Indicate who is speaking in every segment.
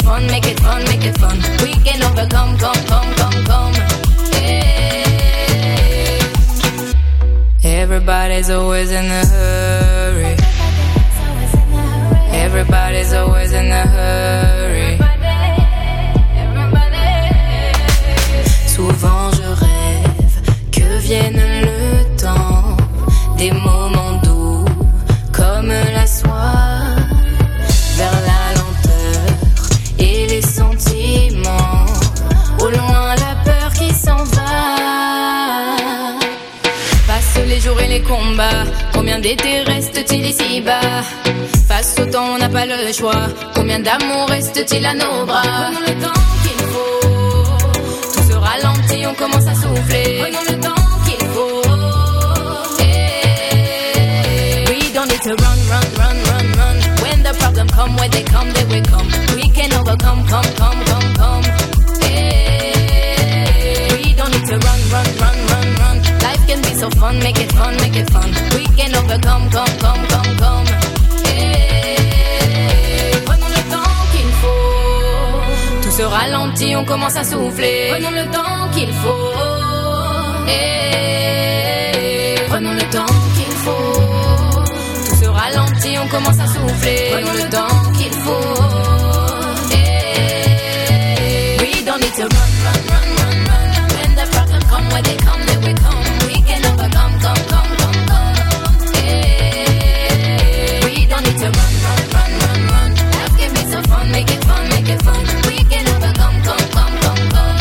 Speaker 1: fun, make it fun, make it fun. We can overcome, come. Hey. Everybody's always in a hurry. Everybody's always in a hurry. Souvent je rêve que vienne le temps des moments doux comme la soie, vers la lenteur et les sentiments, au loin la peur qui s'en va. Passent les jours et les combats, combien d'étés reste-t-il ici-bas? Face au temps on n'a pas le choix, combien d'amour reste-t-il à nos bras? Prenons le temps qu'il faut, tout se ralentit, on commence à souffler. Prenons le temps qu'il faut. We don't need to run. When the problem come, where they come, they will come. We can overcome, come. We don't need to run. Life can be so fun, make it fun. We can overcome, come. Prenons le temps qu'il faut. Tout se ralentit, on commence à souffler. Prenons le temps qu'il faut. Prenons le temps qu'il faut. Tout se ralentit, on commence à souffler. Prenons le temps qu'il faut. We don't need to run. When the problem come, where they come, they will come. We can overcome, come. We don't need to run. Life can be so fun, make it fun. We can overcome, come.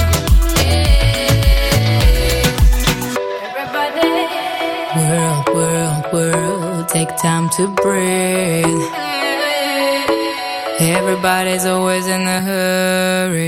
Speaker 1: Everybody. World, take time to breathe. Everybody's always in a hurry.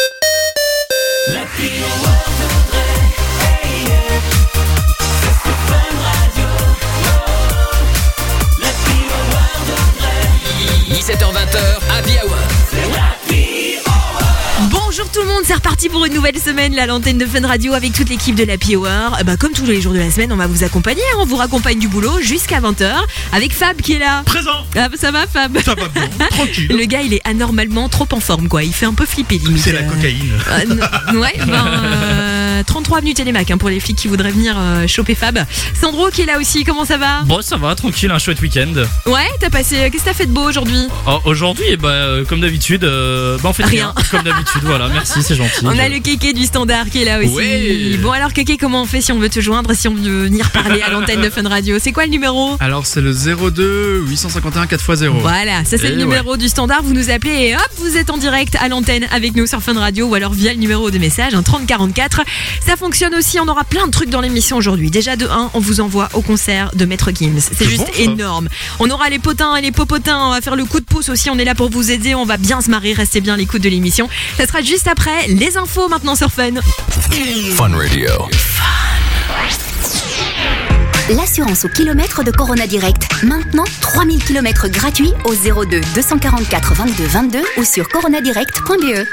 Speaker 2: Bonjour tout le monde, c'est reparti pour une nouvelle semaine, la l'antenne de Fun Radio avec toute l'équipe de l'Happy Hour. Comme tous les jours de la semaine, on va vous accompagner, on vous raccompagne du boulot jusqu'à 20h avec Fab qui est là.
Speaker 3: Présent.
Speaker 2: Ça va Fab?
Speaker 3: Ça va bien, tranquille.
Speaker 2: Le gars il est anormalement trop en forme quoi, il fait un peu flipper limite.
Speaker 3: C'est la cocaïne.
Speaker 2: 33 minutes et les Mac pour les filles qui voudraient venir choper Fab. Sandro qui est là aussi, comment ça va?
Speaker 4: Bon, ça va, tranquille, un chouette week-end.
Speaker 2: Ouais, qu'est-ce que t'as fait de beau aujourd'hui?
Speaker 4: Aujourd'hui, comme d'habitude, on fait rien. Comme d'habitude, voilà, merci, c'est gentil.
Speaker 2: On a le Kéké du Standard qui est là aussi.
Speaker 4: Ouais.
Speaker 2: Bon alors Kéké, comment on fait si on veut te joindre, si on veut venir parler à l'antenne de Fun Radio? C'est quoi le numéro?
Speaker 5: Alors c'est le 02 851 4x0.
Speaker 2: Voilà, ça c'est le numéro du Standard, vous nous appelez et hop, vous êtes en direct à l'antenne avec nous sur Fun Radio ou alors via le numéro de message 3044. Ça fonctionne aussi, on aura plein de trucs dans l'émission aujourd'hui. Déjà de 1, on vous envoie au concert de Maître Gims. C'est juste bon, énorme. On aura les potins et les popotins, on va faire le coup de pouce aussi, on est là pour vous aider, on va bien se marrer, restez bien à l'écoute de l'émission. Ça sera juste après les infos maintenant sur Fun.
Speaker 6: Fun Radio.
Speaker 7: L'assurance au kilomètre de Corona Direct. Maintenant, 3000 km gratuits au 02 244 22 22 ou sur coronadirect.be.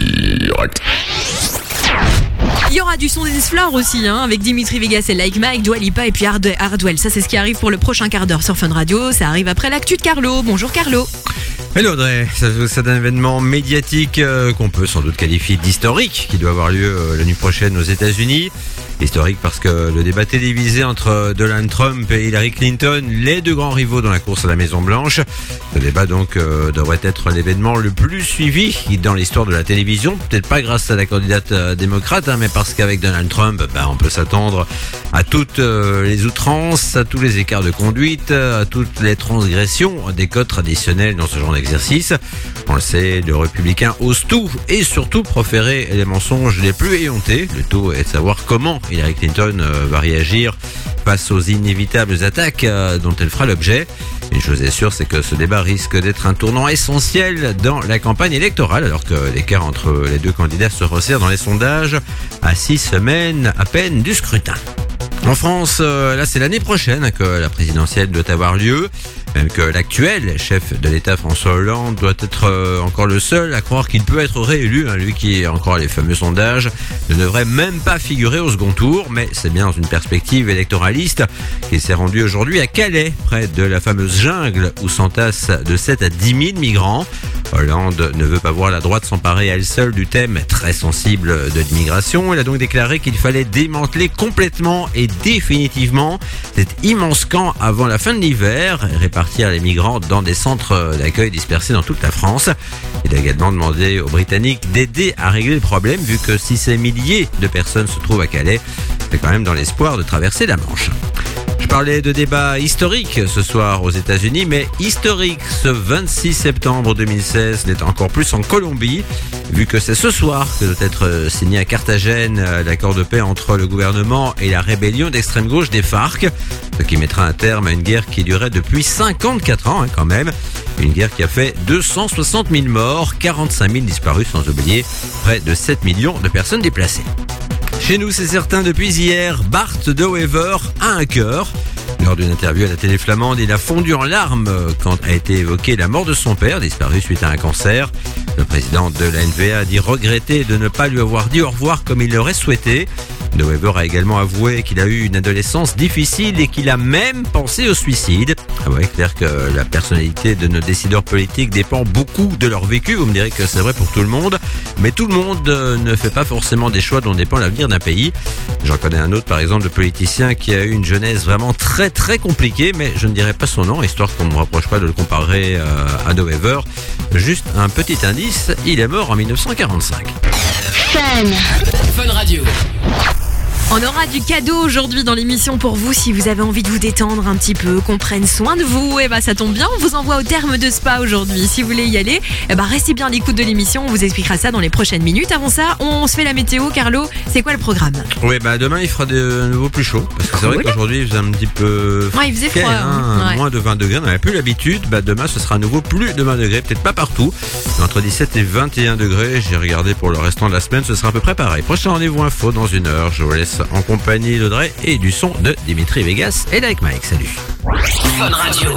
Speaker 2: Il y aura du son des Fleurs aussi, avec Dimitri Vegas et Like Mike, Dua Lipa et puis Hardwell. Ça, c'est ce qui arrive pour le prochain quart d'heure sur Fun Radio. Ça arrive après l'actu de Carlo. Bonjour Carlo.
Speaker 8: Hello Audrey, c'est un événement médiatique qu'on peut sans doute qualifier d'historique qui doit avoir lieu la nuit prochaine aux États-Unis. Historique parce que le débat télévisé entre Donald Trump et Hillary Clinton, les deux grands rivaux dans la course à la Maison Blanche, ce débat donc devrait être l'événement le plus suivi dans l'histoire de la télévision. Peut-être pas grâce à la candidate démocrate, mais parce qu'avec Donald Trump, on peut s'attendre à toutes les outrances, à tous les écarts de conduite, à toutes les transgressions des codes traditionnels dans ce genre d'exercice. On le sait, le républicain ose tout et surtout proférer les mensonges les plus éhontés. Le tout est de savoir comment Hillary Clinton va réagir face aux inévitables attaques dont elle fera l'objet. Une chose est sûre, c'est que ce débat risque d'être un tournant essentiel dans la campagne électorale, alors que l'écart entre les deux candidats se resserre dans les sondages à 6 semaines à peine du scrutin. En France, là c'est l'année prochaine que la présidentielle doit avoir lieu, même que l'actuel chef de l'État François Hollande doit être encore le seul à croire qu'il peut être réélu, lui qui, encore les fameux sondages, ne devrait même pas figurer au second tour, mais c'est bien dans une perspective électoraliste qu'il s'est rendu aujourd'hui à Calais, près de la fameuse jungle où s'entassent de 7 à 10 000 migrants. Hollande ne veut pas voir la droite s'emparer à elle seule du thème très sensible de l'immigration. Il a donc déclaré qu'il fallait démanteler complètement et définitivement cet immense camp avant la fin de l'hiver et répartir les migrants dans des centres d'accueil dispersés dans toute la France. Il a également demandé aux Britanniques d'aider à régler le problème vu que si ces milliers de personnes se trouvent à Calais, c'est quand même dans l'espoir de traverser la Manche. Je parlais de débat historique ce soir aux États-Unis, mais historique ce 26 septembre 2016 l'est encore plus en Colombie, vu que c'est ce soir que doit être signé à Carthagène l'accord de paix entre le gouvernement et la rébellion d'extrême gauche des FARC, ce qui mettra un terme à une guerre qui durait depuis 54 ans quand même. Une guerre qui a fait 260 000 morts, 45 000 disparus sans oublier près de 7 millions de personnes déplacées. Chez nous, c'est certain, depuis hier, Bart De Wever a un cœur. Lors d'une interview à la télé flamande, il a fondu en larmes quand a été évoquée la mort de son père, disparu suite à un cancer. Le président de la NBA a dit regretter de ne pas lui avoir dit au revoir comme il l'aurait souhaité. De Wever a également avoué qu'il a eu une adolescence difficile et qu'il a même pensé au suicide. Ah ouais, clair que la personnalité de nos décideurs politiques dépend beaucoup de leur vécu. Vous me direz que c'est vrai pour tout le monde, mais tout le monde ne fait pas forcément des choix dont dépend l'avenir d'un pays. J'en connais un autre, par exemple, de politicien qui a eu une jeunesse vraiment très très compliquée, mais je ne dirai pas son nom, histoire qu'on ne me reproche pas de le comparer à De Wever. Juste un petit indice, il est mort en 1945.
Speaker 3: Fun Radio.
Speaker 2: On aura du cadeau aujourd'hui dans l'émission pour vous si vous avez envie de vous détendre un petit peu, qu'on prenne soin de vous. Et bah ça tombe bien, on vous envoie au terme de spa aujourd'hui. Si vous voulez y aller, restez bien à l'écoute de l'émission, on vous expliquera ça dans les prochaines minutes. Avant ça, on se fait la météo. Carlo, c'est quoi le programme?
Speaker 8: Oui, demain il fera de nouveau plus chaud. Parce que c'est vrai qu'aujourd'hui il faisait un petit peu...
Speaker 2: Ouais, il faisait froid.
Speaker 8: Ouais. Moins de 20 degrés, on n'avait plus l'habitude. Demain ce sera à nouveau plus de 20 degrés, peut-être pas partout. Entre 17 et 21 degrés, j'ai regardé pour le restant de la semaine, ce sera à peu près pareil. Prochain rendez-vous info dans une heure, je vous laisse en compagnie d'Audrey et du son de Dimitri Vegas et Like Mike. Salut.
Speaker 3: Fun Radio.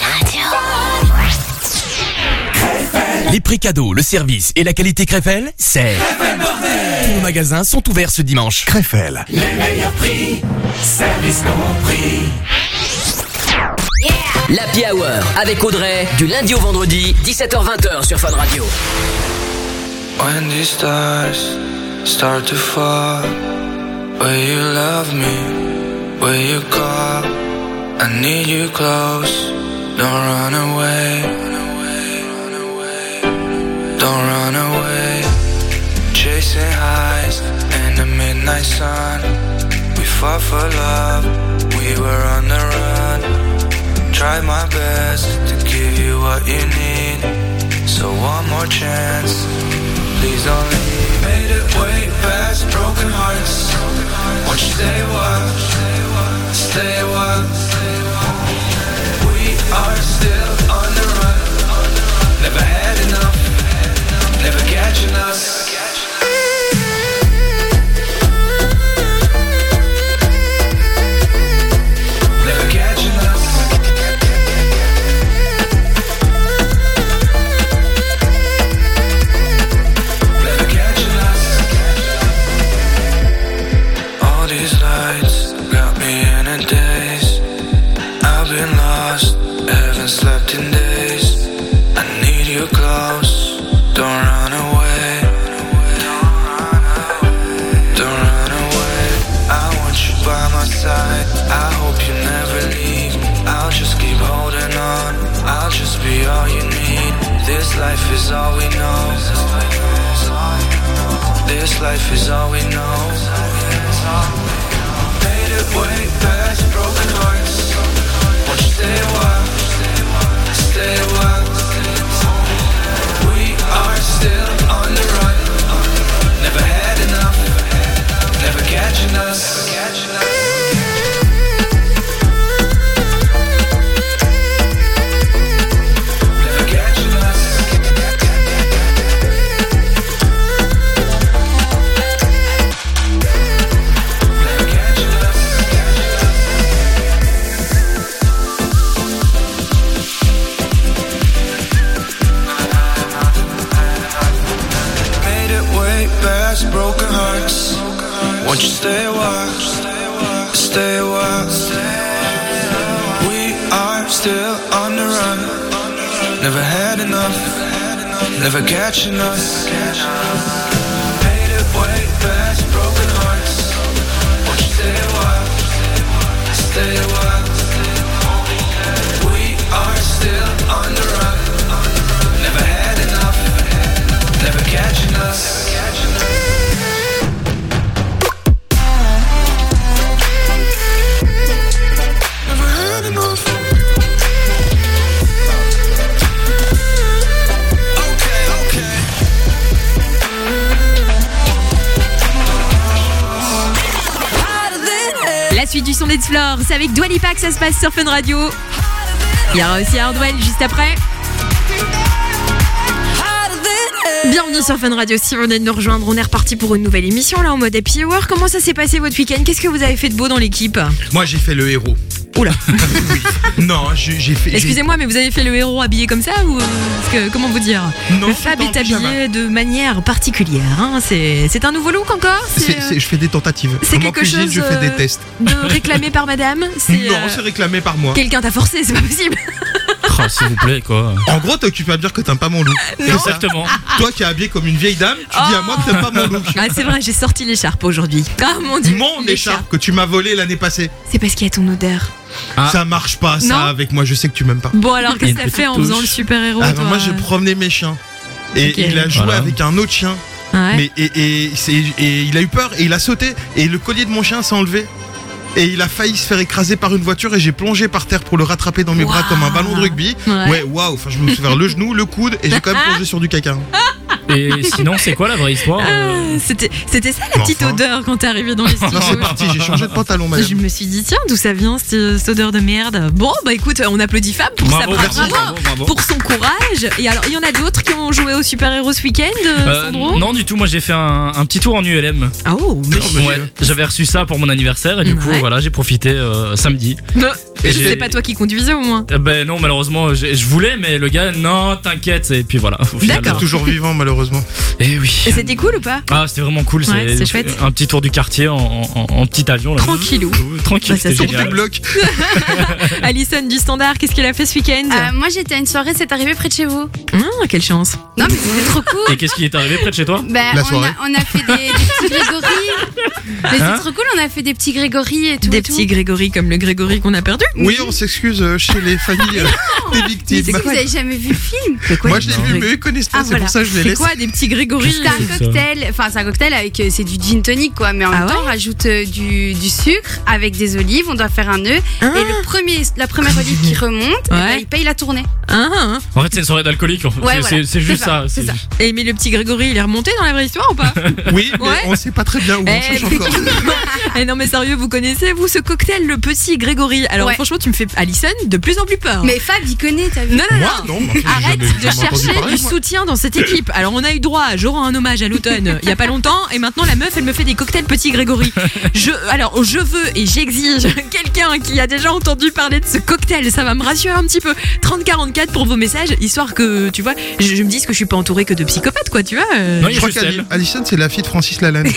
Speaker 9: Les prix cadeaux, le service et la qualité Krefel, c'est... Tous nos magasins sont ouverts ce dimanche. Krefel.
Speaker 10: Les meilleurs prix, service compris.
Speaker 3: L'Happy Hour avec Audrey, du lundi au vendredi, 17h-20h sur Fun Radio.
Speaker 11: When these stars start to fall, will you love me? Will you call? I need you close. Don't run away. Don't run away. Chasing highs in the midnight sun. We fought for love. We were on the run. Tried my best to give you what you need. So one more chance. Please don't leave. Made it way past broken hearts. Won't you stay a while? Stay a while. We are still on the run. Never had enough. Never catching us. Never catching us. Slept in days. I need you close. Don't run away. Don't run away. I want you by my side. I hope you never leave. I'll just keep holding on. I'll just be all you need. This life is all we know. This life is all we know. Made it way past broken hearts. Won't you stay a while? Stay a while. We are still on the run. Never had enough. Never catching us. Broken hearts. Won't you stay a while? Stay a while. We are still on the run. Never had enough. never catching us. Made it way past broken hearts. Won't you stay a while? Stay a while. We are still on the run. Never had enough. Never catching us. Never had enough.
Speaker 2: La suite du son d'Explore, c'est avec Dua Lipa que ça se passe sur Fun Radio. Il y aura aussi Hardwell juste après. Bienvenue sur Fun Radio, si vous venez de nous rejoindre, on est reparti pour une nouvelle émission là en mode Happy Hour. Comment ça s'est passé votre week-end? Qu'est-ce que vous avez fait de beau dans l'équipe?
Speaker 12: Moi j'ai fait le héros.
Speaker 2: Oula.
Speaker 12: Oui. Non, j'ai fait.
Speaker 2: Excusez-moi, mais vous avez fait le héros habillé comme ça ou parce que, comment vous dire?
Speaker 12: Non,
Speaker 2: le Fab est habillé de manière particulière. Hein. C'est un nouveau look encore?
Speaker 12: Je fais des tentatives.
Speaker 2: C'est quelque
Speaker 12: cuisine,
Speaker 2: chose
Speaker 12: je fais des tests.
Speaker 2: de réclamé par madame?
Speaker 12: Non, c'est réclamé par moi.
Speaker 2: Quelqu'un t'a forcé, c'est pas possible.
Speaker 4: Oh, s'il vous plaît, quoi.
Speaker 12: En gros, tu vas me dire que t'aimes pas mon look.
Speaker 4: Exactement.
Speaker 12: Toi qui es habillé comme une vieille dame, tu dis à moi que t'aimes pas mon look.
Speaker 2: Ah, c'est vrai, j'ai sorti l'écharpe aujourd'hui. Ah mon dieu.
Speaker 12: Mon écharpe que tu m'as volée l'année passée.
Speaker 2: C'est parce qu'il y a ton odeur.
Speaker 12: Ah. Ça marche pas, ça,
Speaker 2: non.
Speaker 12: Avec moi, je sais que tu m'aimes pas.
Speaker 2: Bon, alors qu'est-ce que t'as fait en faisant le super-héros?
Speaker 12: Ah non, moi j'ai promené mes chiens. Et
Speaker 2: okay.
Speaker 12: Il a joué avec un autre chien.
Speaker 2: Ouais.
Speaker 12: Mais, et il a eu peur et il a sauté. Et le collier de mon chien s'est enlevé. Et il a failli se faire écraser par une voiture et j'ai plongé par terre pour le rattraper dans mes bras comme un ballon de rugby. Ouais, waouh. Enfin, je me suis fait le genou, le coude et j'ai quand même plongé sur du caca.
Speaker 4: Et sinon, c'est quoi la vraie histoire?
Speaker 2: C'était ça la petite odeur quand t'es arrivé dans les studios.
Speaker 12: Non, c'est parti, j'ai changé de pantalon, madame.
Speaker 2: Je me suis dit, tiens, d'où ça vient cette odeur de merde? Bon, bah écoute, on applaudit Fab pour sa bravo, pour son courage. Et alors, il y en a d'autres qui ont joué au super-héros ce week-end, Sandro?
Speaker 4: Non, du tout, moi j'ai fait un petit tour en ULM.
Speaker 2: Ah oh,
Speaker 4: ouais, j'avais reçu ça pour mon anniversaire et du coup, voilà, j'ai profité samedi.
Speaker 2: Et c'est pas toi qui conduisais au moins?
Speaker 4: Ben non, malheureusement, je voulais, mais le gars, non, t'inquiète, et puis voilà.
Speaker 2: D'accord.
Speaker 12: Toujours vivant, malheureusement.
Speaker 4: Et oui.
Speaker 2: Et c'était cool ou pas?
Speaker 4: Ah, c'était vraiment cool.
Speaker 2: Ouais, c'est chouette.
Speaker 4: Un petit tour du quartier en petit avion. Là.
Speaker 2: Tranquillou.
Speaker 4: Tranquille,
Speaker 2: bah,
Speaker 4: c'était génial.
Speaker 12: Bloc.
Speaker 2: Alison du Standard, qu'est-ce qu'elle a fait ce week-end?
Speaker 13: Moi j'étais à une soirée, c'est arrivé près de chez vous.
Speaker 2: Quelle chance.
Speaker 13: Non mais c'était trop cool.
Speaker 4: Et qu'est-ce qui est arrivé près de chez toi?
Speaker 12: La soirée.
Speaker 13: On a fait des petits Grégory. Mais c'est trop cool, on a fait des petits Grégory et tout.
Speaker 2: Des petits Grégory comme le Grégory qu'on a perdu?
Speaker 12: Oui, on s'excuse chez les familles des victimes.
Speaker 13: C'est que vous avez jamais vu le film?
Speaker 12: Moi je l'ai vu, mais eux connaissent pas, c'est pour ça que je les laisse.
Speaker 2: C'est quoi des petits Grégory?
Speaker 13: C'est un cocktail, enfin c'est un cocktail avec, c'est du gin tonic quoi, mais en même temps on rajoute du sucre avec des olives, on doit faire un nœud et la première olive qui remonte, il paye la tournée.
Speaker 4: En fait c'est une soirée d'alcoolique, c'est juste ça.
Speaker 2: Et mais le petit Grégory il est remonté dans la vraie histoire ou pas?
Speaker 12: Oui, mais on sait pas très bien où on cherche encore.
Speaker 2: Non mais sérieux, vous connaissez vous ce cocktail le petit Grégory? Alors franchement tu me fais, Alison, de plus en plus peur.
Speaker 13: Mais Fab il connaît, t'as vu?
Speaker 2: Non. Arrête
Speaker 12: de
Speaker 2: chercher du soutien dans cette équipe. Alors on a eu droit à Joran un hommage à l'automne il y a pas longtemps et maintenant la meuf elle me fait des cocktails petit Grégory. Je veux et j'exige quelqu'un qui a déjà entendu parler de ce cocktail, ça va me rassurer un petit peu. 3044 pour vos messages, histoire que tu vois, je me dise que je suis pas entourée que de psychopathes quoi, tu vois.
Speaker 4: Non,
Speaker 12: je crois qu'Alison c'est la fille de Francis Lalanne.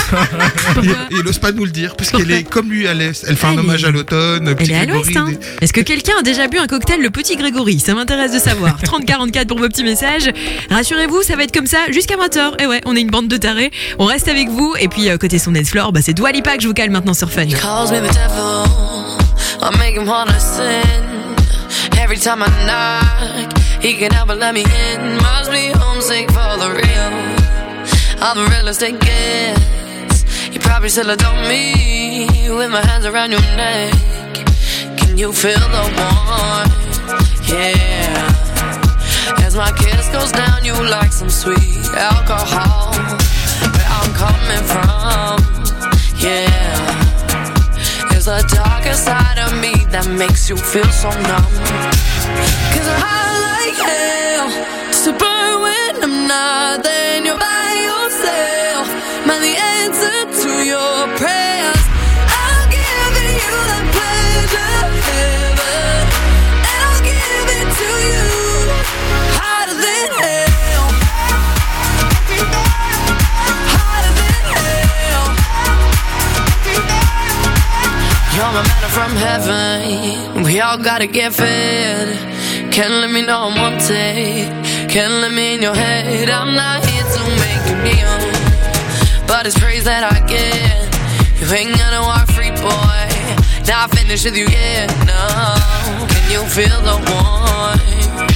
Speaker 12: Il ose pas nous le dire parce qu'elle est comme lui à l'Est. Elle fait un hommage à l'automne.
Speaker 2: Elle est à l'Ouest. Est-ce que quelqu'un a déjà bu un cocktail le petit Grégory? Ça m'intéresse de savoir. 3044 pour vos petits messages. Rassurez-vous, ça va être comme ça jusqu'à 20h. Et ouais, on est une bande de tarés. On reste avec vous. Et puis côté son dance floor, c'est Dua Lipa que je vous cale maintenant sur Fun.
Speaker 14: Every time I knock, he can help but let me in. Must be homesick for the real. I'm the realest it gets. You probably still adore me with my hands around your neck. Can you feel the warmth? Yeah. As my kiss goes down, you like some sweet alcohol. Where I'm coming from, yeah. It's the darkest side of me that makes you feel so numb. 'Cause I like hell to burn when I'm not. Then you're by yourself. Man, the answer to your prayers. I'm giving you the pleasure of heaven, and I'll give it to you hotter than hell. Hotter than hell. You're my manna from heaven. We all gotta get fed. Can't let me know I'm wanted. can't let me in your head. I'm not here to make you kneel, but it's praise that I get. You ain't gonna walk free, boy. Now I finish with you, yeah, no. Can you feel the warmth?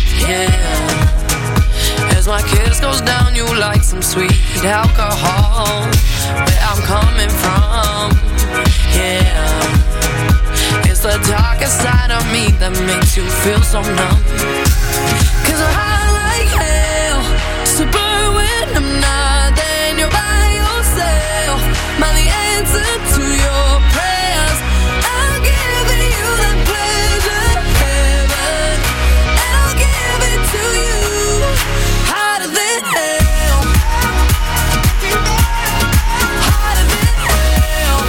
Speaker 14: Yeah. As my kiss goes down, you like some sweet alcohol. Where I'm coming from, yeah. It's the darkest side of me that makes you feel so numb. 'Cause I'm high like hell, super when I'm not. Then you're by yourself. Am I the answer to your prayers? I'm giving you that pleasure, heaven, and I'll give it to you, hotter than hell, hotter than hell.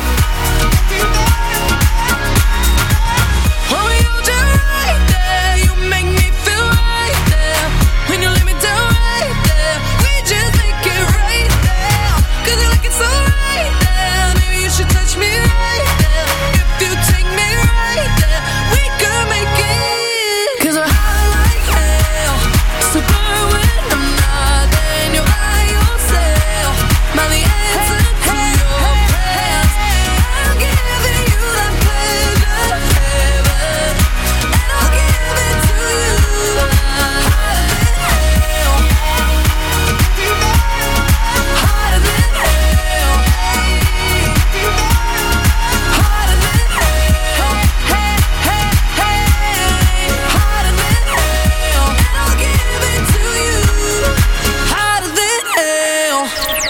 Speaker 14: When we hold you right there, you make me feel right there. When you lay me down right there, we just make it right there. 'Cause you like it so right there. Maybe you should touch me right there. If you take me right there, we could make it. 'Cause we're high like hell, super when I'm not. Then you're by yourself. Am I the answer to your prayers? I'm giving you that pleasure, heaven, and I'll give it to you, hotter than hell, hotter than hell, hotter than hell, hey, hey, hey, hotter than hell, and I'll give it to you, hotter than hell.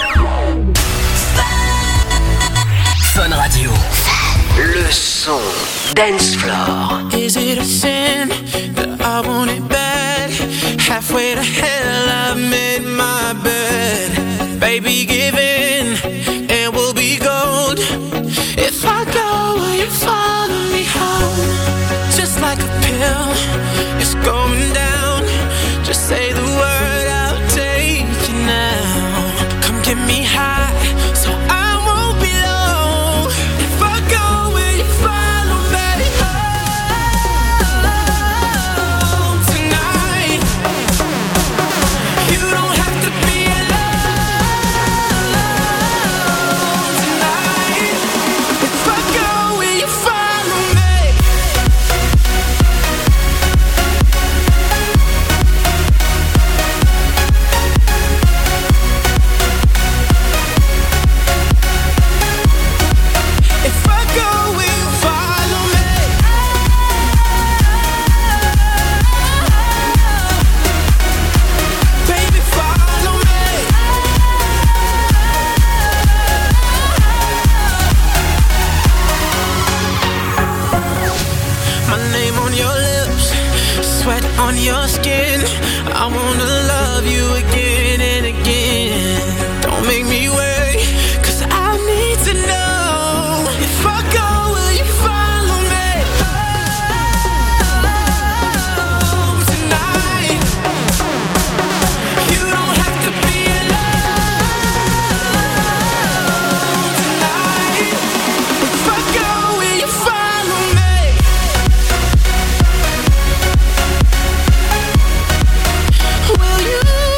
Speaker 3: Fun Radio. Le son Dance Floor.
Speaker 11: Is it a sin that I want it bad? Halfway to hell, I've made my bed. Baby, give in and we'll be gold. If I go, will you follow me home? Just like a pill, it's going down. Just say the word, I'll take you now. Come get me high, so I won't be low. If I go, will you follow me home tonight? You don't have to be alone tonight. If I go, will you follow me? If I go, will you follow me? Baby, follow me. My name on your lips, sweat on your skin. I wanna love you again and again. Don't make me wait, 'cause I need to know. If I go, will you follow me home tonight? You don't have to be alone tonight. If I go, will you follow me? Will you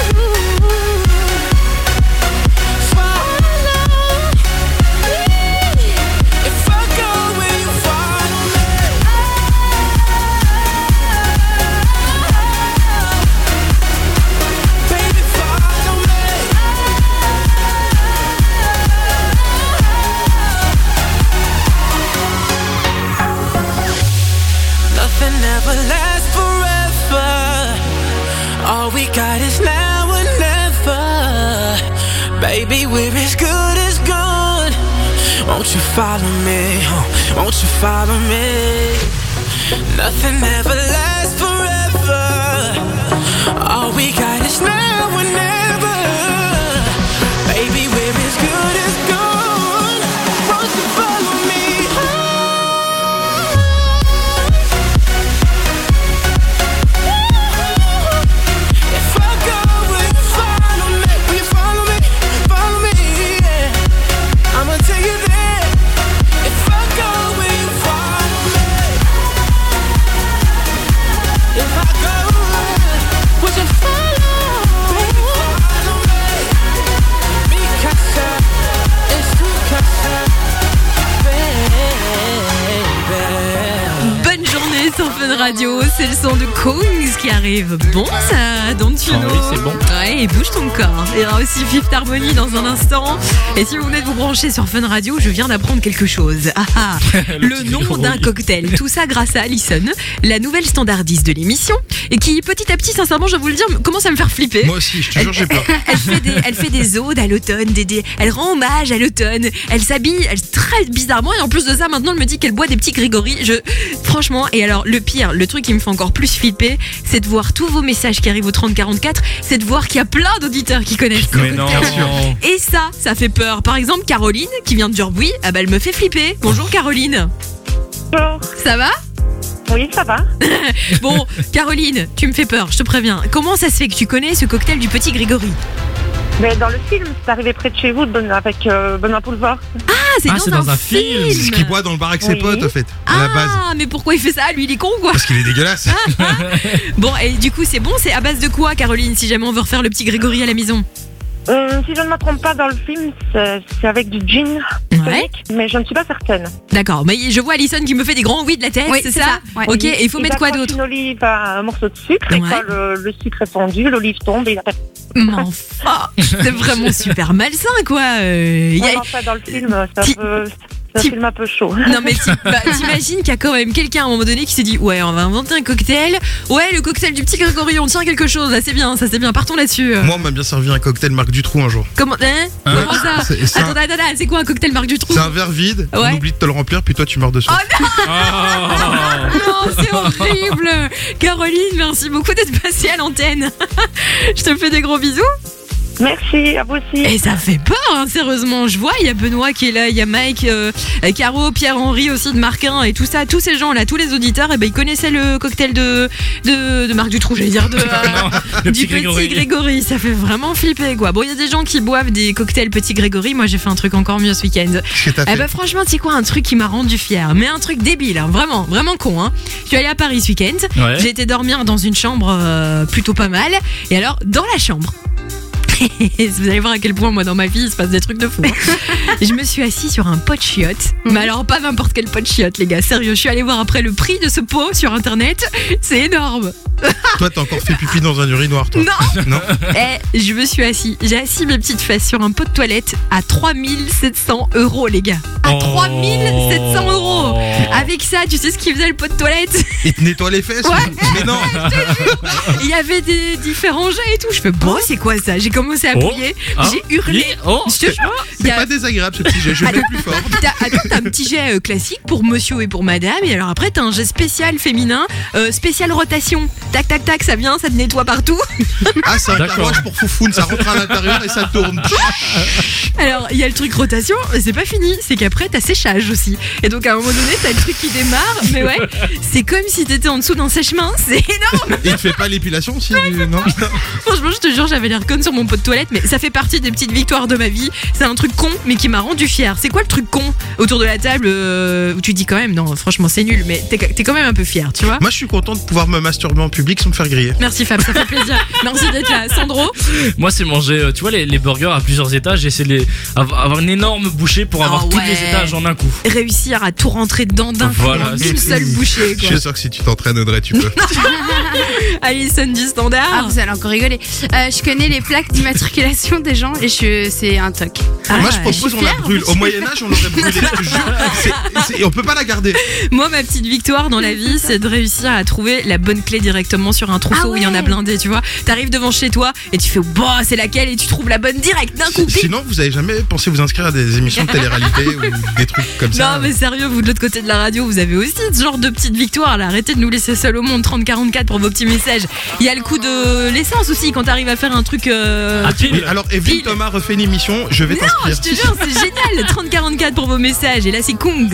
Speaker 11: Baby, we're as good as gold. Won't you follow me? Won't you follow me? Nothing ever lasts forever. All we got is now and never. Baby, we're as good as gold. Won't you follow me? If I go, will you follow me? Will you follow me? Follow me, yeah. I'ma take you there. If I go, will you follow me? If I go, would you follow me?
Speaker 2: Radio, c'est le son de Kongs qui arrive. Bon ça, Don't you know?
Speaker 4: Oui, c'est bon.
Speaker 2: Ouais, et bouge ton corps. Il y aura aussi Fifth Harmony dans un instant. Et si vous venez de vous brancher sur Fun Radio, je viens d'apprendre quelque chose. Le nom d'un cocktail. Tout ça grâce à Alison, la nouvelle standardiste de l'émission, et qui petit à petit, sincèrement, je vais vous le dire, commence à me faire flipper.
Speaker 12: Moi aussi, je te jure, j'ai peur.
Speaker 2: Elle fait des odes à l'automne, elle rend hommage à l'automne, elle s'habille très bizarrement, et en plus de ça, maintenant, elle me dit qu'elle boit des petits Grégory. Franchement, et alors le pire, le truc qui me fait encore plus flipper, c'est de voir tous vos messages qui arrivent au 3044, c'est de voir qu'il y a plein d'auditeurs qui connaissent ce cocktail. Et ça fait peur. Par exemple, Caroline, qui vient de Durbuy, elle me fait flipper. Bonjour Caroline.
Speaker 15: Bonjour.
Speaker 2: Ça va ?
Speaker 15: Oui, ça va.
Speaker 2: Bon, Caroline, tu me fais peur, je te préviens. Comment ça se fait que tu connais ce cocktail du petit Grégory ?
Speaker 15: Mais dans le film, c'est arrivé près de chez vous avec Benoît Poulvord.
Speaker 2: Ah, c'est dans un film.
Speaker 12: C'est ce qu'il boit dans le bar avec ses potes, en fait, à la base.
Speaker 2: Ah, mais pourquoi il fait ça ? Lui, il est con, quoi.
Speaker 12: Parce qu'il est dégueulasse.
Speaker 2: Bon, et du coup, c'est bon, c'est à base de quoi, Caroline, si jamais on veut refaire le petit Grégory à la maison ?
Speaker 15: Si je ne me trompe pas, dans le film, c'est avec du gin tonic, mais je ne suis pas certaine.
Speaker 2: D'accord, mais je vois Alison qui me fait des grands oui de la tête,
Speaker 13: oui,
Speaker 2: c'est ça ouais. Ok, et il faut mettre quoi d'autre ?
Speaker 15: Une olive à un morceau de sucre, et quand le sucre est fondu, l'olive tombe et il a pas...
Speaker 2: Mais enfin, c'est vraiment super malsain, quoi.
Speaker 15: Enfin, dans le film, c'est un film un peu chaud.
Speaker 2: Non mais t'imagines qu'il y a quand même quelqu'un à un moment donné qui s'est dit ouais, on va inventer un cocktail. Ouais, le cocktail du petit Grégory, on tient quelque chose. Là, c'est bien, ça c'est bien. Partons là-dessus.
Speaker 12: Moi, on m'a bien servi un cocktail Marc Dutroux un jour.
Speaker 2: Comment Comment ça Attends, c'est quoi un cocktail Marc Dutroux ?
Speaker 12: C'est un verre vide.
Speaker 2: Ouais.
Speaker 12: On oublie de te le remplir, puis toi tu meurs dessus.
Speaker 2: Oh non Non, c'est horrible. Caroline, merci beaucoup d'être passée à l'antenne. Je te fais des gros bisous.
Speaker 15: Merci, à vous aussi.
Speaker 2: Et ça fait peur, hein, sérieusement. Je vois, il y a Benoît qui est là, il y a Mike, Caro, Pierre-Henri aussi de Marc 1 et tout ça. Tous ces gens-là, tous les auditeurs, ils connaissaient le cocktail de Marc Dutroux, j'allais dire, du petit Grégory. Ça fait vraiment flipper, quoi. Bon, il y a des gens qui boivent des cocktails petit Grégory. Moi, j'ai fait un truc encore mieux ce week-end. Franchement, c'est quoi un truc qui m'a rendu fier ? Mais un truc débile, hein, vraiment, vraiment con. Hein. Je suis allée à Paris ce week-end. Ouais. J'ai été dormir dans une chambre plutôt pas mal. Et alors, dans la chambre, vous allez voir à quel point moi dans ma vie il se passe des trucs de fou. Je me suis assis sur un pot de chiottes. Mais alors pas n'importe quel pot de chiottes, les gars. Sérieux, je suis allée voir après le prix de ce pot sur internet. C'est énorme.
Speaker 12: Toi t'as encore fait pipi dans un urinoir, toi? Non.
Speaker 2: Je me suis assis. J'ai assis mes petites fesses sur un pot de toilette à 3700 €, les gars. À 3700 €. Avec ça, tu sais ce qu'il faisait le pot de toilette?
Speaker 12: Il te nettoie les fesses?
Speaker 2: Ouais.
Speaker 12: Mais non.
Speaker 2: Il y avait des différents jets et tout. Je fais bon, c'est quoi ça? J'ai commencé à plier. J'ai hurlé. Je te jure.
Speaker 12: C'est pas désagréable ce petit jet. Je mets plus fort.
Speaker 2: T'as un petit jet classique pour monsieur et pour madame. Et alors après, t'as un jet spécial féminin, spécial rotation. Tac, tac, tac, ça vient, ça te nettoie partout.
Speaker 12: Ah, c'est un carouage pour foufoune. Ça rentre à l'intérieur et ça tourne.
Speaker 2: Alors, il y a le truc rotation, mais c'est pas fini. C'est qu'après, t'as séchage aussi. Et donc, à un moment donné, t'as le truc qui démarre. Mais ouais, c'est comme si t'étais en dessous d'un sèche-main. C'est énorme.
Speaker 12: Et il te fait pas l'épilation aussi, non?
Speaker 2: Franchement, je te jure, j'avais l'air conne sur mon pot de toilette. Mais ça fait partie des petites victoires de ma vie. C'est un truc con, mais qui m'a rendu fière. C'est quoi le truc con autour de la table où tu dis quand même, non, franchement, c'est nul, mais t'es quand même un peu fier, tu vois?
Speaker 12: Moi, je suis content de pouvoir me masturber en public sans me faire griller.
Speaker 2: Merci Fab, ça fait plaisir. Merci d'être là. Sandro?
Speaker 4: Moi, c'est manger, tu vois, les burgers à plusieurs étages. J'essaie avoir une énorme bouchée pour avoir tous les étages en un coup.
Speaker 2: Réussir à tout rentrer dedans d'un coup, d'une seule bouchée, quoi.
Speaker 12: Je suis sûr que si tu t'entraînes, Audrey, tu peux.
Speaker 2: Alison du Standard.
Speaker 13: Ah, vous allez encore rigoler. Je connais les plaques d'immatriculation des gens et c'est un toc.
Speaker 12: Moi, je propose, on la brûle. Au Moyen-Âge, on l'aurait brûlée. Je te jure. On peut pas la garder.
Speaker 2: Moi, ma petite victoire dans la vie, c'est de réussir à trouver la bonne clé directement sur un trousseau où il y en a blindé, tu vois. T'arrives devant chez toi et tu fais bah, c'est laquelle, et tu trouves la bonne direct d'un coup.
Speaker 12: Sinon, vous avez jamais pensé vous inscrire à des émissions de télé-réalité ou des trucs comme ça?
Speaker 2: Non, mais sérieux, vous de l'autre côté de la radio, vous avez aussi ce genre de petites victoires là. Arrêtez de nous laisser seuls au monde. 3044 pour vos petits messages. Il y a le coup de l'essence aussi quand t'arrives à faire un truc.
Speaker 12: Alors, Evelyne Thomas refait une émission, je vais t'inscrire.
Speaker 2: Non, je te jure, c'est génial. 3044 pour vos messages. Et là, c'est Kongs.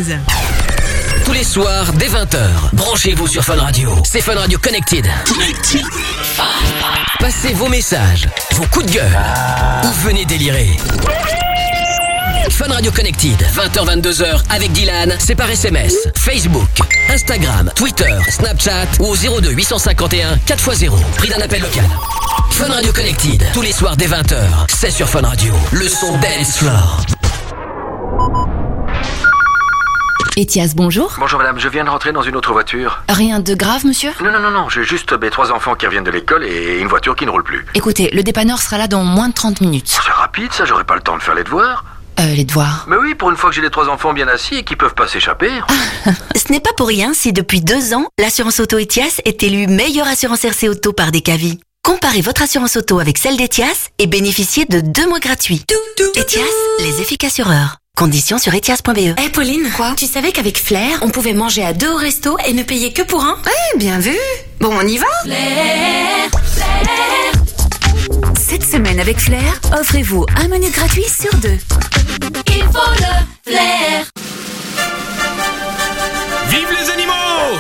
Speaker 3: Tous les soirs, dès 20h, branchez-vous sur Fun Radio. C'est Fun Radio Connected. Passez vos messages, vos coups de gueule, ou venez délirer. Fun Radio Connected, 20h-22h avec Dylan, c'est par SMS, Facebook, Instagram, Twitter, Snapchat ou au 02 851 4x0. Prix d'un appel local. Fun Radio Connected, tous les soirs dès 20h, c'est sur Fun Radio. Le son Dance Floor.
Speaker 16: Etias, bonjour.
Speaker 17: Bonjour madame, je viens de rentrer dans une autre voiture.
Speaker 16: Rien de grave, monsieur?
Speaker 17: Non, j'ai juste mes 3 enfants qui reviennent de l'école et une voiture qui ne roule plus.
Speaker 16: Écoutez, le dépanneur sera là dans moins de 30 minutes.
Speaker 17: C'est rapide ça, j'aurai pas le temps de faire les devoirs.
Speaker 16: Les devoirs?
Speaker 17: Mais oui, pour une fois que j'ai les 3 enfants bien assis et qui peuvent pas s'échapper.
Speaker 18: Ce n'est pas pour rien si depuis 2 ans, l'assurance auto Etias est élue meilleure assurance RC auto par Decavi. Comparez votre assurance auto avec celle d'Etias et bénéficiez de 2 mois gratuits. Etias, les efficacureurs. Conditions sur etias.be.
Speaker 19: Pauline, quoi? Tu savais qu'avec Flair, on pouvait manger à 2 au resto et ne payer que pour un?
Speaker 18: Ouais, bien vu. Bon, on y va?
Speaker 19: Flair.
Speaker 18: Cette semaine avec Flair, offrez-vous un menu gratuit sur 2.
Speaker 19: Il faut le Flair.
Speaker 9: Vive les animaux!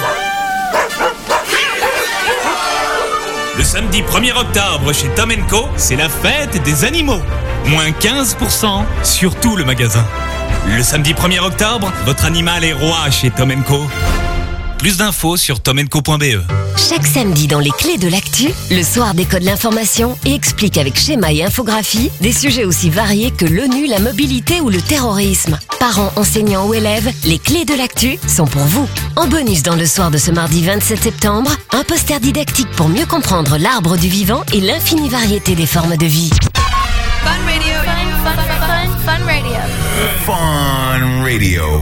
Speaker 9: Le samedi 1er octobre chez Tom & Co, c'est la fête des animaux. Moins 15% sur tout le magasin. Le samedi 1er octobre, votre animal est roi chez Tom & Co. Plus d'infos sur tomandco.be.
Speaker 20: Chaque samedi dans les clés de l'actu, le soir décode l'information et explique avec schéma et infographie des sujets aussi variés que l'ONU, la mobilité ou le terrorisme. Parents, enseignants ou élèves, les clés de l'actu sont pour vous. En bonus dans le soir de ce mardi 27 septembre, un poster didactique pour mieux comprendre l'arbre du vivant et l'infinie variété des formes de vie.
Speaker 21: Fun Radio. Fun Radio.
Speaker 6: Fun Radio.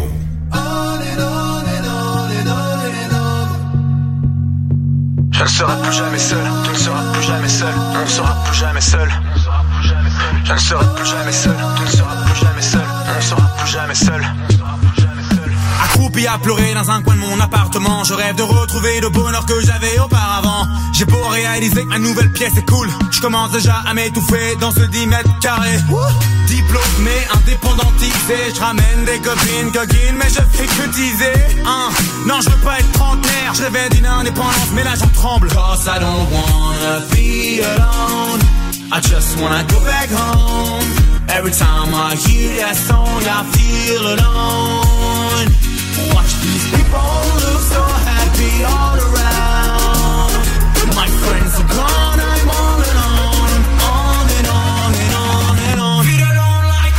Speaker 11: Je ne serai plus jamais seul, tu ne seras plus jamais seul, on ne sera plus jamais seul. Je ne serai plus jamais seul, tu ne seras plus jamais seul, on ne sera plus jamais seul.
Speaker 22: Accroupi à pleurer dans un coin de mon appartement, je rêve de retrouver le bonheur que j'avais auparavant. J'ai beau réaliser que ma nouvelle pièce est cool, je commence déjà à m'étouffer dans ce 10 mètres carrés. Diplômé, indépendantisé, je ramène des copines coquines, mais je fais que teaser. Non, je veux pas être trentenaire, je rêvais d'une indépendance, mais là j'en tremble. Cause I don't wanna be alone, I just wanna go back home. Every time I hear that song, I feel alone. Watch these people look so happy all around. My friends are gone, I'm all alone. On and on and on and on. Feel alone like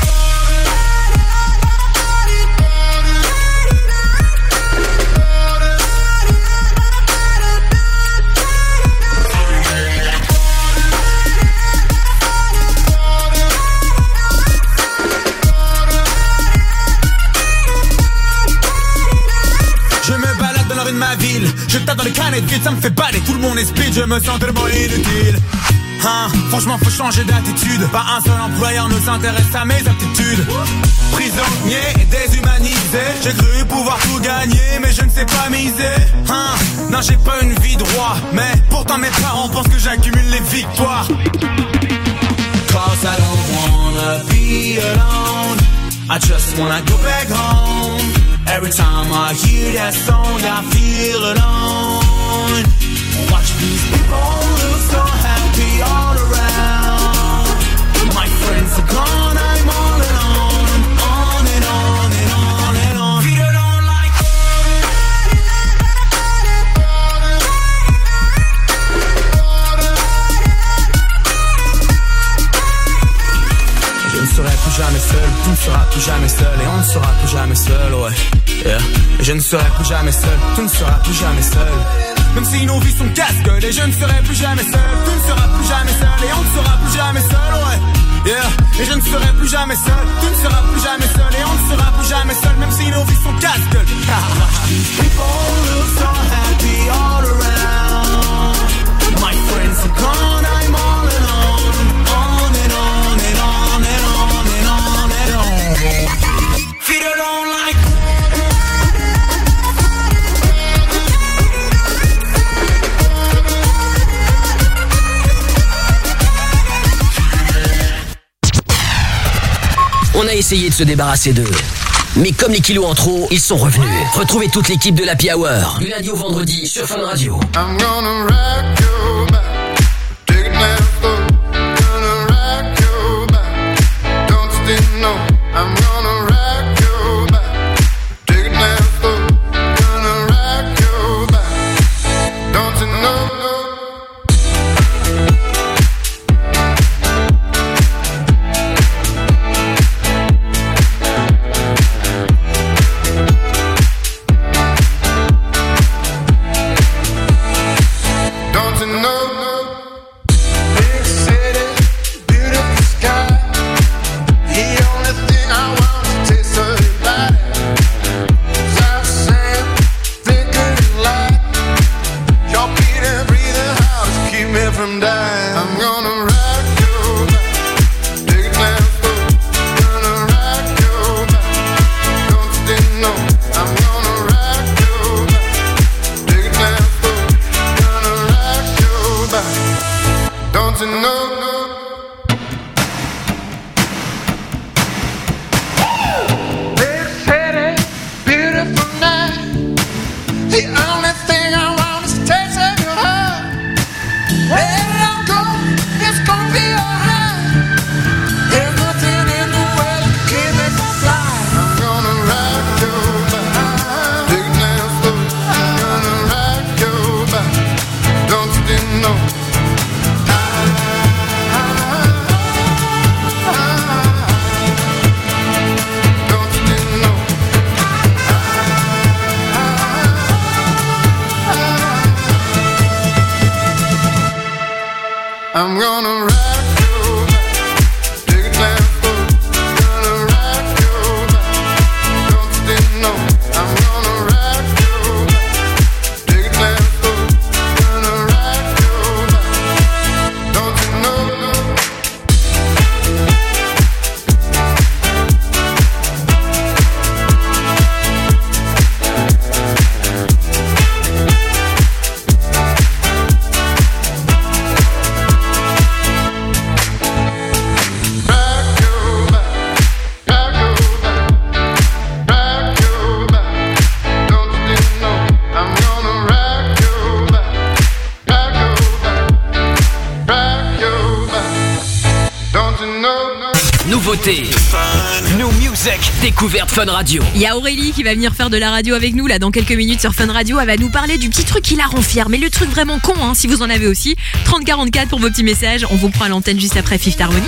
Speaker 22: de ma ville, je tape dans les canettes vite, ça me fait baler, tout le monde est speed, je me sens tellement inutile. Franchement faut changer d'attitude, pas un seul employeur ne s'intéresse à mes aptitudes. Prisonnier et déshumanisé, j'ai cru pouvoir tout gagner, mais je ne sais pas miser. Non, j'ai pas une vie de roi, mais pourtant mes parents pensent que j'accumule les victoires. Cause I don't wanna be alone, I just wanna go back home. Every time I hear that song, I feel alone. Watch these people look so happy all around. My friends are gone, I'm all alone. On and on and on and on. Feel alone like je ne serai plus jamais seul, tu ne seras plus jamais seul, et on ne sera plus jamais seul, ouais. Yeah. Et je ne serai plus jamais seul, tu ne seras plus jamais seul. Même si nos vies sont casse-gueule, et je ne serai plus jamais seul, tu ne seras plus jamais seul, et on ne sera plus jamais seul, ouais. Yeah. Et je ne serai plus jamais seul, tu ne seras plus jamais seul, et on ne sera plus jamais seul, même si nos vies sont casse-gueule. People look so happy all around. My friends are gone, I'm all alone. On and on and on and on and on and on. Feel alone like
Speaker 3: On a essayé de se débarrasser d'eux. Mais comme les kilos en trop, ils sont revenus. Retrouvez toute l'équipe de l'Happy Hour du lundi au vendredi sur Fun Radio.
Speaker 11: I'm gonna rock you back, take it down slow, gonna rock you back, don't still know, I'm gonna rock you back, take it down slow, gonna rock you back, don't you know.
Speaker 3: Nouveauté, New Music, découverte Fun Radio.
Speaker 2: Il y a Aurélie qui va venir faire de la radio avec nous là dans quelques minutes sur Fun Radio. Elle va nous parler du petit truc qui la rend fière, mais le truc vraiment con, hein, si vous en avez aussi. 3044 pour vos petits messages. On vous prend à l'antenne juste après Fifth Harmony.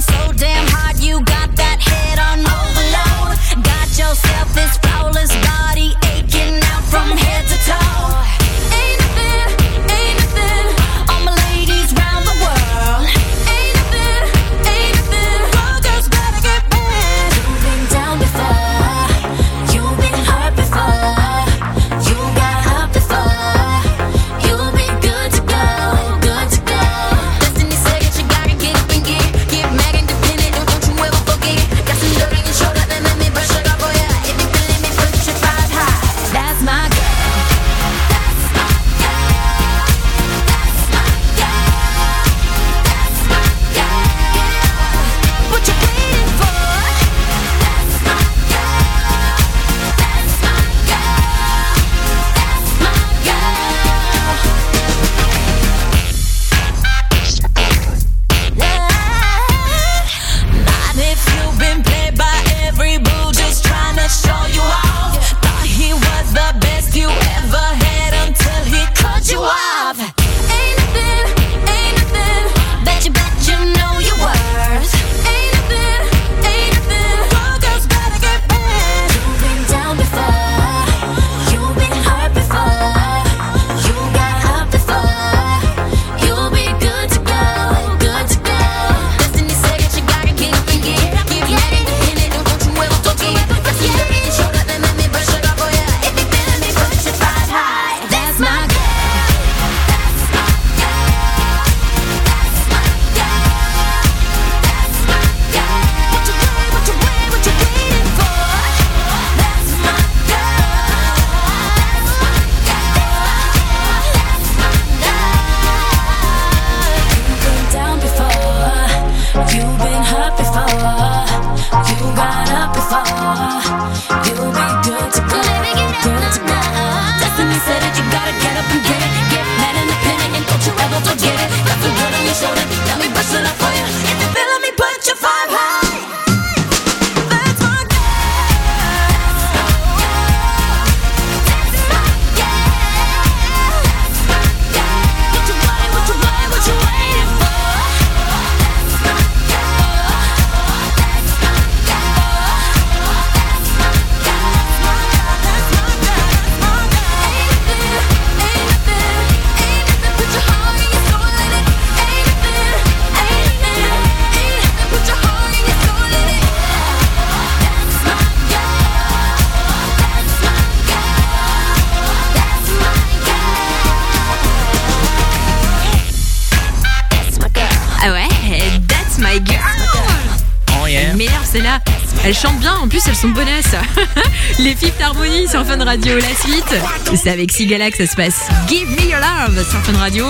Speaker 2: Elle chante bien, en plus elles sont bonnesses. Les Fifth Harmony sur Fun Radio, la suite. C'est avec Sigala que ça se passe. Give me your love sur Fun Radio.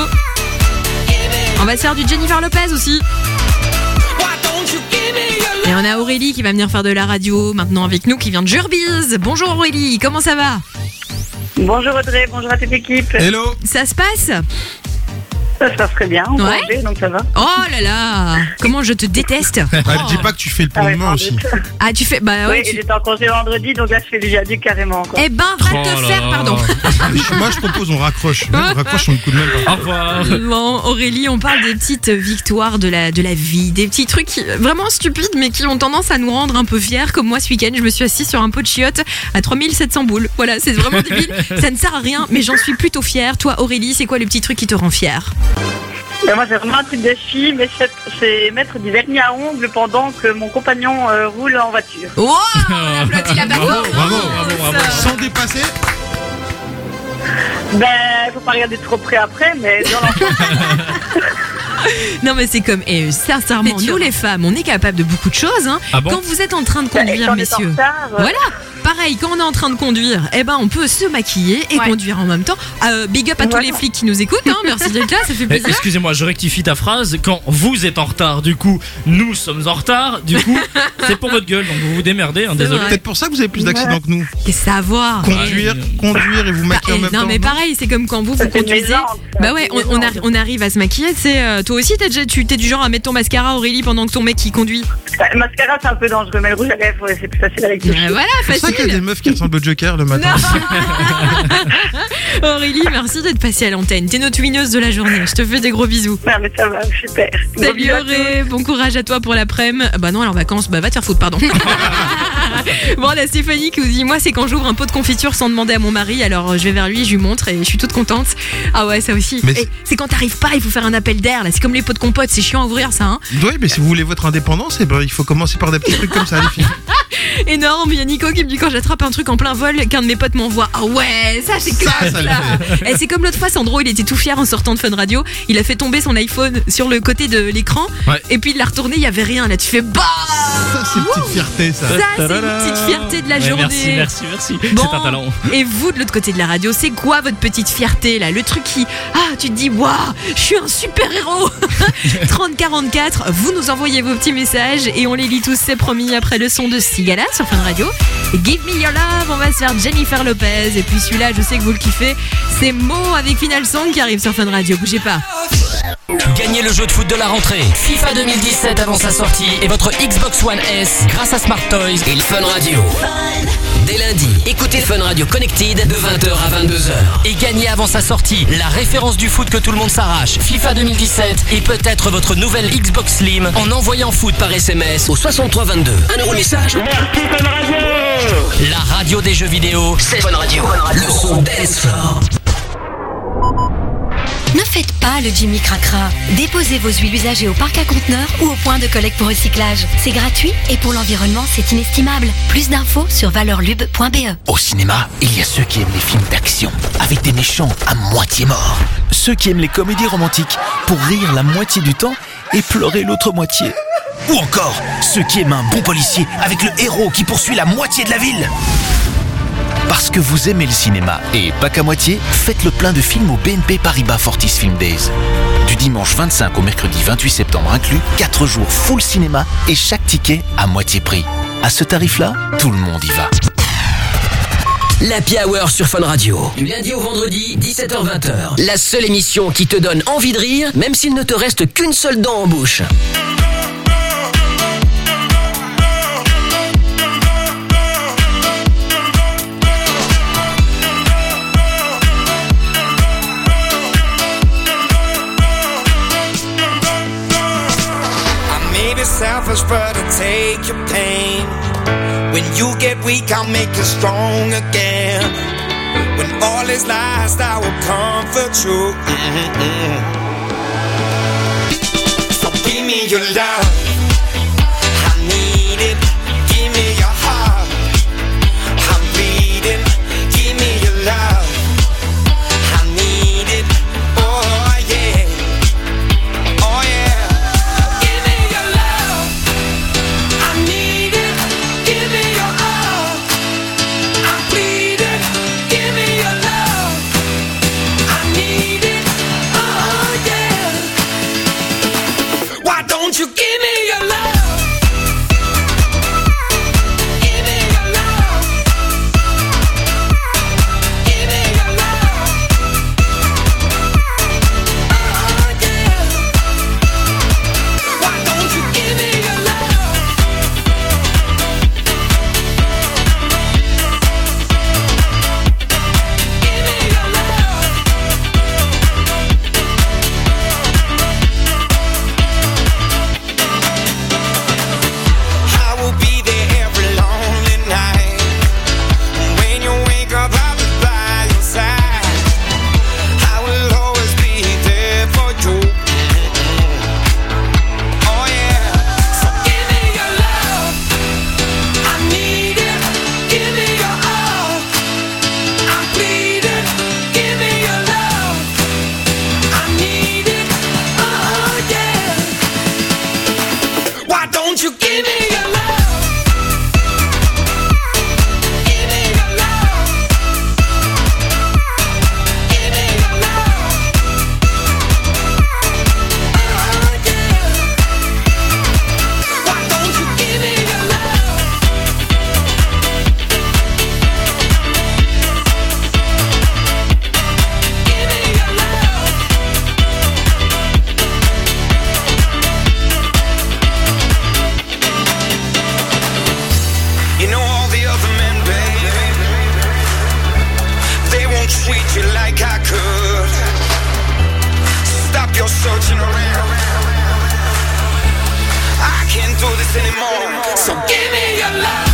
Speaker 2: On va se faire du Jennifer Lopez aussi. Et on a Aurélie qui va venir faire de la radio maintenant avec nous, qui vient de Jurbiz. Bonjour Aurélie, comment ça va?
Speaker 15: Bonjour Audrey, bonjour à toute l'équipe.
Speaker 12: Hello.
Speaker 2: Ça se passe?
Speaker 15: Ça se passe très bien, on
Speaker 2: ouais.
Speaker 15: manger, donc ça va.
Speaker 2: Oh là là, comment je te déteste.
Speaker 12: Dis pas que tu fais le plan de main aussi.
Speaker 2: Ah tu fais, bah ouais.
Speaker 15: Oui, j'étais en congé vendredi, donc là je fais du jadu carrément. Quoi.
Speaker 2: Eh ben, va te faire, pardon.
Speaker 12: Moi je propose, on raccroche. On raccroche, on ne coûte même pas.
Speaker 4: Au revoir.
Speaker 2: Bon, Aurélie, on parle des petites victoires de la vie, des petits trucs vraiment stupides, mais qui ont tendance à nous rendre un peu fiers. Comme moi ce week-end, je me suis assise sur un pot de chiottes à 3700 boules. Voilà, c'est vraiment débile. Ça ne sert à rien, mais j'en suis plutôt fière. Toi, Aurélie, c'est quoi le petit truc qui te rend fière?
Speaker 15: Moi, c'est vraiment un truc de fille, mais c'est mettre du vernis à ongles pendant que mon compagnon roule en voiture.
Speaker 2: Wow, on applaudit la performance.
Speaker 12: Bravo. Sans dépasser.
Speaker 15: Ben, faut pas regarder trop près après, mais dans l'enfant.
Speaker 2: Non mais c'est comme, et sincèrement, nous les femmes, on est capable de beaucoup de choses. Hein.
Speaker 4: Ah bon?
Speaker 2: Quand vous êtes en train de conduire, messieurs, voilà, pareil, quand on est en train de conduire, on peut se maquiller et conduire en même temps. Big up à tous les flics qui nous écoutent, merci d'être là, ça fait plaisir.
Speaker 4: Excusez-moi, je rectifie ta phrase. Quand vous êtes en retard, du coup, nous sommes en retard. Du coup, c'est pour votre gueule, donc vous vous démerdez. Désolé.
Speaker 12: Peut-être pour ça que vous avez plus d'accidents que nous.
Speaker 2: Qu'est-ce que ça a à voir?
Speaker 12: Conduire et vous maquiller en même temps.
Speaker 2: Non, mais pareil, c'est comme quand vous conduisez. On arrive à se maquiller. Toi aussi, t'es du genre à mettre ton mascara, Aurélie, pendant que ton mec il conduit.
Speaker 15: Le mascara, c'est un peu dangereux, mais le rouge à lèvres, c'est plus facile avec les
Speaker 2: Voilà, facile.
Speaker 12: C'est ça qu'il y a des meufs qui ressemblent au Joker le matin.
Speaker 2: Aurélie, merci d'être passée à l'antenne. T'es notre winneuse de la journée. Je te fais des gros bisous.
Speaker 15: Non, mais ça va, super.
Speaker 2: Salut Auré, bon courage à toi pour l'après-midi. Bah non, elle est en vacances, va te faire foutre, pardon. Bon, la Stéphanie qui nous dit, moi c'est quand j'ouvre un pot de confiture sans demander à mon mari, alors je vais vers lui, je lui montre et je suis toute contente. Ah ouais, ça aussi. C'est quand t'arrives pas, il faut faire un appel d'air là, c'est comme les pots de compote, c'est chiant à ouvrir ça, hein.
Speaker 12: Oui, mais si vous voulez votre indépendance, il faut commencer par des petits trucs comme ça, les filles.
Speaker 2: Énorme, il y a Nico qui me dit, quand j'attrape un truc en plein vol, qu'un de mes potes m'envoie. Ah ouais, ça c'est classe là. Et c'est comme l'autre fois, Sandro, il était tout fier en sortant de Fun Radio, il a fait tomber son iPhone sur le côté de l'écran, et puis il l'a retourné, il y avait rien, là tu fais bah.
Speaker 12: Ça c'est une petite fierté ça.
Speaker 2: Ça c'est une petite fierté de la journée.
Speaker 4: Merci.
Speaker 2: Bon,
Speaker 4: c'est un talent.
Speaker 2: Et vous de l'autre côté de la radio, c'est quoi votre petite fierté là? Le truc qui, tu te dis waouh, je suis un super héros. 3044, vous nous envoyez vos petits messages et on les lit tous, c'est promis, après le son de Sigala sur Fun Radio. Et Give Me Your Love, on va se faire Jennifer Lopez. Et puis celui-là, je sais que vous le kiffez, c'est Mo avec Final Song qui arrive sur Fun Radio. Bougez pas.
Speaker 3: Gagnez le jeu de foot de la rentrée FIFA 2017 avant sa sortie et votre Xbox One S grâce à Smart Toys et Fun Radio. Dès lundi, écoutez Fun Radio Connected de 20h à 22h et gagnez avant sa sortie la référence du foot que tout le monde s'arrache, FIFA 2017 et peut-être votre nouvelle Xbox Slim en envoyant foot par SMS au 6322. 1 euro message.
Speaker 10: Merci Fun Radio.
Speaker 3: La radio des jeux vidéo, c'est Fun Radio. Le son Dance Floor.
Speaker 7: Ne faites pas le Jimmy Cracra. Déposez vos huiles usagées au parc à conteneurs ou au point de collecte pour recyclage. C'est gratuit et pour l'environnement, c'est inestimable. Plus d'infos sur valeurlube.be.
Speaker 1: Au cinéma, il y a ceux qui aiment les films d'action, avec des méchants à moitié morts. Ceux qui aiment les comédies romantiques, pour rire la moitié du temps et pleurer l'autre moitié. Ou encore, ceux qui aiment un bon policier, avec le héros qui poursuit la moitié de la ville. Parce que vous aimez le cinéma, et pas qu'à moitié, faites le plein de films au BNP Paribas Fortis Film Days. Du dimanche 25 au mercredi 28 septembre inclus, 4 jours full cinéma et chaque ticket à moitié prix. À ce tarif-là, tout le monde y va.
Speaker 3: L'Happy Hour sur Fun Radio. Du lundi au vendredi, 17h-20h. La seule émission qui te donne envie de rire, même s'il ne te reste qu'une seule dent en bouche.
Speaker 11: Selfish, but I'll take your pain. When you get weak, I'll make you strong again. When all is lost, I will comfort you. So give me your love, I need it. Give me your heart, I'm bleeding. Give me your love, I need it. Oh yeah.
Speaker 10: Won't you give me your
Speaker 11: feel like I could stop your searching around. I can't do this anymore. So give me your love.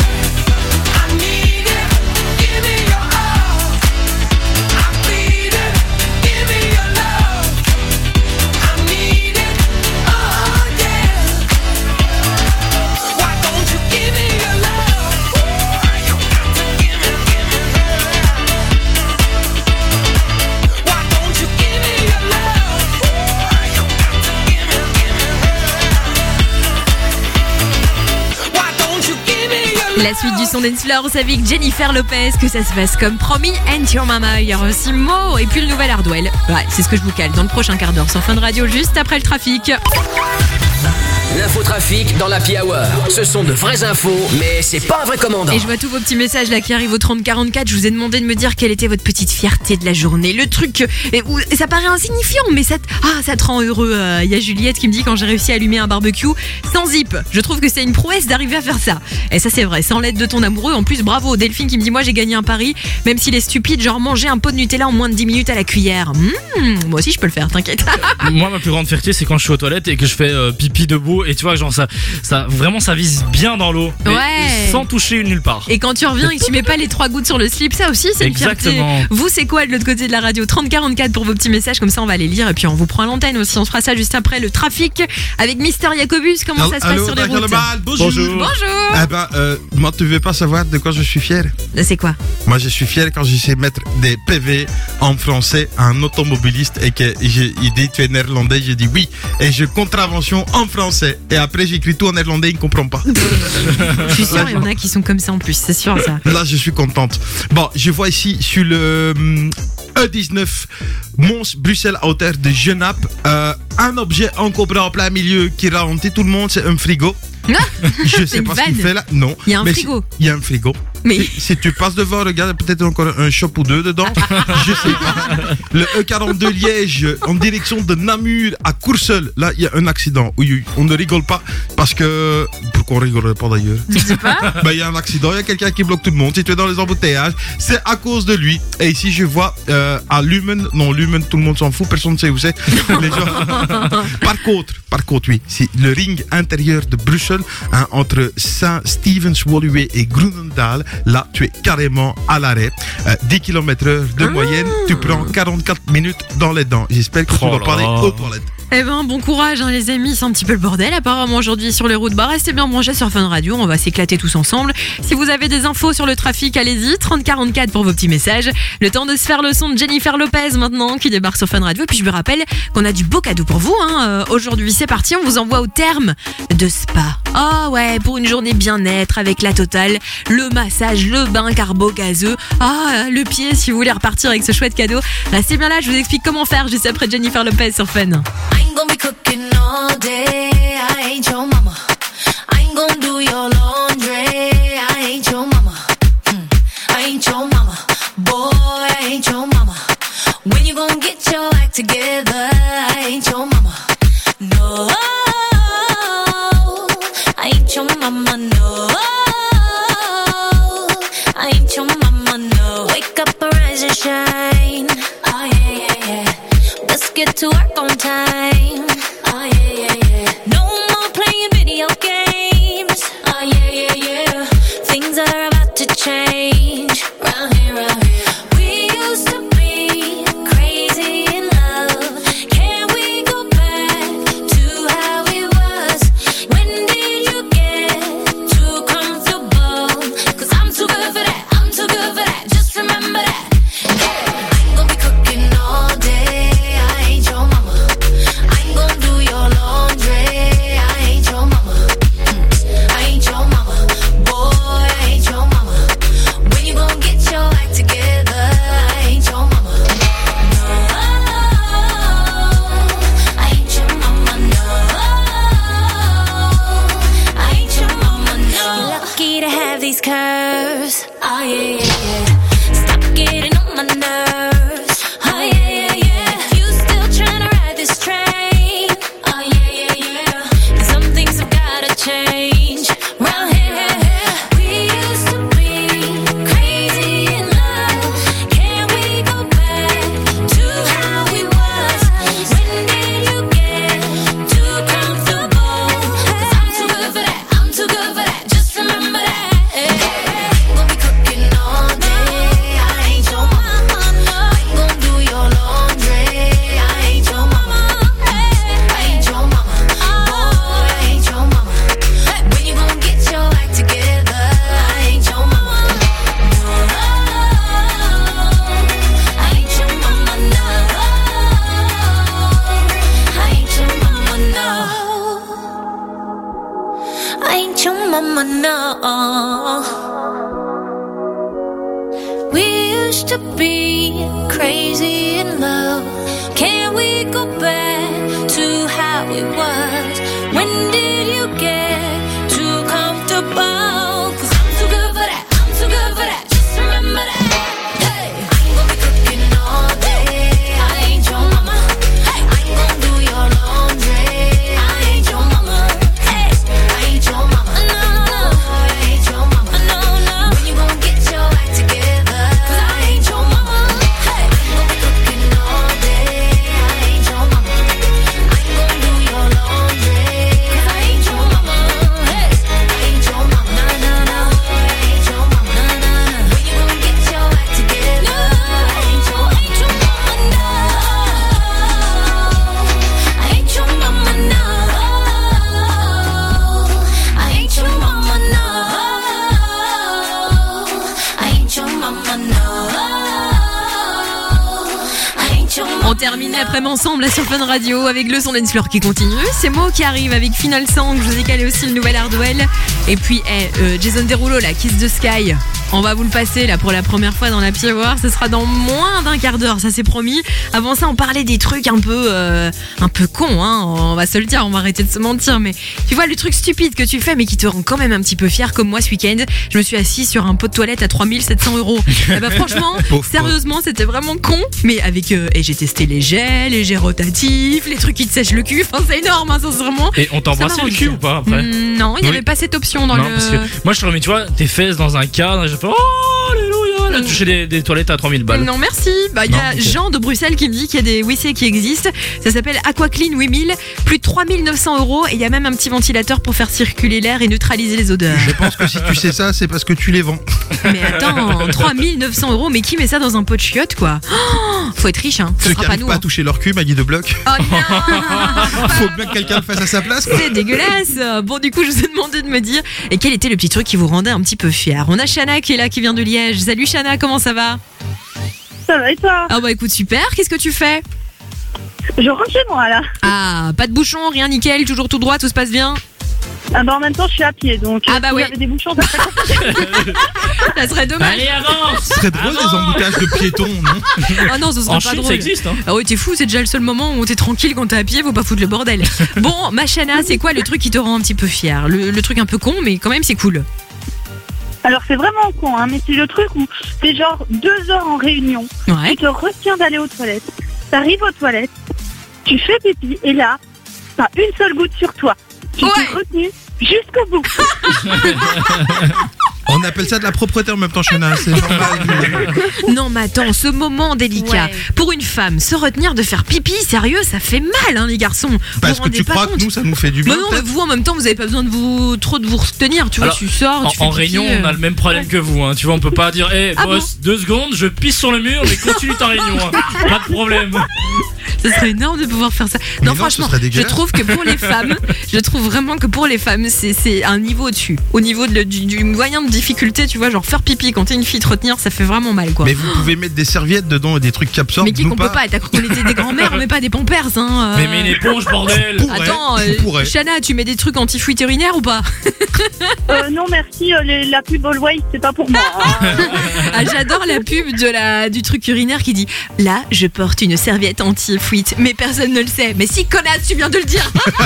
Speaker 2: La suite du son Dance Floor, c'est avec Jennifer Lopez que ça se passe comme promis. And Your Mama, il y aura aussi Mo et puis le nouvel Hardwell. Ouais, c'est ce que je vous cale dans le prochain quart d'heure sur Fun Radio, juste après le trafic.
Speaker 3: L'infotrafic dans l'Happy Hour. Ce sont de vraies infos, mais c'est pas un vrai commandant.
Speaker 2: Et je vois tous vos petits messages là qui arrivent au 3044. Je vous ai demandé de me dire quelle était votre petite fierté de la journée. Le truc, ça paraît insignifiant, mais ça te rend heureux. Il y a Juliette qui me dit quand j'ai réussi à allumer un barbecue sans zip. Je trouve que c'est une prouesse d'arriver à faire ça. Et ça c'est vrai, sans l'aide de ton amoureux. En plus, bravo. Delphine qui me dit moi j'ai gagné un pari, même s'il est stupide, genre manger un pot de Nutella en moins de 10 minutes à la cuillère. Moi aussi je peux le faire, t'inquiète.
Speaker 4: Moi ma plus grande fierté c'est quand je suis aux toilettes et que je fais pipi debout et tu vois genre ça vraiment ça vise bien dans l'eau, sans toucher nulle part.
Speaker 2: Et quand tu reviens et que tu mets pas les 3 gouttes sur le slip, ça aussi c'est une fierté. Vous c'est quoi de l'autre côté de la radio? 3044 pour vos petits messages, comme ça on va les lire et puis on vous prend à l'antenne aussi. On se fera ça juste après le trafic avec Mister Jacobus. Comment ça se passe sur les routes?
Speaker 12: Bonjour. Eh ben, moi tu veux pas savoir de quoi je suis fier?
Speaker 2: C'est quoi?
Speaker 12: Moi je suis fier quand je sais mettre des PV en français à un automobiliste et il dit tu es néerlandais, je dis oui et je contravention en français et après j'écris tout en néerlandais, il ne comprend pas.
Speaker 2: Je suis sûr, il y en a qui sont comme ça en plus, c'est sûr ça.
Speaker 12: Là, je suis contente. Bon, je vois ici sur le E19 Mons-Bruxelles à hauteur de Genappe un objet encombré en plein milieu qui ralentit tout le monde, c'est un frigo. Je sais pas ce qu'il fait là. Non.
Speaker 2: Il y a un frigo.
Speaker 12: Il y a un frigo.
Speaker 2: Mais
Speaker 12: si tu passes devant, regarde, peut-être encore un shop ou deux dedans. Je sais pas. Le E42 Liège en direction de Namur à Courseul. Là, il y a un accident. Oui, on ne rigole pas parce que. Pourquoi on rigolerait pas d'ailleurs?
Speaker 2: Je sais pas.
Speaker 12: Il y a un accident, il y a quelqu'un qui bloque tout le monde. Si tu es dans les embouteillages, c'est à cause de lui. Et ici, je vois à Lumen. Non, Lumen, tout le monde s'en fout, personne ne sait où c'est. Les gens. Par contre, oui. C'est le ring intérieur de Bruxelles, entre Saint-Stevens-Woluwe et Groenendaal. Là, tu es carrément à l'arrêt. 10 km/h de moyenne. Tu prends 44 minutes dans les dents. J'espère que tu vas pas aller aux toilettes.
Speaker 2: Eh ben, bon courage, les amis. C'est un petit peu le bordel apparemment aujourd'hui sur les routes. Restez bien branchés sur Fun Radio. On va s'éclater tous ensemble. Si vous avez des infos sur le trafic, allez-y. 3044 pour vos petits messages. Le temps de se faire le son de Jennifer Lopez maintenant qui débarque sur Fun Radio. Et puis je vous rappelle qu'on a du beau cadeau pour vous. Aujourd'hui, c'est parti. On vous envoie au terme de spa. Oh ouais, pour une journée bien-être avec la totale. Le massage, le bain carbo-gazeux. Le pied si vous voulez repartir avec ce chouette cadeau. Restez bien là, je vous explique comment faire juste après Jennifer Lopez sur Fun.
Speaker 21: I ain't gonna be cooking all day. I ain't your mama. I ain't gonna do your laundry. I ain't your mama. I ain't your mama. Boy, I ain't your mama. When you gonna get your act together? I ain't your mama. No, I ain't your mama. No, I ain't your mama. No, wake up, arise and shine. Oh yeah, yeah, yeah. Let's get to work on time. Oh yeah, yeah, yeah. No more playing video games. Oh yeah, yeah, yeah. Things are about to change. Round here, round here. We used to be crazy in love. Can we go back to how it was? When did you get too comfortable? 'Cause I'm too good for that. I'm too good for that. Just remember that. I ain't gonna be cooking all day. I ain't your mama. I ain't gonna do your laundry. I ain't your mama. I ain't your mama. Boy, I ain't your mama. When you gonna get your act together? I ain't your mama. No, I ain't your mama. No, I ain't your mama. No. You're lucky to have these curves. Oh yeah, yeah, yeah. Stop getting on my nerves. Oh yeah, yeah, yeah. You still trying to ride this train? Oh yeah, yeah, yeah. Some things have gotta change. Round here, we used to be crazy in love. Can we go back no. We used to be crazy in love. Can we go back to how it was? When did you get too comfortable? 'Cause I'm too good for that, I'm too good for that. Just remember that. Hey, I ain't gonna be cooking all day. I ain't your mama. Hey, I ain't gonna do your laundry. I ain't your mama. Hey, I ain't your mama. No, no, no. I ain't your mama. No, no. When you gonna get your act together? 'Cause I ain't your mama. Hey, I ain't gonna be cooking all day. I ain't your mama. I ain't gonna do your laundry. 'Cause I ain't your mama. Hey, I ain't your mama. No, no, no. I ain't your mama. No, no, no. When you gonna get your act together? I ain't your mama. No. I ain't your mama. No. I ain't your mama. No. I ain't your mama. No. I ain't your mama.
Speaker 2: On termine l'après-midi ensemble là sur Fun Radio avec le son d'Ensfleur qui continue. C'est Mo qui arrive avec Final Song. Je vous ai calé aussi le nouvel Hardwell. Et puis Jason Derulo, la Kiss the Sky. On va vous le passer là pour la première fois dans la Pied-Voir. Ce sera dans moins d'un quart d'heure, ça c'est promis. Avant ça, on parlait des trucs un peu cons, hein. On va se le dire, on va arrêter de se mentir. Mais tu vois, le truc stupide que tu fais, mais qui te rend quand même un petit peu fier, comme moi ce week-end. Je me suis assise sur un pot de toilette à 3700 €. Et bah franchement, sérieusement, c'était vraiment con. Mais avec et j'ai testé les gels rotatifs, les trucs qui te sèchent le cul. Enfin, c'est énorme, hein, sincèrement.
Speaker 4: Et on t'embrassait le cul ou pas après?
Speaker 2: Non, il n'y avait pas cette option dans
Speaker 4: non, parce que moi je te remets, tu vois, tes fesses dans un cadre et j'ai fait oh alléluia, là toucher des toilettes à 3000 balles.
Speaker 2: Non merci. Bah il y a Jean de Bruxelles qui me dit qu'il y a des WC qui existent. Ça s'appelle AquaClean 8000, plus de 3900 € et il y a même un petit ventilateur pour faire circuler l'air et neutraliser les odeurs.
Speaker 12: Je pense que si tu sais ça, c'est parce que tu les vends.
Speaker 2: Mais attends, 3900 €, mais qui met ça dans un pot de chiottes quoi? Faut être riche hein.
Speaker 12: Ceux qui n'arrivent pas à toucher leur cul, Maggie de Bloc.
Speaker 2: Oh non.
Speaker 12: Faut bien que quelqu'un le fasse à sa place quoi.
Speaker 2: C'est dégueulasse. Bon du coup je vous ai demandé de me dire et quel était le petit truc qui vous rendait un petit peu fier. On a Chana qui est là, qui vient de Liège. Salut Chana, comment ça va?
Speaker 15: Ça va et toi?
Speaker 2: Ah bah écoute super, qu'est-ce que tu fais?
Speaker 15: Je rentre chez moi là.
Speaker 2: Ah, pas de bouchon, rien, nickel, toujours tout droit, tout se passe bien?
Speaker 15: Ah bah en même temps je suis à pied donc
Speaker 2: ah bah
Speaker 15: si
Speaker 2: ouais.
Speaker 15: j'avais des bouchons ça serait compliqué.
Speaker 2: Ça serait dommage.
Speaker 4: Allez avance.
Speaker 12: Ce serait drôle des embouteillages de piétons, non?
Speaker 2: Ah non, ce serait pas
Speaker 4: Chine,
Speaker 2: drôle.
Speaker 4: ça existe hein.
Speaker 2: Ah ouais, t'es fou, c'est déjà le seul moment où t'es tranquille quand t'es à pied, faut pas foutre le bordel. Bon, Machana, c'est quoi le truc qui te rend un petit peu fier? Le truc un peu con, mais quand même c'est cool.
Speaker 15: Alors c'est vraiment con hein, mais c'est le truc où t'es genre 2 heures en réunion,
Speaker 2: Ouais.
Speaker 15: tu te retiens d'aller aux toilettes, t'arrives aux toilettes, tu fais pipi et là, t'as une seule goutte sur toi. Tu t'es retenu jusqu'au bout.
Speaker 12: On appelle ça de la propreté en même temps, Chana. C'est normal.
Speaker 2: Non mais attends, ce moment délicat.
Speaker 15: Ouais.
Speaker 2: Pour une femme, se retenir de faire pipi, sérieux, ça fait mal hein les garçons.
Speaker 12: Parce
Speaker 2: Vous
Speaker 12: que tu
Speaker 2: rendez pas
Speaker 12: crois
Speaker 2: compte.
Speaker 12: que nous, ça nous fait du bien.
Speaker 2: Mais non, mais vous en même temps, vous avez pas besoin de vous retenir. Tu vois,
Speaker 4: Alors,
Speaker 2: tu sors, tu fais
Speaker 4: en
Speaker 2: pipi,
Speaker 4: réunion, on a le même problème que vous. Hein. Tu vois, on peut pas dire,
Speaker 2: Ah
Speaker 4: boss, 2 secondes, je pisse sur le mur, mais continue ta réunion. Hein. Pas de problème.
Speaker 2: Ce serait énorme de pouvoir faire ça.
Speaker 12: Mais
Speaker 2: Non,
Speaker 12: non,
Speaker 2: franchement,
Speaker 12: ce serait
Speaker 2: je
Speaker 12: dégueulasse.
Speaker 2: trouve que pour les femmes, je trouve vraiment que pour les femmes, c'est un niveau au-dessus. Au niveau du moyen de difficulté, tu vois, genre faire pipi quand t'es une fille, te retenir, ça fait vraiment mal, quoi.
Speaker 12: Mais vous pouvez mettre des serviettes dedans et des trucs qui absorbent.
Speaker 2: Mais qui
Speaker 12: nous
Speaker 2: qu'on peut pas, t'as cru qu'on était des grands-mères, on met pas des pampers, hein.
Speaker 4: Mais mets une éponge, bordel.
Speaker 2: Attends,
Speaker 12: on pourrait.
Speaker 2: Chana, tu mets des trucs anti-fuite urinaire ou pas?
Speaker 15: Non merci, la pub Always c'est pas pour moi.
Speaker 2: Ah, j'adore la pub du truc urinaire qui dit là, je porte une serviette anti-fuite, mais personne ne le sait. Mais si, connasse, tu viens de le dire.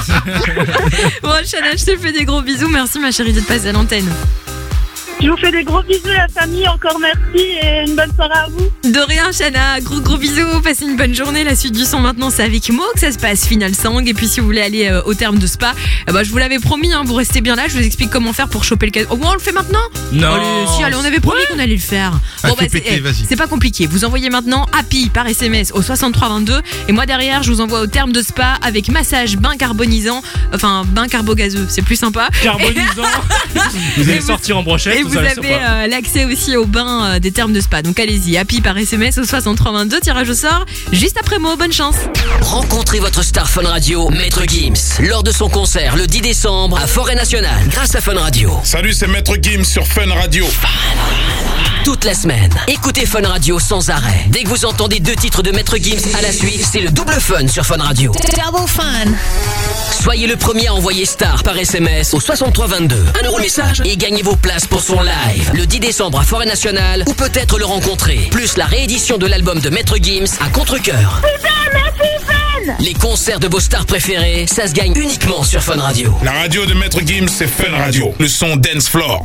Speaker 2: Bon, Chana, je te fais des gros bisous. Merci, ma chérie, d'être passée à l'antenne.
Speaker 15: Je vous fais des gros bisous la famille, encore merci et une bonne soirée à vous.
Speaker 2: De rien, Chana, gros bisous, passez une bonne journée. La suite du son maintenant, c'est avec Mo que ça se passe, Final Sang. Et puis si vous voulez aller au terme de Spa, je vous l'avais promis, hein, vous restez bien là, je vous explique comment faire pour choper le cadeau. Oh, on le fait maintenant?
Speaker 4: Non.
Speaker 2: Allez, on avait promis qu'on allait le faire. C'est pas compliqué, vous envoyez maintenant Happy par SMS au 6322 et moi derrière je vous envoie au terme de Spa avec massage, bain carbonisant, enfin bain carbo-gazeux, c'est plus sympa.
Speaker 4: Carbonisant. Vous allez sortir en brochette.
Speaker 2: Et vous avez l'accès aussi au bain des termes de Spa. Donc allez-y, Happy par SMS au 6322, tirage au sort juste après moi, bonne chance.
Speaker 3: Rencontrez votre star Fun Radio, Maître Gims, lors de son concert le 10 décembre à Forêt Nationale, grâce à Fun Radio.
Speaker 6: Salut, c'est Maître Gims sur Fun Radio.
Speaker 3: Toute la semaine, écoutez Fun Radio sans arrêt. Dès que vous entendez 2 titres de Maître Gims à la suite, c'est le double fun sur Fun Radio.
Speaker 21: Double fun.
Speaker 3: Soyez le premier à envoyer star par SMS au 6322. 1 € le message, et gagnez vos places pour son live le 10 décembre à Forêt Nationale ou peut-être le rencontrer. Plus la réédition de l'album de Maître Gims à Contrecœur. Les concerts de vos stars préférées, ça se gagne uniquement sur Fun Radio.
Speaker 6: La radio de Maître Gims, c'est Fun Radio. Le son Dance Floor.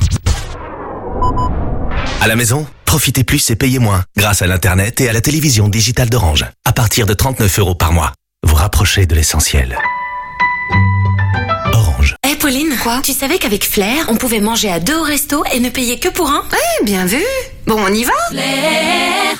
Speaker 5: À la maison, profitez plus et payez moins grâce à l'Internet et à la télévision digitale d'Orange. À partir de 39 € par mois. Vous rapprochez de l'essentiel. Orange.
Speaker 19: Hé Pauline, quoi? Tu savais qu'avec Flair, on pouvait manger à 2 au resto et ne payer que pour un?
Speaker 8: Ouais, bien vu. Bon, on y va?
Speaker 19: Flair.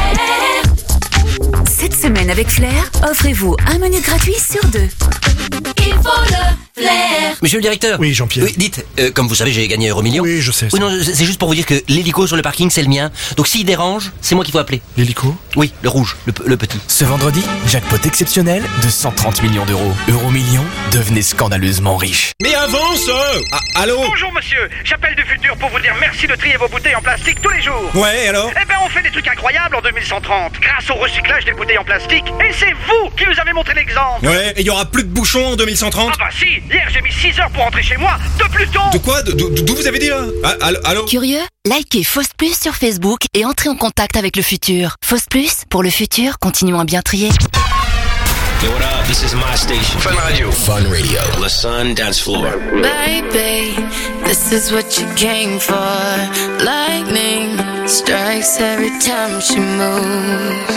Speaker 8: Cette semaine avec Flair, offrez-vous un menu gratuit sur 2.
Speaker 19: Il faut le Flair.
Speaker 23: Monsieur le directeur.
Speaker 12: Oui, Jean-Pierre.
Speaker 23: Oui, dites, comme vous savez, j'ai gagné Euromillion.
Speaker 12: Oui, je sais.
Speaker 23: Oui, non, c'est juste pour vous dire que l'hélico sur le parking, c'est le mien. Donc s'il dérange, c'est moi qu'il faut appeler.
Speaker 12: L'hélico?
Speaker 23: Oui, le rouge, le petit.
Speaker 1: Ce vendredi, jackpot exceptionnel de 130 millions d'euros. Euromillion, devenez scandaleusement riche.
Speaker 9: Mais avance! Allô?
Speaker 24: Bonjour monsieur, j'appelle du futur pour vous dire merci de trier vos bouteilles en plastique tous les jours.
Speaker 9: Ouais, alors?
Speaker 24: Eh ben on fait des trucs incroyables en 2130, grâce au recyclage des bouteilles en plastique, et c'est vous qui nous avez montré l'exemple.
Speaker 9: Ouais, et il y aura plus de bouchons en 2130?
Speaker 24: Ah bah si, hier j'ai mis 6 heures pour rentrer chez moi, de plus tôt.
Speaker 9: De quoi? D'où vous avez dit là? Allô?
Speaker 16: Curieux? Likez Fausse Plus sur Facebook et entrez en contact avec le futur. Fausse Plus, pour le futur, continuons à bien trier.
Speaker 25: Yo, what up? This is my station. Fun Radio. Fun Radio. Le Sun Dance Floor.
Speaker 14: Baby, this is what you came for. Lightning strikes every time she moves.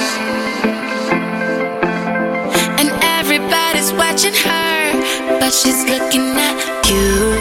Speaker 14: And everybody's watching her, but she's looking at you.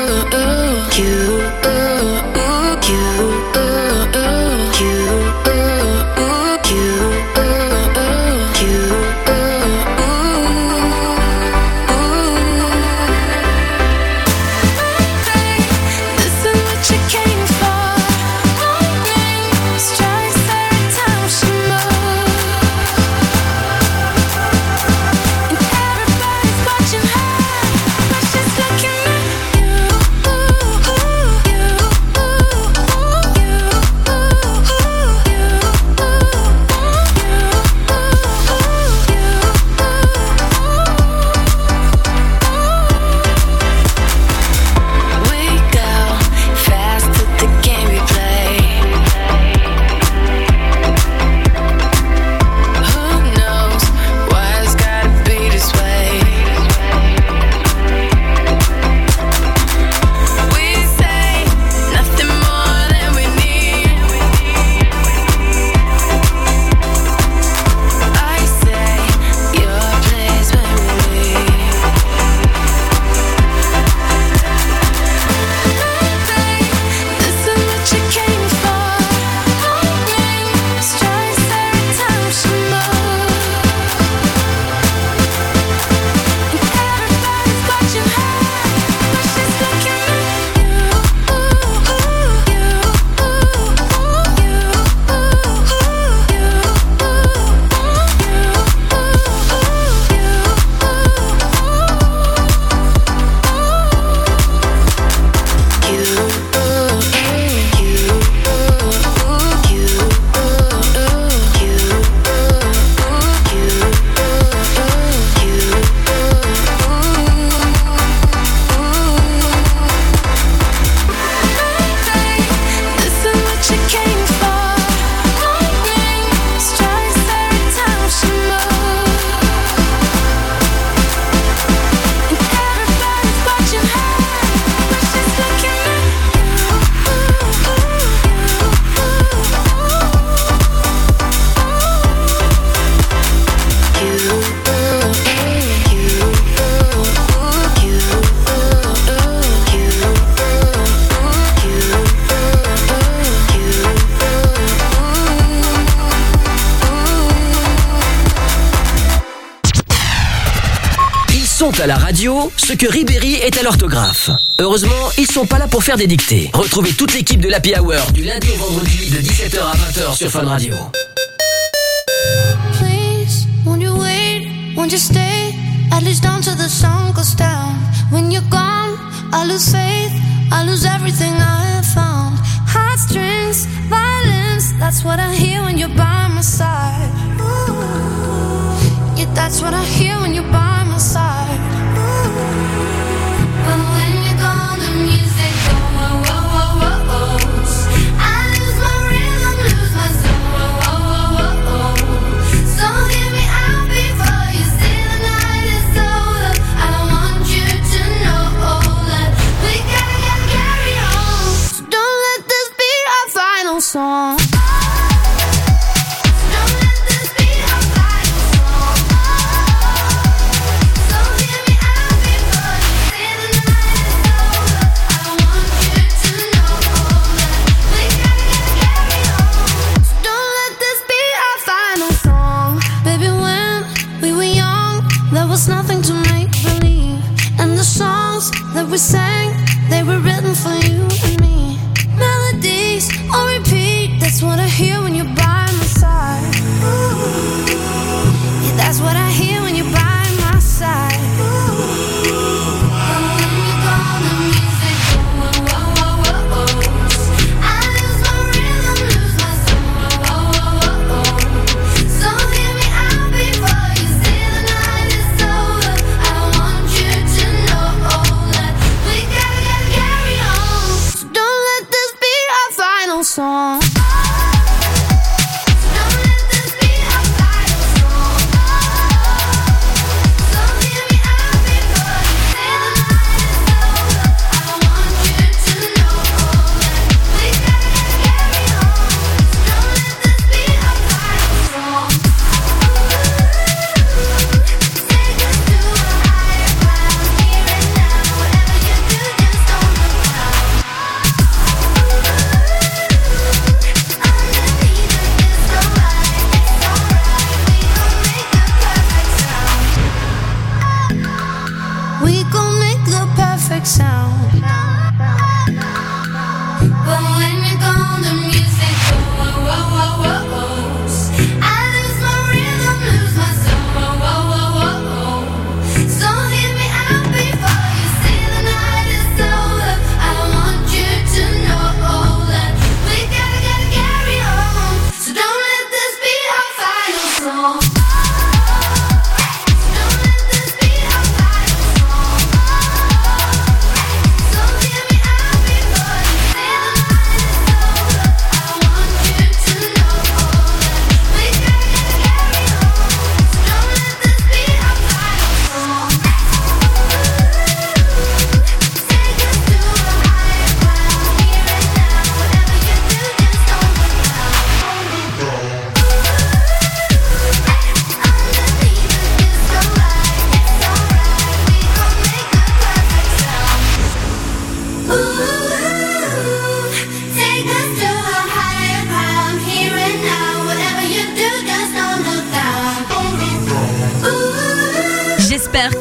Speaker 3: À la radio, ce que Ribéry est à l'orthographe. Heureusement, ils sont pas là pour faire des dictées. Retrouvez toute l'équipe de l'Happy Hour du lundi au vendredi de 17h à 20h sur Fun Radio.
Speaker 14: Please, won't you wait, won't you stay, at least down till the sun goes down. When you're gone, I lose faith, I lose everything I have found. Heartstrings, violence, that's what I hear when you're by my side. Yeah, that's what I hear when you're by my side. But when you're gone, the music go away.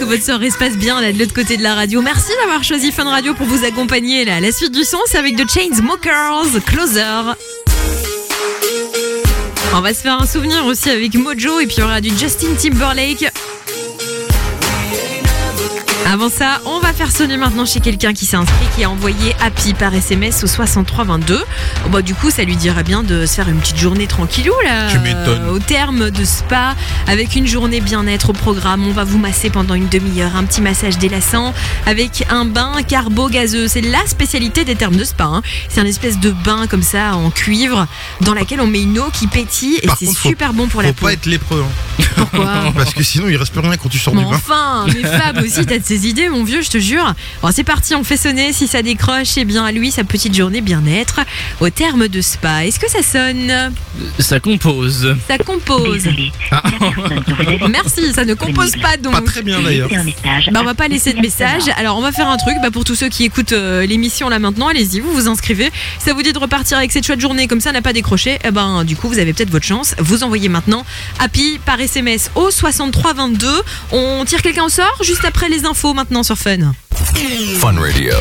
Speaker 2: que votre soirée se passe bien là de l'autre côté de la radio. Merci d'avoir choisi Fun Radio pour vous accompagner là. La suite du son, c'est avec The Chainsmokers, Closer. On va se faire un souvenir aussi avec Mojo et puis il y aura du Justin Timberlake. Avant ça, on va faire sonner maintenant chez quelqu'un qui s'est inscrit, qui a envoyé Happy par SMS au 6322. Bon, du coup, ça lui dirait bien de se faire une petite journée tranquillou là.
Speaker 12: Tu m'étonnes.
Speaker 2: Au terme de spa, avec une journée bien-être au programme. On va vous masser pendant une demi-heure, un petit massage délassant avec un bain carbo-gazeux. C'est la spécialité des termes de spa. Hein. C'est un espèce de bain comme ça en cuivre dans laquelle on met une eau qui pétille et c'est super bon pour la peau.
Speaker 12: Faut pas être lépreux. Hein.
Speaker 2: Pourquoi ?
Speaker 12: Parce que sinon il reste plus rien quand tu sors du bain.
Speaker 2: Enfin, mais Fab aussi, t'as de ces idées, mon vieux, je te jure. Bon, c'est parti, on fait sonner. Si ça décroche, eh bien à lui sa petite journée bien-être au terme de spa. Est-ce que ça sonne ?
Speaker 4: Ça compose.
Speaker 2: Ça compose. Merci, ça ne compose pas donc.
Speaker 12: Pas très bien d'ailleurs.
Speaker 2: Bah, on va pas laisser de message. Alors on va faire un truc. Bah, pour tous ceux qui écoutent l'émission là maintenant, allez-y, vous vous inscrivez. Ça vous dit de repartir avec cette chouette journée comme ça, n'a pas décroché. Eh ben du coup vous avez peut-être votre chance. Vous envoyez maintenant Happy par SMS au 6322. On tire quelqu'un au sort juste après les infos maintenant sur Fun.
Speaker 13: Fun Radio.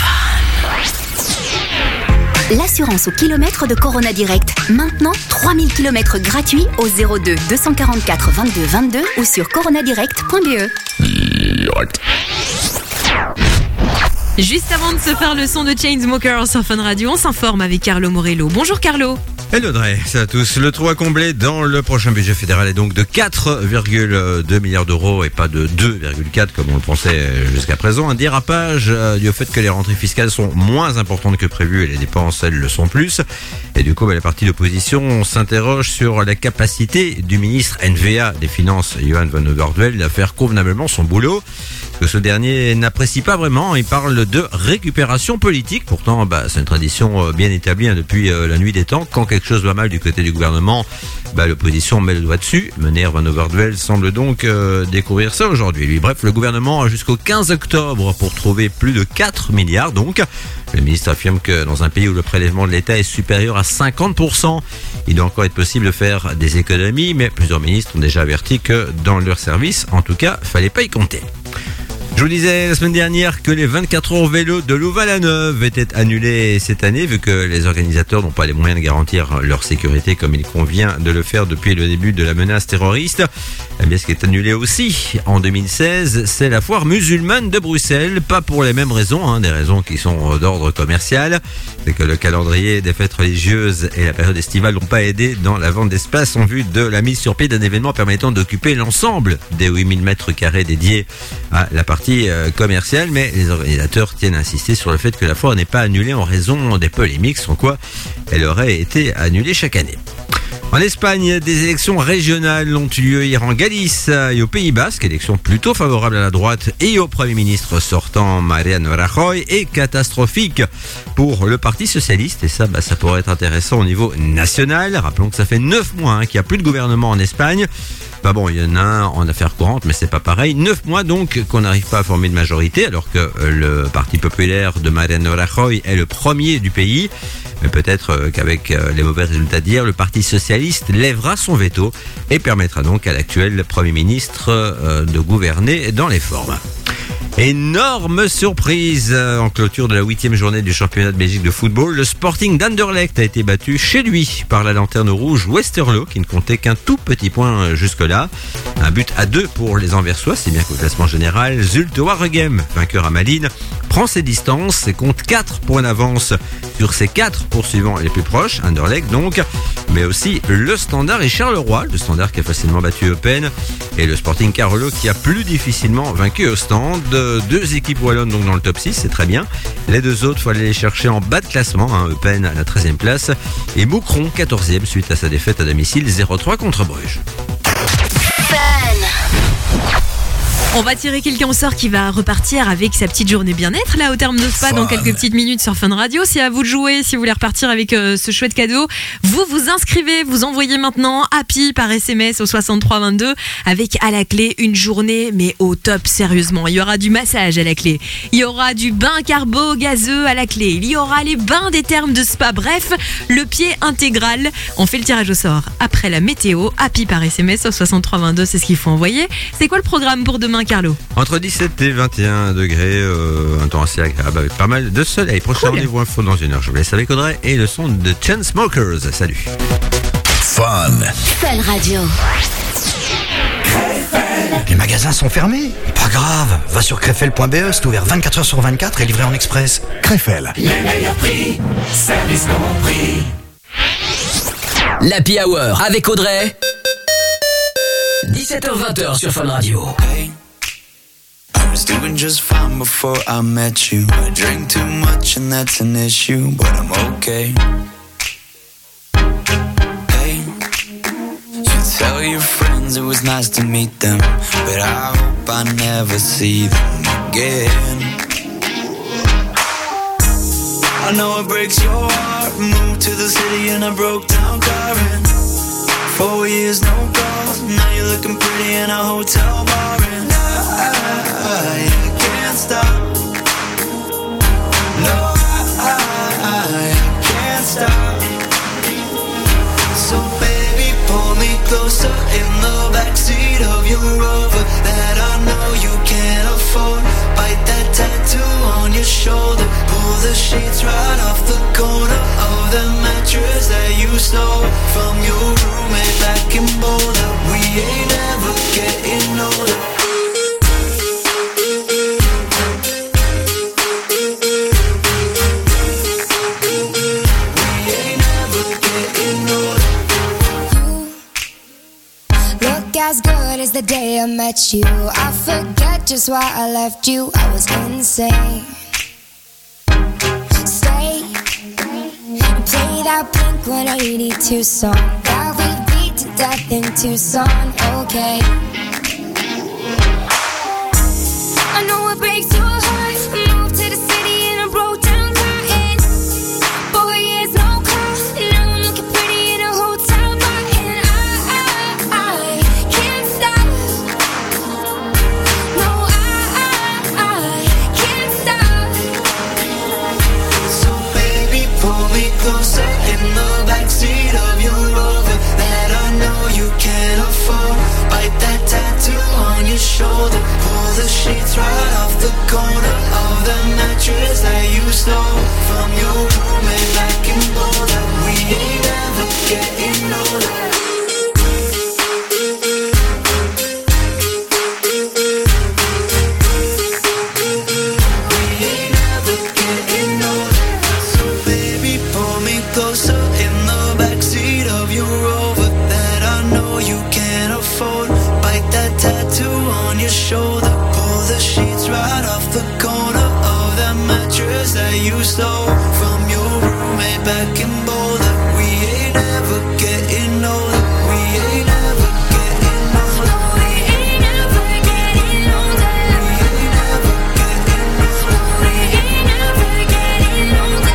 Speaker 8: L'assurance au kilomètre de Corona Direct. Maintenant, 3000 km gratuits au 02 244 22 22 ou sur coronadirect.be.
Speaker 2: Juste avant de se faire le son de Chainsmokers sur Fun Radio, on s'informe avec Carlo Morello. Bonjour Carlo.
Speaker 17: Hello Audrey, salut à tous. Le trou à combler dans le prochain budget fédéral est donc de 4,2 milliards d'euros et pas de 2,4 comme on le pensait jusqu'à présent. Un dérapage dû au fait que les rentrées fiscales sont moins importantes que prévu et les dépenses, elles, le sont plus. Et du coup, la partie d'opposition s'interroge sur la capacité du ministre NVA des Finances, Johan van Overvelde, à faire convenablement son boulot. Que ce dernier n'apprécie pas vraiment. Il parle de récupération politique. Pourtant, c'est une tradition bien établie depuis la nuit des temps. Quand quelque chose va mal du côté du gouvernement, l'opposition met le doigt dessus. Meneer van Overvelde semble donc découvrir ça aujourd'hui. Lui, bref, le gouvernement a jusqu'au 15 octobre pour trouver plus de 4 milliards. Donc, le ministre affirme que dans un pays où le prélèvement de l'État est supérieur à 50%, il doit encore être possible de faire des économies. Mais plusieurs ministres ont déjà averti que dans leur service, en tout cas, fallait pas y compter. Je vous disais la semaine dernière que les 24 heures vélo de Louvain-la-Neuve étaient annulés cette année vu que les organisateurs n'ont pas les moyens de garantir leur sécurité comme il convient de le faire depuis le début de la menace terroriste. Eh bien, ce qui est annulé aussi en 2016, c'est la foire musulmane de Bruxelles. Pas pour les mêmes raisons, des raisons qui sont d'ordre commercial. C'est que le calendrier des fêtes religieuses et la période estivale n'ont pas aidé dans la vente d'espace en vue de la mise sur pied d'un événement permettant d'occuper l'ensemble des 8000 mètres carrés dédiés à la partie commerciale, mais les organisateurs tiennent à insister sur le fait que la foire n'est pas annulée en raison des polémiques, sans quoi elle aurait été annulée chaque année. En Espagne, des élections régionales ont eu lieu hier en Galice et au Pays Basque, élection plutôt favorable à la droite et au Premier ministre sortant Mariano Rajoy et catastrophique pour le Parti Socialiste. Et ça pourrait être intéressant au niveau national. Rappelons que ça fait 9 mois qu'il n'y a plus de gouvernement en Espagne. Il y en a un en affaires courantes, mais c'est pas pareil. 9 mois donc qu'on n'arrive pas à former de majorité, alors que le Parti populaire de Mariano Rajoy est le premier du pays. Mais peut-être qu'avec les mauvais résultats d'hier, le Parti socialiste lèvera son veto et permettra donc à l'actuel Premier ministre de gouverner dans les formes. Énorme surprise en clôture de la 8e journée du championnat de Belgique de football. Le Sporting d'Anderlecht a été battu chez lui par la lanterne rouge Westerlo qui ne comptait qu'un tout petit point jusque-là. Un but à 2 pour les Anversois, si bien qu'au classement général, Zulte Waregem, vainqueur à Malines, prend ses distances et compte 4 points d'avance sur ses 4 poursuivants les plus proches, Anderlecht donc, mais aussi le Standard et Charleroi, le Standard qui a facilement battu Eupen et le Sporting Carolo qui a plus difficilement vaincu au stand. 2 équipes wallonnes donc dans le top 6, c'est très bien. Les 2 autres, il faut aller les chercher en bas de classement, Eupen à la 13e place et Moucron 14e suite à sa défaite à domicile 0-3 contre Bruges.
Speaker 2: On va tirer quelqu'un au sort qui va repartir avec sa petite journée bien-être là au terme de spa dans quelques petites minutes sur Fun Radio. C'est à vous de jouer si vous voulez repartir avec ce chouette cadeau. Vous vous inscrivez, vous envoyez maintenant Happy par SMS au 6322 avec à la clé une journée mais au top sérieusement. Il y aura du massage à la clé, il y aura du bain carbo gazeux à la clé, il y aura les bains des termes de spa, bref le pied intégral. On fait le tirage au sort après la météo. Happy par SMS au 6322, c'est ce qu'il faut envoyer. C'est quoi le programme pour demain demain, Carlo?
Speaker 17: Entre 17 et 21 degrés, un temps assez agréable avec pas mal de soleil. Prochain rendez-vous info dans une heure. Je vous laisse avec Audrey et le son de Chainsmokers. Salut.
Speaker 5: Fun
Speaker 8: Radio.
Speaker 7: Les magasins sont fermés. Pas grave, va sur crefel.be, c'est ouvert 24h sur 24 et livré en express. Crefel.
Speaker 10: Les meilleurs prix, service compris.
Speaker 3: L'Happy Hour avec Audrey. 17h-20h sur Fun Radio.
Speaker 11: I was doing just fine before I met you. I drink too much and that's an issue, but I'm okay. Hey, you tell your friends it was nice to meet them, but I hope I never see them again. I know it breaks your heart. Moved to the city in a broke down car and 4 years no calls. Now you're looking pretty in a hotel bar and I can't stop. No, I can't stop. So baby, pull me closer in the backseat of your Rover that I know you can't afford. Bite that tattoo on your shoulder. Pull the sheets right off the corner of the mattress that you stole from your roommate back in Boulder. We ain't ever getting older.
Speaker 21: As good as the day I met you, I forget just why I left you. I was insane. Stay and play that Blink-182 song that we beat to death in Tucson. Okay. I know it breaks your heart. Moved to the city in a broke down car and 4 years no call. Now I'm looking pretty in a hotel bar and I can't stop. No, I can't stop.
Speaker 11: So baby, pull me closer in the backseat of your Rover that I know you can't afford. Bite that tattoo on your shoulder. Pull the sheets right off the corner of the mattress that you stole from your roommate back in Boulder. We ain't ever getting older. Closer in the backseat of your Rover that I know you can't afford. Bite that tattoo on your shoulder. Pull the sheets right off the corner of that mattress that you stole from your roommate back in Boulder. We ain't ever getting older. We ain't ever getting older. We ain't ever getting older. We ain't ever getting older. We ain't ever getting older.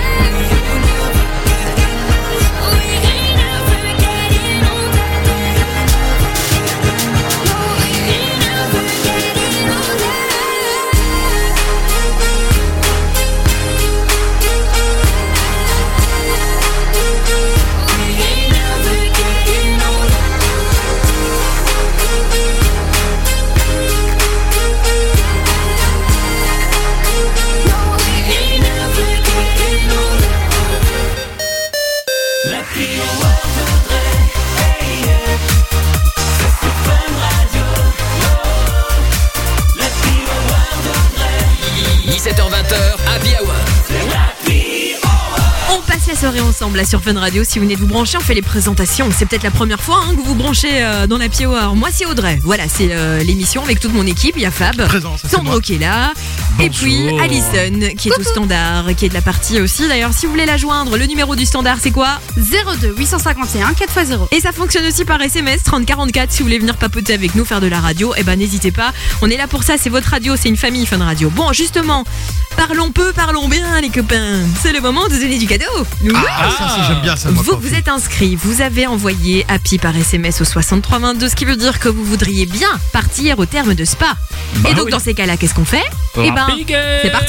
Speaker 2: La soirée ensemble là sur Fun Radio. Si vous venez de vous brancher, on fait les présentations. C'est peut-être la première fois que vous vous branchez dans l'Happy Hour. Moi c'est Audrey. Voilà, c'est l'émission avec toute mon équipe. Il y a Fab, Sandro qui est là, et puis Alison qui est au standard, qui est de la partie aussi. D'ailleurs, si vous voulez la joindre, le numéro du standard c'est quoi?
Speaker 13: 02 851 4x0.
Speaker 2: Et ça fonctionne aussi par SMS 3044. Si vous voulez venir papoter avec nous, faire de la radio, eh ben n'hésitez pas. On est là pour ça. C'est votre radio, c'est une famille Fun Radio. Bon, justement, parlons peu, parlons bien, les copains. C'est le moment de donner du cadeau.
Speaker 12: Ça, j'aime bien ça.
Speaker 2: Vous êtes inscrit, vous avez envoyé Happy par SMS au 6322, ce qui veut dire que vous voudriez bien partir au terme de Spa. Et donc dans ces cas-là, qu'est-ce qu'on fait? Eh ben, c'est parti.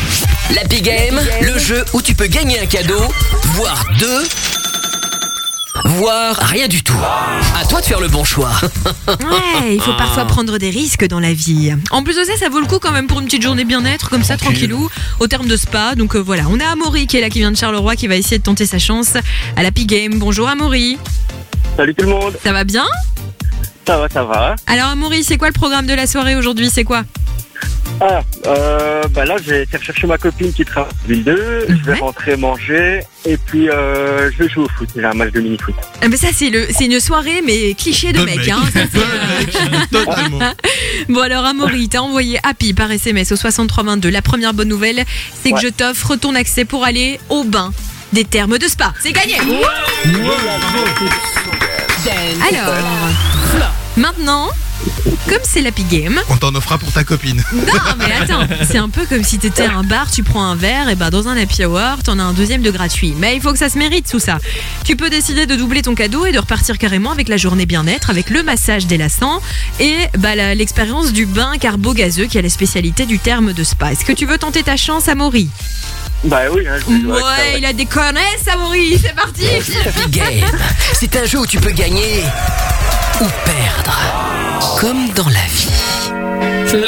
Speaker 3: L'Happy Game, le jeu où tu peux gagner un cadeau, voire deux, voire rien du tout. À toi de faire le bon choix.
Speaker 2: Ouais, il faut parfois prendre des risques dans la vie. En plus de ça, ça vaut le coup quand même pour une petite journée bien-être, comme ça, tranquillou, au terme de spa. Donc voilà, on a Amaury qui est là, qui vient de Charleroi, qui va essayer de tenter sa chance à l'Happy Game. Bonjour Amaury.
Speaker 6: Salut tout le monde.
Speaker 2: Ça va bien ?
Speaker 6: Ça va.
Speaker 2: Alors Amaury, c'est quoi le programme de la soirée aujourd'hui ? C'est quoi ?
Speaker 6: Là j'ai été rechercher ma copine qui travaille en ville 2, je vais rentrer manger et puis je vais jouer au foot, j'ai un match de mini-foot.
Speaker 2: Mais ça c'est une soirée mais cliché de mec, hein. Ça,
Speaker 6: Totalement.
Speaker 2: Bon alors Amaury, t'as envoyé Happy par SMS au 6322. La première bonne nouvelle, c'est que je t'offre ton accès pour aller au bain des thermes de spa. C'est gagné. Alors, maintenant, comme c'est l'Happy Game,
Speaker 12: on t'en offrira pour ta copine.
Speaker 2: Non mais attends, c'est un peu comme si t'étais à un bar, tu prends un verre, et ben dans un Happy Hour, t'en as un deuxième de gratuit. Mais il faut que ça se mérite tout ça. Tu peux décider de doubler ton cadeau et de repartir carrément avec la journée bien-être, avec le massage délassant et l'expérience du bain carbo-gazeux qui est la spécialité du terme de spa. Est-ce que tu veux tenter ta chance, Amaury ?
Speaker 6: Bah oui, hein,
Speaker 2: il a des connaisses, Amaury, c'est parti.
Speaker 3: Happy Game, c'est un jeu où tu peux gagner ou perdre, comme dans la vie.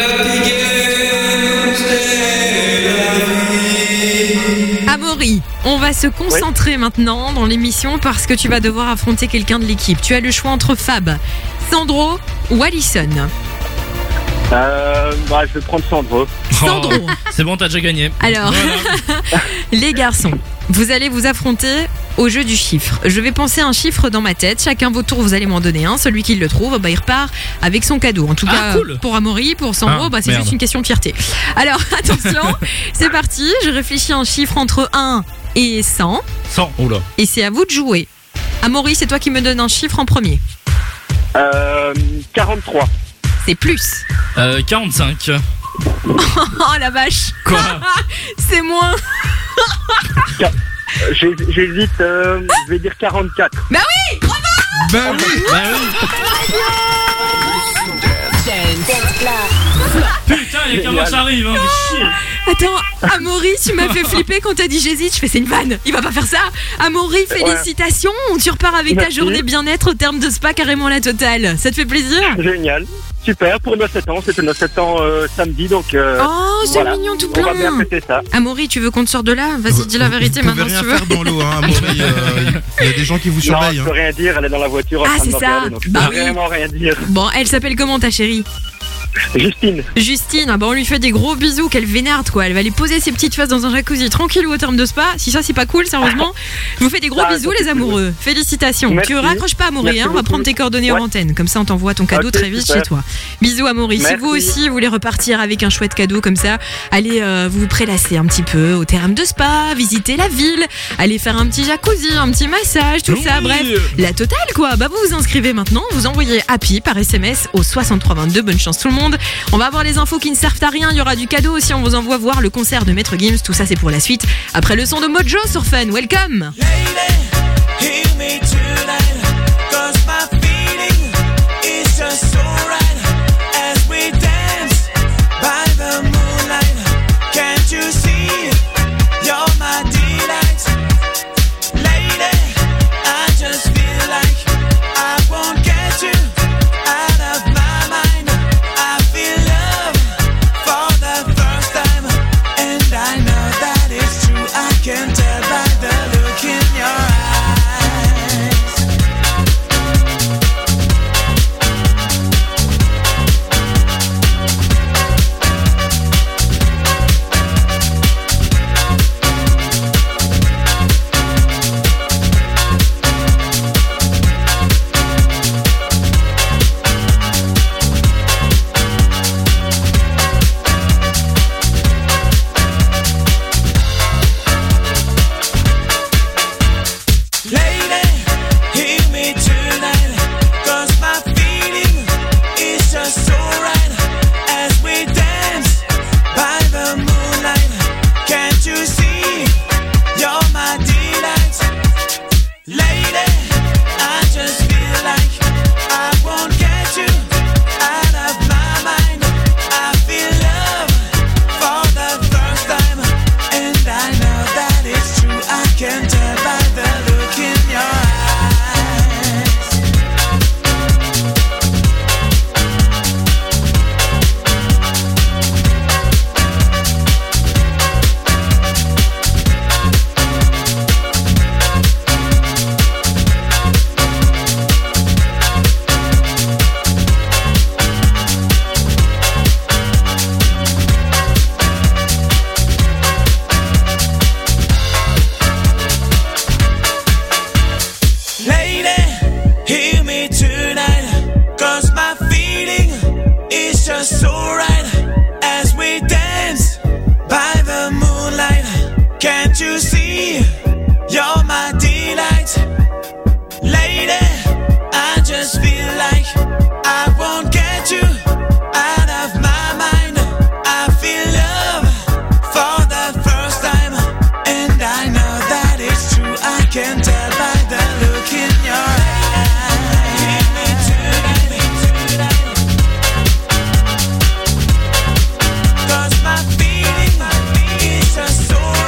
Speaker 2: Amaury, on va se concentrer maintenant dans l'émission parce que tu vas devoir affronter quelqu'un de l'équipe. Tu as le choix entre Fab, Sandro ou Alison.
Speaker 6: Je vais prendre Sandro.
Speaker 2: Sandro.
Speaker 4: C'est bon, t'as déjà gagné.
Speaker 2: Alors, les garçons, vous allez vous affronter au jeu du chiffre. Je vais penser un chiffre dans ma tête. Chacun votre tour, vous allez m'en donner un. Celui qui le trouve, il repart avec son cadeau. En tout cas,
Speaker 4: cool.
Speaker 2: Pour Amaury, pour Sandro, c'est juste une question de fierté. Alors, attention, c'est parti. Je réfléchis un chiffre entre 1 et 100.
Speaker 4: 100, oula.
Speaker 2: Et c'est à vous de jouer. Amaury, c'est toi qui me donnes un chiffre en premier.
Speaker 6: 43.
Speaker 2: C'est plus.
Speaker 4: 45.
Speaker 2: Oh la vache.
Speaker 4: Quoi?
Speaker 2: C'est moins.
Speaker 6: J'hésite, je vais dire 44.
Speaker 2: Bah oui, bravo.
Speaker 12: Bah oui.
Speaker 4: Putain, les comment ça arrive, hein, chier.
Speaker 2: Attends, Amaury, tu m'as fait flipper quand t'as dit j'hésite. Je fais c'est une vanne, il va pas faire ça. Amaury, félicitations, tu repars avec ta journée bien-être au terme de spa carrément la totale. Ça te fait plaisir?
Speaker 6: Génial. Super, pour nos 7 ans, c'était nos 7 ans samedi, donc
Speaker 2: oh, c'est
Speaker 6: voilà.
Speaker 2: mignon tout plein.
Speaker 6: On va bien fêter ça.
Speaker 2: Amaury, tu veux qu'on te sorte de là? Vas-y, dis la vérité maintenant si tu veux.
Speaker 12: Vous pouvez rien faire dans l'eau, hein, Amaury. Il y a des gens qui vous surveillent.
Speaker 6: Non, je peux rien dire, elle est dans la voiture en train de
Speaker 2: c'est ça.
Speaker 6: regarder, donc je peux vraiment rien dire.
Speaker 2: Bon, elle s'appelle comment ta chérie? Justine, on lui fait des gros bisous, qu'elle vénarde quoi. Elle va aller poser ses petites fesses dans un jacuzzi tranquille ou au terme de spa. Si ça c'est pas cool, sérieusement, je vous fais des gros bisous les amoureux. Félicitations.
Speaker 6: Merci.
Speaker 2: Tu raccroches pas Amaury, on va prendre tes coordonnées en antenne. Comme ça on t'envoie ton cadeau très vite chez toi. Bisous Amaury. Si vous aussi voulez repartir avec un chouette cadeau comme ça, allez vous prélasser un petit peu au terme de spa, visiter la ville, allez faire un petit jacuzzi, un petit massage, tout ça, bref, la totale quoi. Bah vous vous inscrivez maintenant, vous envoyez Happy par SMS au 6322. Bonne chance tout le monde. On va avoir les infos qui ne servent à rien. Il y aura du cadeau aussi. On vous envoie voir le concert de Maître Gims. Tout ça, c'est pour la suite. Après le son de Mojo sur Fun. Welcome.
Speaker 10: You're my delight, lady. I just feel like I won't get you out of my mind. I feel love for the first time, and I know that it's true. I can tell by the look in your eyes. Give me tonight, 'cause my feeling is just so right.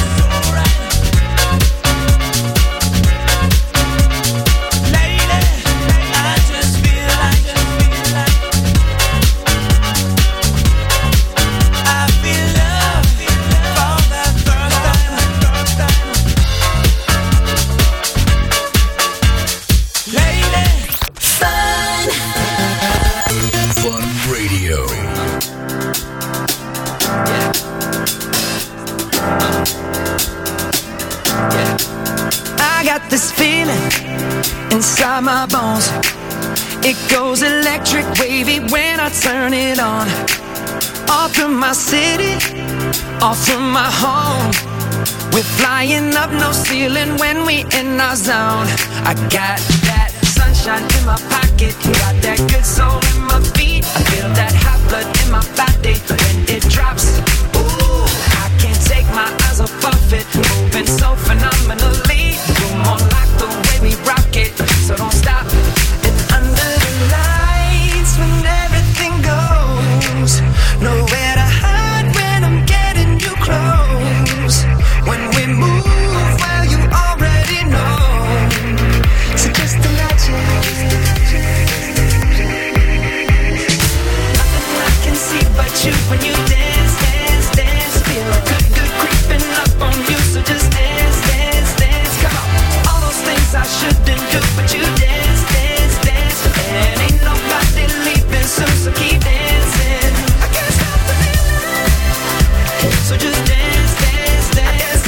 Speaker 21: This feeling inside my bones, it goes electric wavy when I turn it on. All through my city, all through my home, we're flying up, no ceiling when we in our zone. I got that sunshine in my pocket, got that good soul in my feet. I feel that hot blood in my body when it drops. Ooh, I can't take my eyes off of it, moving so phenomenally. More like the way we rock it, so don't stop. And under the lights when everything goes, nowhere to hide when I'm getting you close. When we move, well you already know. So just imagine, nothing I can see but you when you dance, dance, dance. Feel good, good creeping up on you, so just dance, dance, dance. Come on. I shouldn't do, but you dance, dance, dance. And ain't nobody leaving soon, so keep dancing. I can't stop the feeling, so just dance, dance, dance.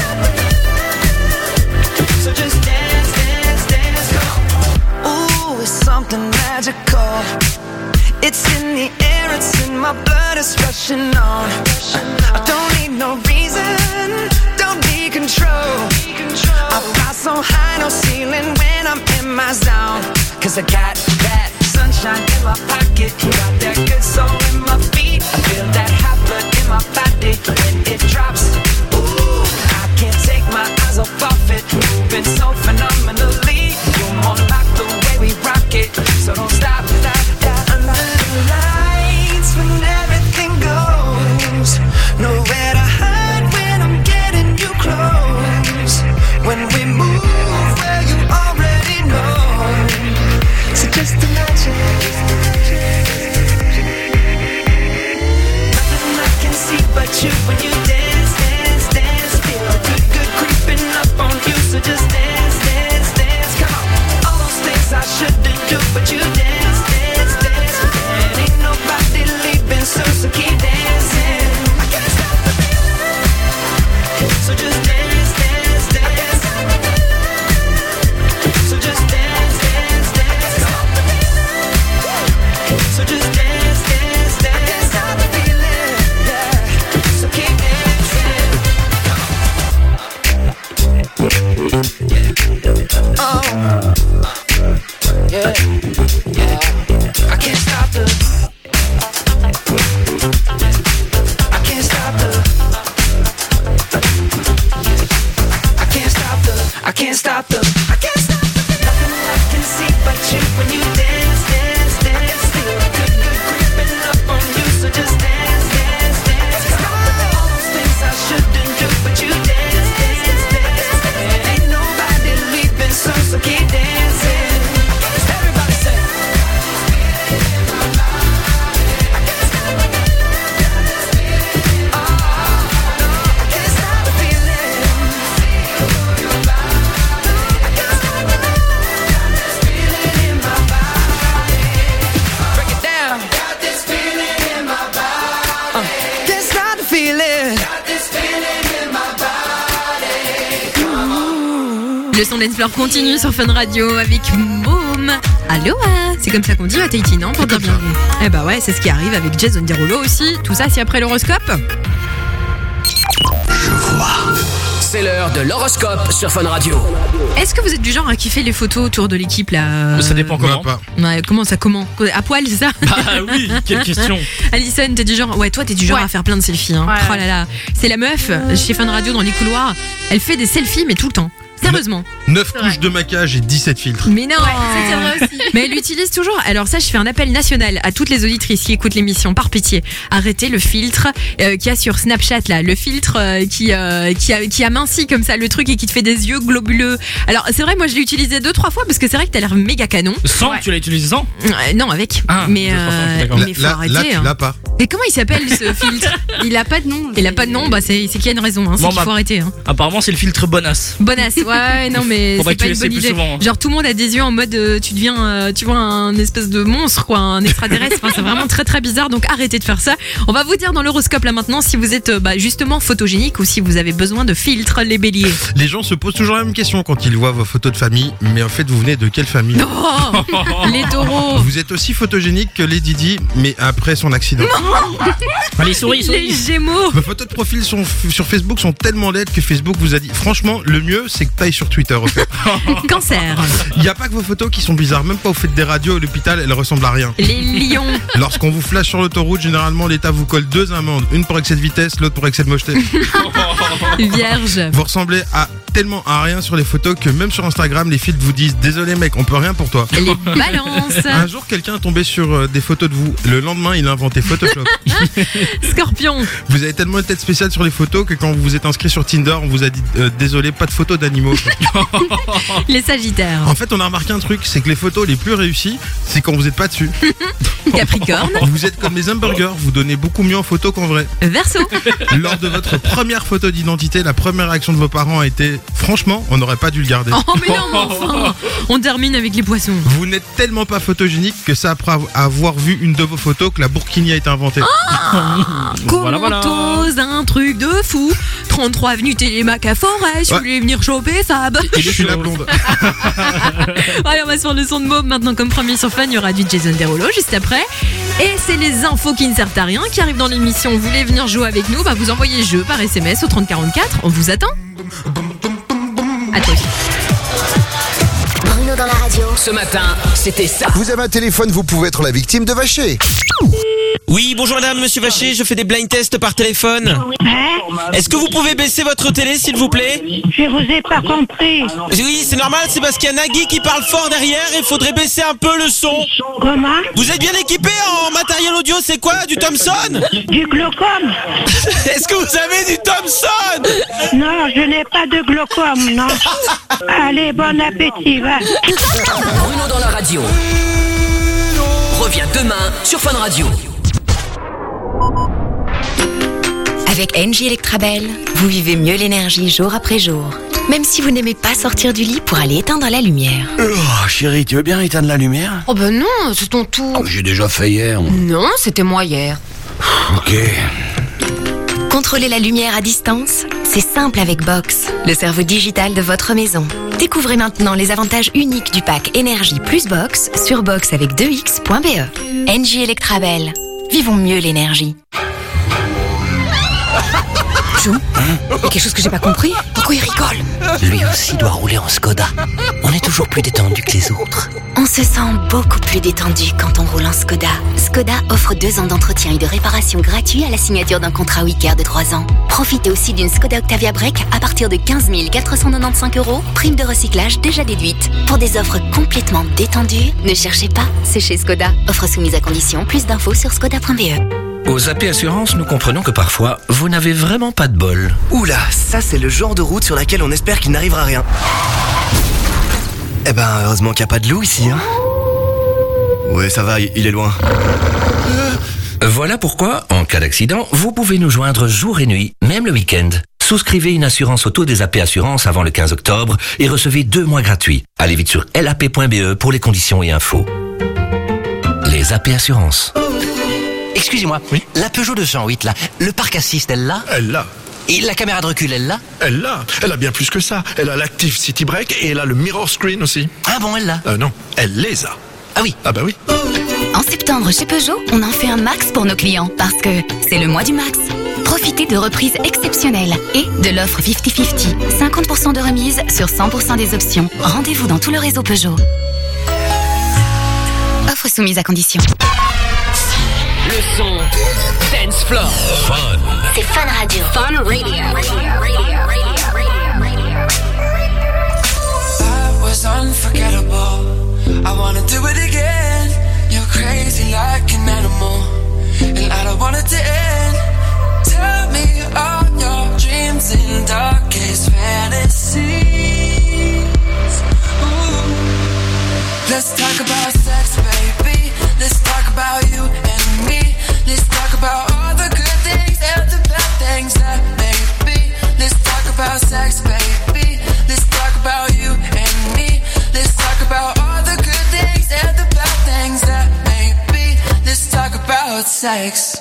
Speaker 21: So just dance, dance, dance. Come on. Ooh, it's something magical. It's in the air, it's in my blood, it's rushing on. I don't need no reason, don't need control. I fly so high, no ceiling when I'm in my zone. 'Cause I got that sunshine in my pocket, got that good soul in my feet. I feel that hot blood in my body when it drops. Ooh, I can't take my eyes off of it, moving so phenomenally. You're more like the way we rock it, so don't stop, stop, stop. Under the lights when everything goes, nowhere to hide when I'm getting you close. When we move, well you already know. So just imagine, nothing I can see but you when you dance, dance, dance. Feel good, good creeping up on you, so just dance, dance, dance. Come on, all those things I shouldn't do, but you dance, dance, dance. And ain't nobody leaving soon, so keep dancing. I can't stop the feeling, so just dance, dance, dance. So just dance, dance, dance. So just dance, dance, dance. I can't stop the feeling, yeah. So keep dancing. Oh, yeah, yeah. I can't stop the. I can't stop the. I can't stop the. I can't stop the. I can't stop the. Nothing I can see but you when you dance, dance, dance. Feel good, good creeping up on you, so just dance, dance, dance. All those things I shouldn't do, but you dance, dance, dance. And ain't nobody leaving soon, so keep dancing. Everybody say.
Speaker 2: Le son d'Enfleur continue sur Fun Radio avec Moom. Aloha, c'est comme ça qu'on dit à Tahiti, non? Pour dire bienvenue. Eh bah ouais, c'est ce qui arrive avec Jason Derulo aussi. Tout ça, c'est après l'horoscope.
Speaker 1: Je vois
Speaker 3: C'est l'heure de l'horoscope sur Fun Radio.
Speaker 2: Est-ce que vous êtes du genre à kiffer les photos autour de l'équipe là
Speaker 4: Ça dépend comment.
Speaker 2: Ouais, comment à poil, c'est ça?
Speaker 4: Ah oui, quelle question.
Speaker 2: Alison, t'es du genre, toi t'es du genre à faire plein de selfies. Hein.
Speaker 13: Ouais.
Speaker 2: Oh là là, c'est la meuf chez Fun Radio dans les couloirs. Elle fait des selfies mais tout le temps. Sérieusement.
Speaker 12: 9 couches de maquillage et 17 filtres.
Speaker 2: Mais non,
Speaker 13: c'est vrai aussi.
Speaker 2: Mais elle l'utilise toujours. Alors ça, je fais un appel national à toutes les auditrices qui écoutent l'émission. Par pitié, arrêtez le filtre qu'il y a sur Snapchat là, le filtre qui amincit comme ça le truc et qui te fait des yeux globuleux. Alors c'est vrai, moi je l'ai utilisé 2-3 fois parce que c'est vrai que t'as l'air méga canon.
Speaker 4: Sans, tu l'as utilisé sans?
Speaker 2: Non, avec.
Speaker 4: Ah,
Speaker 2: mais faut
Speaker 12: là,
Speaker 2: arrêter.
Speaker 12: tu l'as pas.
Speaker 2: Et comment il s'appelle ce filtre?
Speaker 13: Il a pas de nom.
Speaker 2: Il a pas de nom, bah c'est qu'il y a une raison. Hein, c'est
Speaker 4: Bon,
Speaker 2: qu'il faut arrêter. Hein.
Speaker 4: Apparemment, c'est le filtre bonasse.
Speaker 2: Bonasse, ouais, non mais
Speaker 4: Faudrait
Speaker 2: c'est
Speaker 4: que
Speaker 2: pas
Speaker 4: tu
Speaker 2: une bonne
Speaker 4: l'essayes plus
Speaker 2: idée.
Speaker 4: souvent, hein.
Speaker 2: Genre tout le monde a des yeux en mode tu deviens, tu vois un espèce de monstre quoi, un extraterrestre. Enfin, c'est vraiment très très bizarre. Donc arrêtez de faire ça. On va vous dire dans l'horoscope là maintenant si vous êtes justement photogénique ou si vous avez besoin de filtres les béliers.
Speaker 12: Les gens se posent toujours la même question quand ils voient vos photos de famille. Mais en fait, vous venez de quelle famille?
Speaker 2: Oh, les taureaux.
Speaker 12: Vous êtes aussi photogénique que Lady Di, mais après son accident.
Speaker 4: Allez, souris.
Speaker 2: Les gémeaux.
Speaker 12: Vos photos de profil sur Facebook sont tellement laides que Facebook vous a dit franchement, le mieux c'est que t'ailles sur Twitter. En fait.
Speaker 2: Cancer.
Speaker 12: Il n'y a pas que vos photos qui sont bizarres, même pas vous faites des radios à l'hôpital, elles ressemblent à rien.
Speaker 2: Les lions.
Speaker 12: Lorsqu'on vous flash sur l'autoroute, généralement l'État vous colle 2 amendes, une pour excès de vitesse, l'autre pour excès de mocheté.
Speaker 2: Vierge.
Speaker 12: Vous ressemblez tellement à rien sur les photos que même sur Instagram, les filtres vous disent désolé mec, on peut rien pour toi.
Speaker 2: Les balances.
Speaker 12: Un jour, quelqu'un est tombé sur des photos de vous. Le lendemain, il a inventé Photoshop.
Speaker 2: Scorpion.
Speaker 12: Vous avez tellement une tête spéciale sur les photos que quand vous vous êtes inscrit sur Tinder, on vous a dit désolé, pas de photos d'animaux.
Speaker 2: Les sagittaires.
Speaker 12: En fait, on a remarqué un truc, c'est que les photos les plus réussies, c'est quand vous êtes pas dessus.
Speaker 2: Capricorne.
Speaker 12: Vous êtes comme les hamburgers, vous donnez beaucoup mieux en photo qu'en vrai.
Speaker 2: Verseau.
Speaker 12: Lors de votre première photo d'identité, la première réaction de vos parents a été franchement, on n'aurait pas dû le garder.
Speaker 2: Oh mais non, mais enfin. On termine avec les poissons.
Speaker 12: Vous n'êtes tellement pas photogénique que c'est après avoir vu une de vos photos que la burkini a été inventée.
Speaker 2: Comment t'oses un truc de fou? 33 avenue Télémac à Forêt, je voulais venir choper Fab.
Speaker 12: Et je suis la blonde.
Speaker 2: Allez, on va sur le son de Môme maintenant comme premier sur Fun. Il y aura du Jason Derulo juste après. Et c'est les infos qui ne servent à rien qui arrivent dans l'émission. Vous voulez venir jouer avec nous? Vous envoyez jeu par SMS au 3044. On vous attend. À toi aussi.
Speaker 8: Bruno dans la radio.
Speaker 3: Ce matin, c'était ça.
Speaker 15: Vous avez un téléphone, vous pouvez être la victime de Vacher.
Speaker 18: Oui, bonjour madame, monsieur Vacher, je fais des blind tests par téléphone. Est-ce que vous pouvez baisser votre télé s'il vous plaît?
Speaker 19: Je vous ai pas compris.
Speaker 18: Oui, c'est normal, c'est parce qu'il y a Nagui qui parle fort derrière et il faudrait baisser un peu le son.
Speaker 19: Comment?
Speaker 18: Vous êtes bien équipé en matériel audio, c'est quoi? Du Thomson?
Speaker 19: Du glaucome.
Speaker 18: Est-ce que vous avez du Thomson?
Speaker 19: Non, je n'ai pas de glaucome, non. Allez, bon appétit, va.
Speaker 3: Bruno dans la radio. Reviens demain sur Fun Radio.
Speaker 16: Avec Engie Electrabel, vous vivez mieux l'énergie jour après jour. Même si vous n'aimez pas sortir du lit pour aller éteindre la lumière.
Speaker 20: Oh, chérie, tu veux bien éteindre la lumière?
Speaker 16: Oh ben non, c'est ton tour.
Speaker 20: J'ai déjà fait hier.
Speaker 16: Non, c'était moi hier.
Speaker 20: Ok.
Speaker 16: Contrôler la lumière à distance, c'est simple avec Box, le cerveau digital de votre maison. Découvrez maintenant les avantages uniques du pack Énergie plus Box sur box avec2x.be. Engie Electrabel. Vivons mieux l'énergie. Chou, il y a quelque chose que j'ai pas compris. Pourquoi il rigole?
Speaker 23: Lui aussi doit rouler en Skoda. On est toujours plus détendu que les autres.
Speaker 8: On se sent beaucoup plus détendu quand on roule en Skoda. Skoda offre 2 ans d'entretien et de réparation gratuits à la signature d'un contrat Wicker de 3 ans. Profitez aussi d'une Skoda Octavia Break à partir de 15 495 €, prime de recyclage déjà déduite. Pour des offres complètement détendues, ne cherchez pas, c'est chez Skoda. Offre soumise à condition, plus d'infos sur skoda.be.
Speaker 23: Aux AP Assurances, nous comprenons que parfois, vous n'avez vraiment pas de bol.
Speaker 20: Oula, ça c'est le genre de route sur laquelle on espère qu'il n'arrivera rien. Eh ben, heureusement qu'il n'y a pas de loup ici, hein. Ouais, ça va, il est loin.
Speaker 23: Voilà pourquoi, en cas d'accident, vous pouvez nous joindre jour et nuit, même le week-end. Souscrivez une assurance auto des AP Assurances avant le 15 octobre et recevez 2 mois gratuits. Allez vite sur lap.be pour les conditions et infos. Les AP Assurances. Excusez-moi, la Peugeot 208 là, le parc assist, elle l'a?
Speaker 22: Elle l'a.
Speaker 23: Et la caméra de recul, elle l'a?
Speaker 22: Elle l'a. Elle a bien plus que ça. Elle a l'Active City Brake et elle a le Mirror Screen aussi.
Speaker 23: Ah bon, elle l'a?
Speaker 22: Non, elle les a.
Speaker 23: Ah oui?
Speaker 22: Ah bah oui.
Speaker 8: En septembre, chez Peugeot, on en fait un max pour nos clients parce que c'est le mois du max. Profitez de reprises exceptionnelles et de l'offre 50-50. 50% de remise sur 100% des options. Rendez-vous dans tout le réseau Peugeot. Offre soumise à condition.
Speaker 3: Le son Dance Floor. Fun.
Speaker 8: C'est Fun Radio.
Speaker 21: Fun Radio.
Speaker 10: That was unforgettable. I wanna do it again. You're crazy like an animal, and I don't want it to end. Tell me all your dreams and darkest fantasies. Ooh. Let's talk about sex, baby. Let's talk about you and me. Let's talk about all the good things and the bad things that may be. Let's talk about sex, baby. Let's talk about you and me. Let's talk about all the good things and the bad things that may be. Let's talk about sex.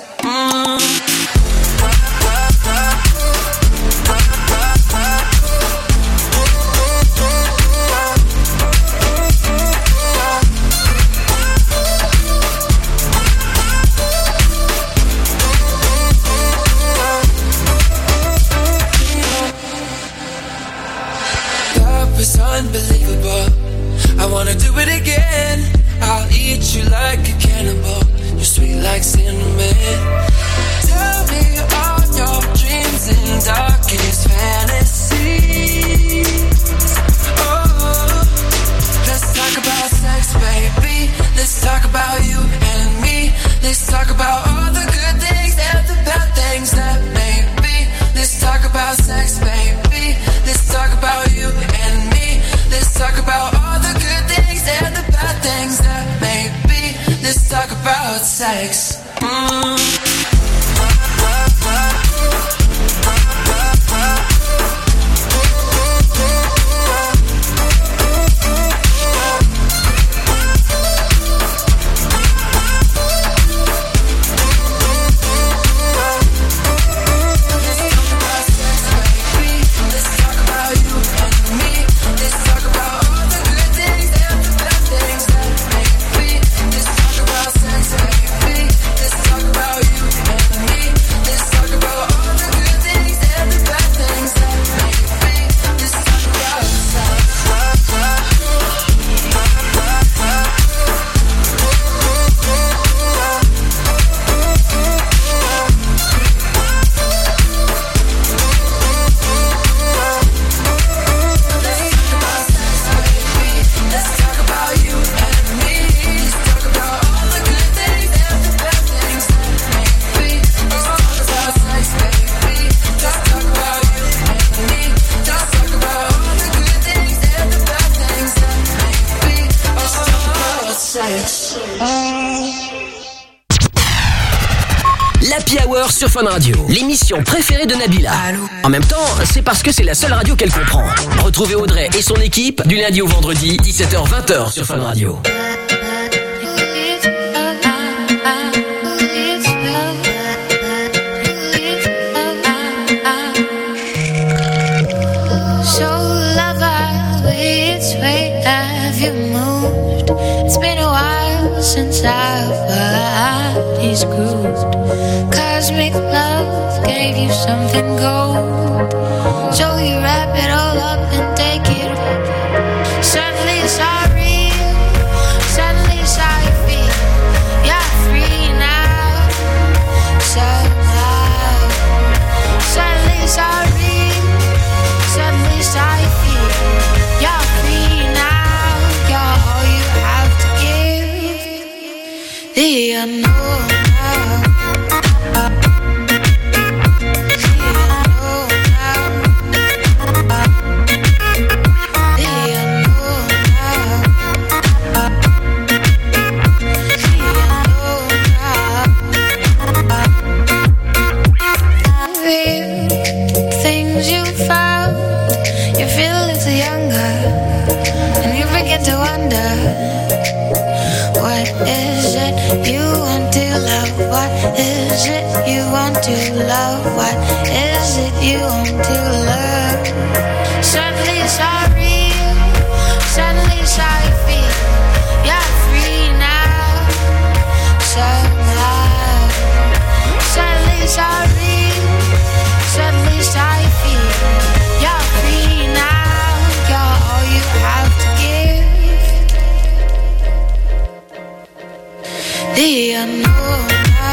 Speaker 10: It's unbelievable. I wanna do it again. I'll eat you like a cannibal. You're sweet like cinnamon. Tell me all your dreams and darkest fantasies. Oh, let's talk about sex, baby. Let's talk about you and me. Let's talk about all the good things and the bad things that may be. Let's talk about sex, baby. Let's talk about you and me. Let's talk about all the good things and the bad things that may be. Let's talk about sex.
Speaker 3: L'Happy Hour sur Fun Radio, l'émission préférée de Nabila. En même temps, c'est parce que c'est la seule radio qu'elle comprend. Retrouvez Audrey et son équipe du lundi au vendredi, 17h-20h sur Fun Radio.
Speaker 21: Since our bodies grooved, cosmic love gave you something gold, so you wrap it all up and take it. Suddenly it's all real, suddenly it's how you feel. You're free now, somehow. Suddenly it's all real, suddenly it's how you feel. You're free now, you're all you have to give. The unknown. Things you found, you feel a little younger, and you begin to wonder, what is it you want to love? What is it you want to love? What is it you want to love? Suddenly it's all real, suddenly it's how you feel. You're free now, somehow. Suddenly it's all real, The unknown.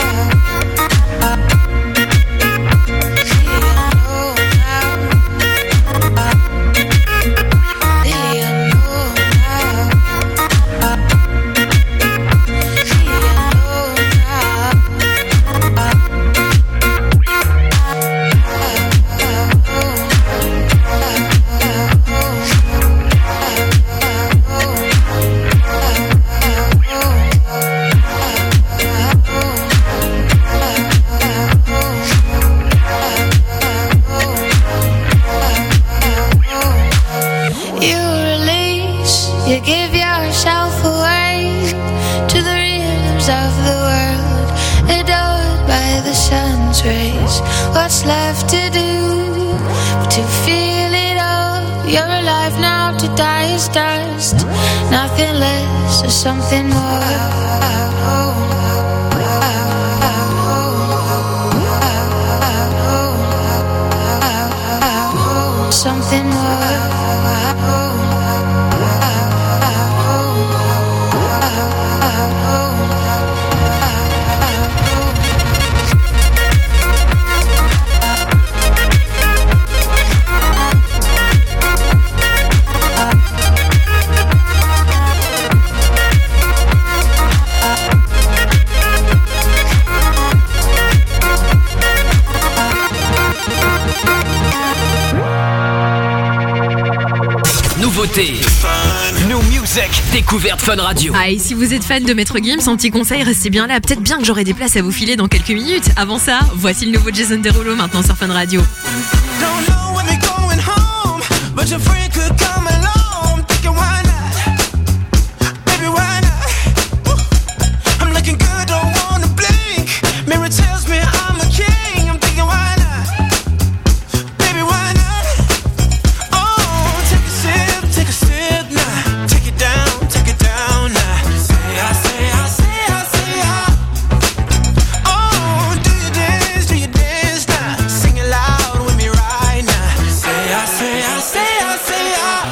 Speaker 21: You give yourself away to the rhythms of the world, adored by the sun's rays. What's left to do but to feel it all? You're alive now, to die is dust. Nothing less or something more. Something more.
Speaker 3: Nouveauté, New Music, découverte Fun Radio.
Speaker 2: Ah, et si vous êtes fan de Maître Gims, un petit conseil, restez bien là. Peut-être bien que j'aurai des places à vous filer dans quelques minutes. Avant ça, voici le nouveau Jason Derulo maintenant sur Fun Radio.
Speaker 10: Say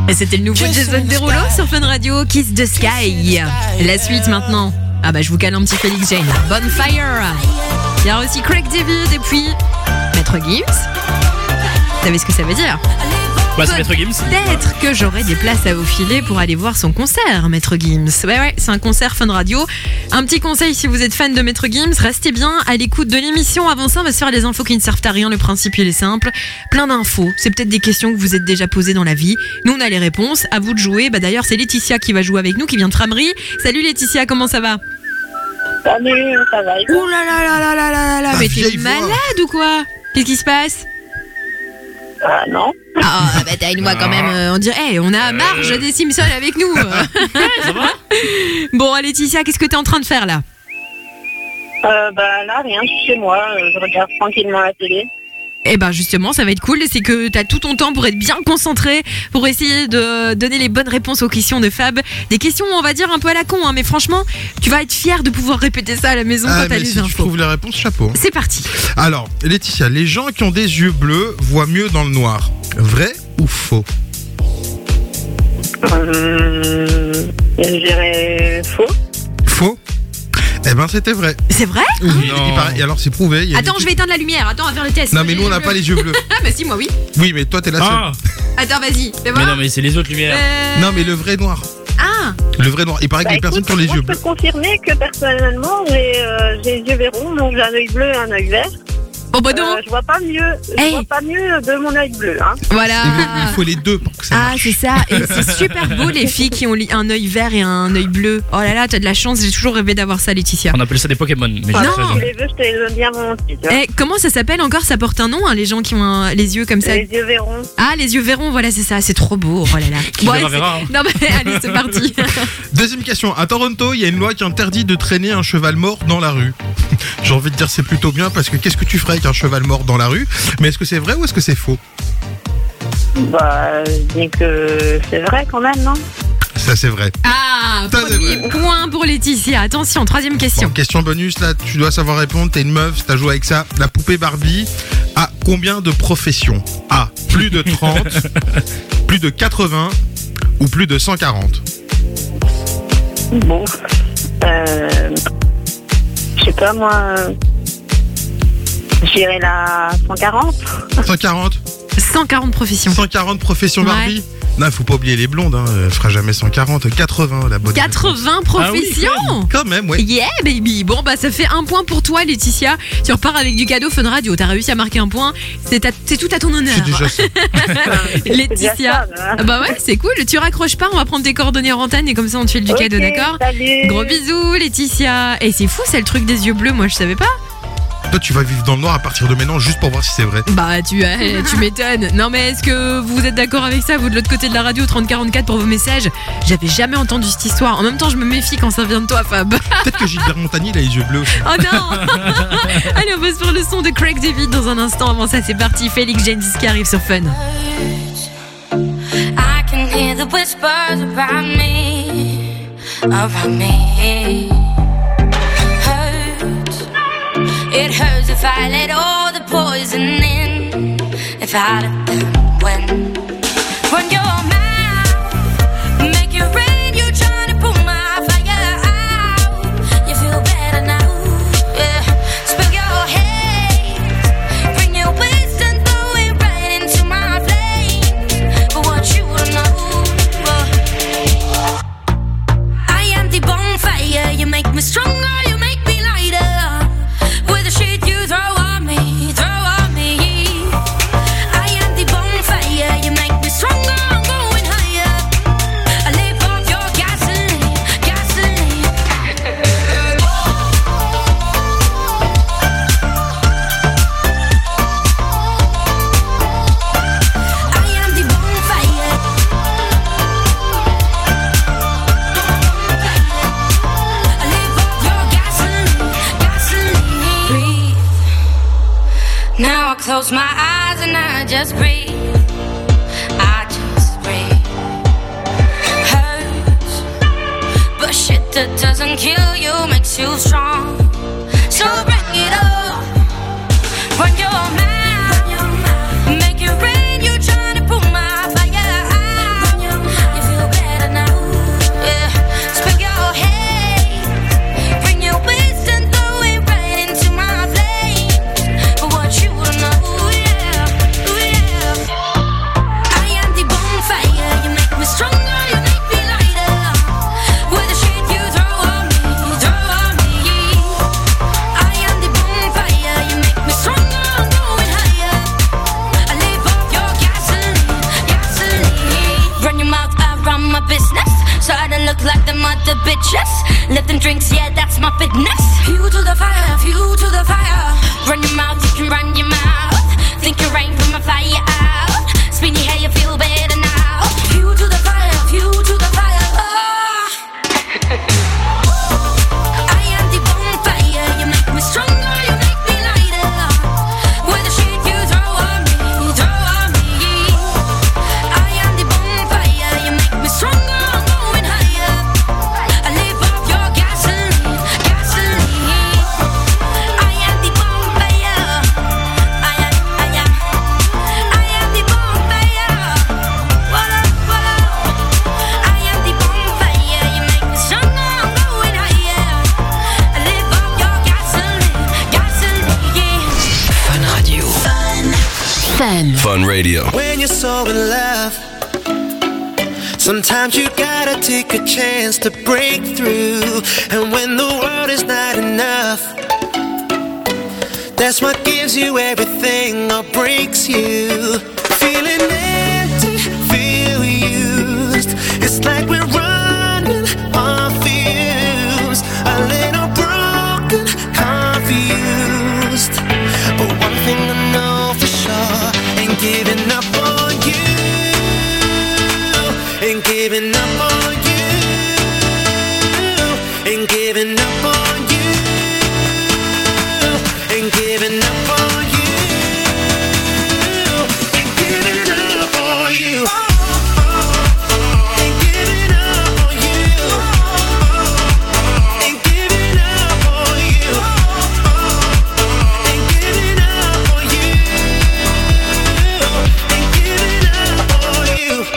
Speaker 2: Et c'était le nouveau Jason Derulo sur Fun Radio, Kiss the Sky. La suite maintenant. Ah bah je vous cale un petit Felix Jane. Bonfire. Il y a aussi Craig David et puis Maître Gims. Vous savez ce que ça veut dire?
Speaker 4: Bah, c'est Maître Gims.
Speaker 2: Peut-être que j'aurai des places à vous filer pour aller voir son concert, Maître Gims. Ouais, c'est un concert Fun Radio. Un petit conseil si vous êtes fan de Maître Gims, restez bien à l'écoute de l'émission. Avant ça, on va se faire les infos qui ne servent à rien. Le principe, il est simple. Plein d'infos. C'est peut-être des questions que vous êtes déjà posées dans la vie. Nous, on a les réponses. À vous de jouer. Bah, d'ailleurs, c'est Laetitia qui va jouer avec nous, qui vient de Framery. Salut Laetitia, comment ça va?
Speaker 9: Salut, ça va.
Speaker 2: Oh là là là là là là là. Mais t'es malade ou quoi? Qu'est-ce qui se passe?
Speaker 9: Non.
Speaker 2: Ah, bah t'as une voix quand même, on dirait, on a Marge des Simpsons avec nous.
Speaker 4: Ça va?
Speaker 2: Bon, Laetitia, qu'est-ce que t'es en train de faire là?
Speaker 9: Là, rien, je suis chez moi, je regarde tranquillement la télé.
Speaker 2: Eh ben justement, ça va être cool, c'est que t'as tout ton temps pour être bien concentré, pour essayer de donner les bonnes réponses aux questions de Fab. Des questions, on va dire, un peu à la con, hein, mais franchement, tu vas être fier de pouvoir répéter ça à la maison quand t'as les
Speaker 12: si
Speaker 2: infos.
Speaker 12: tu trouves les réponses, chapeau.
Speaker 2: C'est parti.
Speaker 12: Alors, Laetitia, les gens qui ont des yeux bleus voient mieux dans le noir. Vrai ou faux?
Speaker 9: Je dirais faux.
Speaker 12: Faux? Eh ben c'était vrai.
Speaker 2: C'est vrai?
Speaker 12: Oui, il paraît. Et alors c'est prouvé. Il y a
Speaker 2: Attends, je vais éteindre la lumière. Attends, on va faire le test.
Speaker 12: Non, mais nous on n'a pas les yeux bleus.
Speaker 2: Ah bah si, moi oui.
Speaker 12: Oui, mais toi t'es la seule.
Speaker 2: Attends, vas-y, fais
Speaker 4: Mais
Speaker 2: voir.
Speaker 4: non, mais c'est les autres lumières.
Speaker 12: Non, mais le vrai noir.
Speaker 2: Ah.
Speaker 12: Le vrai noir. Il paraît que les personnes qui ont les yeux bleus.
Speaker 9: Je peux confirmer que personnellement, j'ai les yeux verrons, donc j'ai un œil bleu et un œil vert.
Speaker 2: Oh bah non.
Speaker 9: Je vois pas mieux. Je vois pas mieux de mon œil bleu. Hein.
Speaker 2: Voilà.
Speaker 12: Il faut les deux pour que ça marche.
Speaker 2: Ah, c'est ça. Et c'est super beau les filles qui ont un œil vert et un œil bleu. Oh là là, t'as de la chance. J'ai toujours rêvé d'avoir ça, Laetitia.
Speaker 4: On appelle ça des Pokémon. Mais
Speaker 2: non.
Speaker 9: Si tu les veux, je te les donne bien volontiers.
Speaker 2: Comment ça s'appelle encore? Ça porte un nom, hein, les gens qui ont les yeux comme ça.
Speaker 9: Les yeux verrons.
Speaker 2: Ah, les yeux verrons, voilà, c'est ça. C'est trop beau. Oh là là.
Speaker 12: Qui verra, hein.
Speaker 2: Non, mais allez, c'est parti.
Speaker 12: Deuxième question. À Toronto, il y a une loi qui interdit de traîner un cheval mort dans la rue. J'ai envie de dire c'est plutôt bien parce que qu'est-ce que tu ferais avec un cheval mort dans la rue? Mais est-ce que c'est vrai ou est-ce que c'est faux?
Speaker 9: Bah, je dis que c'est vrai quand même, non?
Speaker 12: Ça c'est vrai.
Speaker 2: Ah,
Speaker 12: Ça, c'est
Speaker 2: premier point pour Laetitia. Attention, troisième question.
Speaker 12: Bon, question bonus, là tu dois savoir répondre. T'es une meuf, t'as joué avec ça. La poupée Barbie a combien de professions? A, plus de 30, plus de 80 ou plus de 140?
Speaker 9: Bon, je sais pas moi, j'irai la 140.
Speaker 12: 140
Speaker 2: 140 professions.
Speaker 12: 140 professions Barbie.
Speaker 2: Ouais.
Speaker 12: Non, faut pas oublier les blondes, hein. Elle fera jamais 140, 80 la bonne.
Speaker 2: 80 professions.
Speaker 12: Quand même, ouais.
Speaker 2: Yeah baby. Bon bah ça fait un point pour toi Laetitia. Tu repars avec du cadeau Fun Radio. T'as réussi à marquer un point. C'est tout à ton honneur.
Speaker 12: C'est déjà ça.
Speaker 2: Laetitia. Bah ouais, c'est cool. Tu raccroches pas, on va prendre tes coordonnées en antenne et comme ça on te file du cadeau, d'accord?
Speaker 9: Salut.
Speaker 2: Gros bisous Laetitia. Et c'est fou, c'est le truc des yeux bleus, moi je savais pas.
Speaker 12: Toi, tu vas vivre dans le noir à partir de maintenant juste pour voir si c'est vrai.
Speaker 2: Bah tu m'étonnes. Non mais est-ce que vous êtes d'accord avec ça, vous de l'autre côté de la radio? 3044 pour vos messages. J'avais jamais entendu cette histoire. En même temps je me méfie quand ça vient de toi Fab.
Speaker 12: Peut-être que Gilbert Montagnier il a les yeux bleus aussi.
Speaker 2: Oh non. Allez, on va se faire le son de Craig David dans un instant. Avant ça c'est parti, Felix Jane qui arrive sur Fun.
Speaker 21: I can hear the whispers around me, around me. Hurts. It hurts if I let all the poison in, if I let them win. When your mouth make it rain, you trying to put my fire out. You feel better now, yeah. Spill your hate, bring your waste and throw it right into my flame. But what you don't know, I am the bonfire. You make me stronger, you make me lighter. With the shit you throw on me, I am the bonfire. You make me stronger, I'm going higher. I live off your gasoline, gasoline. I am the bonfire. I live off your gasoline, gasoline. Breathe. Now I close my eyes and I just breathe. I just breathe. Hurts, but shit that doesn't kill you makes you strong. So bring it up. Run your mouth, make it rain. You trying to put my fire out. drinks, yeah, that's my fitness. Fuel to the fire, fuel to the fire. Run your mouth, you can run your mouth. Think you're right, put my fire out. Spin your hair, you feel better now. Fuel to the fire, fuel to the fire. Oh. I am the bonfire, you make me stronger, you make me lighter. With the shit you throw on me, throw on me. I am the bonfire, you make me stronger, I'm going higher. I live off your gasoline, gasoline. I am the bonfire. I am the bonfire. Voila, voila. I am the bonfire, you make me stronger, I'm going higher. I live off your gasoline, gasoline.
Speaker 3: Fun Radio.
Speaker 20: Fun Radio.
Speaker 10: When you're so in love, sometimes you gotta take a chance to break through. And when the world is not enough, that's what gives you everything or breaks you. Feeling empty, feel used. It's like we're running on fumes. A little broken, confused. But one thing I know for sure, ain't giving up on you. Ain't giving up on you. Ain't giving up on you. Ain't giving up on you. Ain't giving up on you. Ain't giving up on you. Ain't giving up on you. Ain't giving up on you. Ain't giving up on you.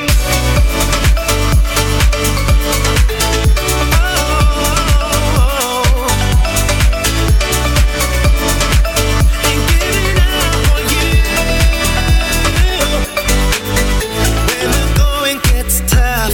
Speaker 10: When the going gets tough,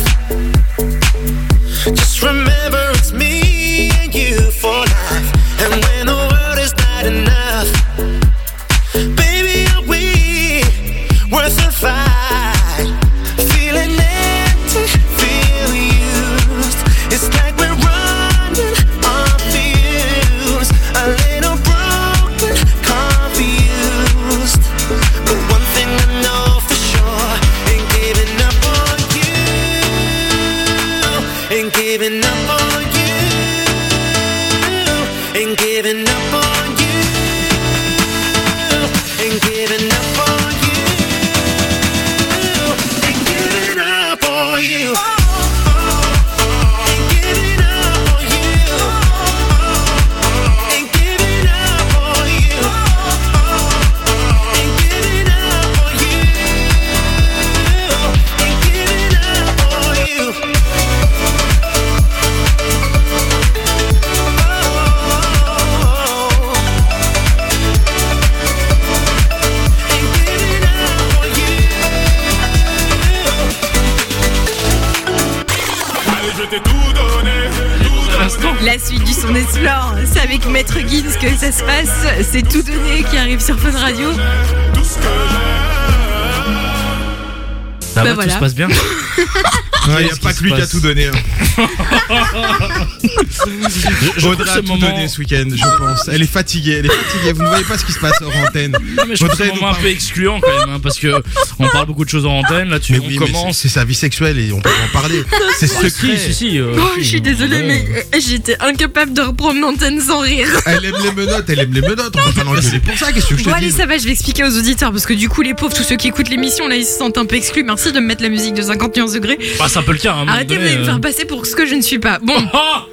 Speaker 10: just remember it's me and you for life. And when the world is not enough, baby, are we worth a fight? Feeling empty, feel used. It's like we're running on fumes. A little broken, confused. But one thing I know for sure, ain't giving up on you. Ain't giving up on you. Ain't giving up on you. Ain't giving up on you. Ain't giving up on you. Ain't giving up on you. Ain't giving up on you. Ain't giving up on you. Ain't giving up on you.
Speaker 2: La suite du son Explore, c'est avec Maître Gims que ça se passe. C'est Tout donné qui arrive sur Fun Radio.
Speaker 4: Ça va,
Speaker 2: voilà.
Speaker 4: tout se passe bien.
Speaker 12: Il n'y a pas que lui qui a tout donné. Audrey a tout donné ce week-end, je pense. Elle est fatiguée, Vous ne voyez pas ce qui se passe hors antenne.
Speaker 4: Non, mais je trouve que c'est un moment un peu excluant quand même, hein, parce que on parle beaucoup de choses en antenne. Là,
Speaker 12: mais oui, commence. C'est sa vie sexuelle et on peut en parler. C'est secret.
Speaker 4: Si,
Speaker 2: je suis désolée, mais j'étais incapable de reprendre l'antenne sans rire.
Speaker 12: Elle aime les menottes. On peut pas l'engueuler pour ça. Qu'est-ce que je te dis?
Speaker 2: Allez, ça va, je vais expliquer aux auditeurs parce que du coup, les pauvres, tous ceux qui écoutent l'émission, là, ils se sentent un peu exclus. Merci de me mettre la musique de 51 degrés.
Speaker 4: Bah, c'est un peu le cas. Hein,
Speaker 2: arrêtez de me faire passer pour ce que je ne suis pas. Bon.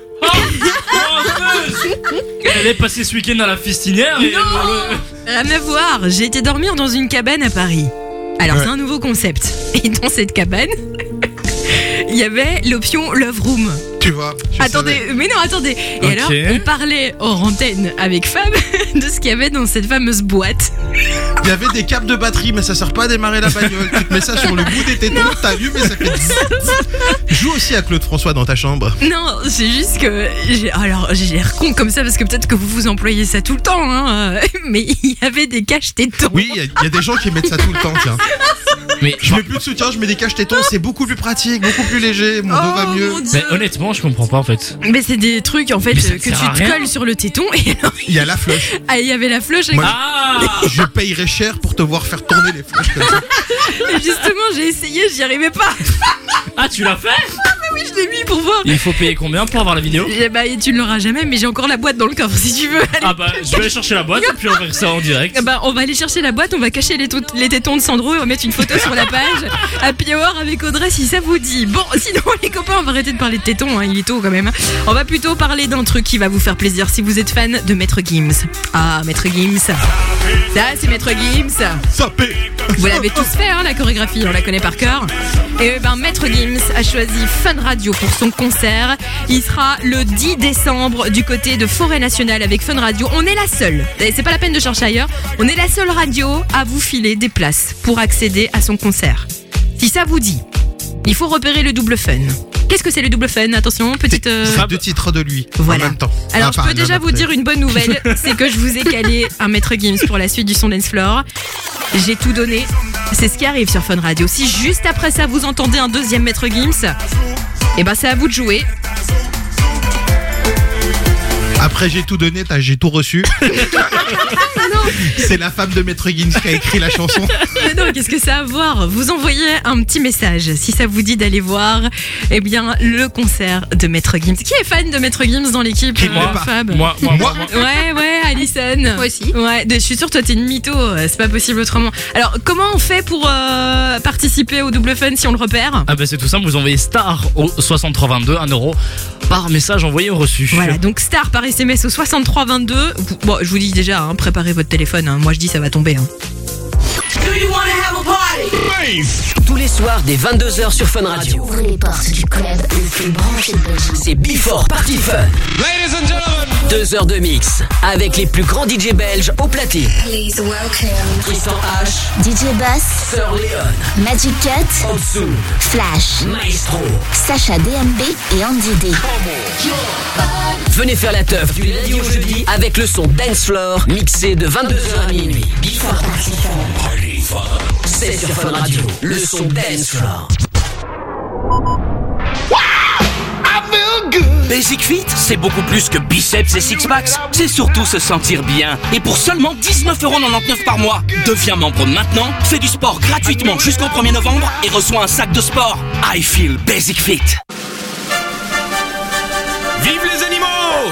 Speaker 4: Elle est passée ce week-end à la fistinière.
Speaker 2: Rien à voir. J'ai été dormir dans une cabane à Paris. Alors, c'est un nouveau concept. Et dans cette cabane, il y avait l'option Love Room.
Speaker 12: Tu vois.
Speaker 2: Attendez. Et alors, on parlait hors antenne avec Fab de ce qu'il y avait dans cette fameuse boîte.
Speaker 12: Il y avait des câbles de batterie, mais ça sert pas à démarrer la bagnole. Tu te mets ça sur le bout des tétons, t'allumes et ça fait Joue aussi à Claude François dans ta chambre.
Speaker 2: Non, c'est juste que j'ai l'air con comme ça parce que peut-être que vous employez ça tout le temps, hein. Mais il y avait des caches tétons.
Speaker 12: Oui, il y a des gens qui mettent ça tout le temps, tiens.
Speaker 4: Mais
Speaker 12: Je mets plus de soutien, je mets des cache-tétons, c'est beaucoup plus pratique, beaucoup plus léger, mon dos va mieux.
Speaker 4: Mais honnêtement, je comprends pas en fait.
Speaker 2: Mais c'est des trucs en fait
Speaker 4: Mais ça
Speaker 2: que tu
Speaker 4: sert à
Speaker 2: te
Speaker 4: rien.
Speaker 2: colles sur le téton et alors
Speaker 12: Il y a la flush.
Speaker 2: ah, il y avait la flush.
Speaker 12: Moi, je payerais cher pour te voir faire tourner les flushs comme ça.
Speaker 2: Et justement, j'ai essayé, j'y arrivais pas.
Speaker 4: Ah, tu l'as fait?
Speaker 2: Ah bah oui, je l'ai mis pour voir.
Speaker 4: Il faut payer combien pour avoir la vidéo?
Speaker 2: Et bah, et tu ne l'auras jamais, mais j'ai encore la boîte dans le coffre si tu veux. Allez.
Speaker 4: Ah bah, je vais aller chercher la boîte et puis on va faire ça en direct.
Speaker 2: Ah bah, on va aller chercher la boîte, on va cacher les tétons de Sandro et on va mettre une photo sur la page. Happy Hour avec Audrey si ça vous dit. Bon, sinon les copains, on va arrêter de parler de tétons, hein, il est tôt quand même. On va plutôt parler d'un truc qui va vous faire plaisir si vous êtes fan de Maître Gims. Ah, Maître Gims. Ça, c'est Maître Gims. Vous l'avez tous fait, hein, la chorégraphie, on la connaît par cœur. Et ben, Maître Gims a choisi Fun Radio pour son concert. Il sera le 10 décembre du côté de Forêt Nationale avec Fun Radio. On est la seule, c'est pas la peine de chercher ailleurs, on est la seule radio à vous filer des places pour accéder à son concert. Si ça vous dit, il faut repérer le double fun. Qu'est-ce que c'est le double fun? Attention, petite...
Speaker 12: C'est 2 titres de lui
Speaker 2: Voilà.
Speaker 12: en même temps.
Speaker 2: Alors,
Speaker 12: Enfin,
Speaker 2: je peux déjà vous dire une bonne nouvelle, c'est que je vous ai calé un Maître Gims pour la suite du son Dance Floor. J'ai tout donné. C'est ce qui arrive sur Fun Radio. Si juste après ça, vous entendez un deuxième Maître Gims, et ben c'est à vous de jouer.
Speaker 12: Après j'ai tout donné, j'ai tout reçu. C'est la femme de Maître Gims qui a écrit la chanson.
Speaker 2: Mais non, qu'est-ce que ça a à voir? Vous envoyez un petit message si ça vous dit d'aller voir le concert de Maître Gims. Qui est fan de Maître Gims dans l'équipe?
Speaker 4: Moi.
Speaker 2: Fab.
Speaker 4: Moi.
Speaker 2: Ouais, Alison.
Speaker 13: Moi aussi.
Speaker 2: Ouais, je suis sûre toi t'es une mytho, c'est pas possible autrement. Alors comment on fait pour participer au double fun si on le repère?
Speaker 4: Ah bah c'est tout simple, vous envoyez star au 6322, 1 euro par message envoyé au reçu.
Speaker 2: Voilà, donc star par SMS au 6322. Bon, je vous dis déjà, hein, préparez votre téléphone, hein. Moi je dis ça va tomber. Hein.
Speaker 3: Tous les soirs dès 22h sur Fun Radio.
Speaker 8: Ouvrez les portes du club le plus branché de Belgique.
Speaker 3: C'est Before Party Fun.
Speaker 10: Ladies and gentlemen.
Speaker 3: 2 heures de mix avec les plus grands DJ belges au platine.
Speaker 8: Please welcome
Speaker 3: Tristan H,
Speaker 8: DJ Bass,
Speaker 3: Sir Leon,
Speaker 8: Magic Cut,
Speaker 3: Otsu,
Speaker 8: Flash,
Speaker 3: Maestro.
Speaker 8: Sacha DMB et Andy D.
Speaker 3: Venez faire la teuf du lundi au jeudi avec le son Dance Floor mixé de 22h à minuit. Before Party Fun. C'est sur Fun Radio, le son Dance Floor.
Speaker 1: Basic Fit, c'est beaucoup plus que biceps et six-packs. C'est surtout se sentir bien. Et pour seulement 19,99€ par mois. Deviens membre maintenant, fais du sport gratuitement jusqu'au 1er novembre et reçois un sac de sport. I feel Basic Fit.
Speaker 5: Vive les animaux!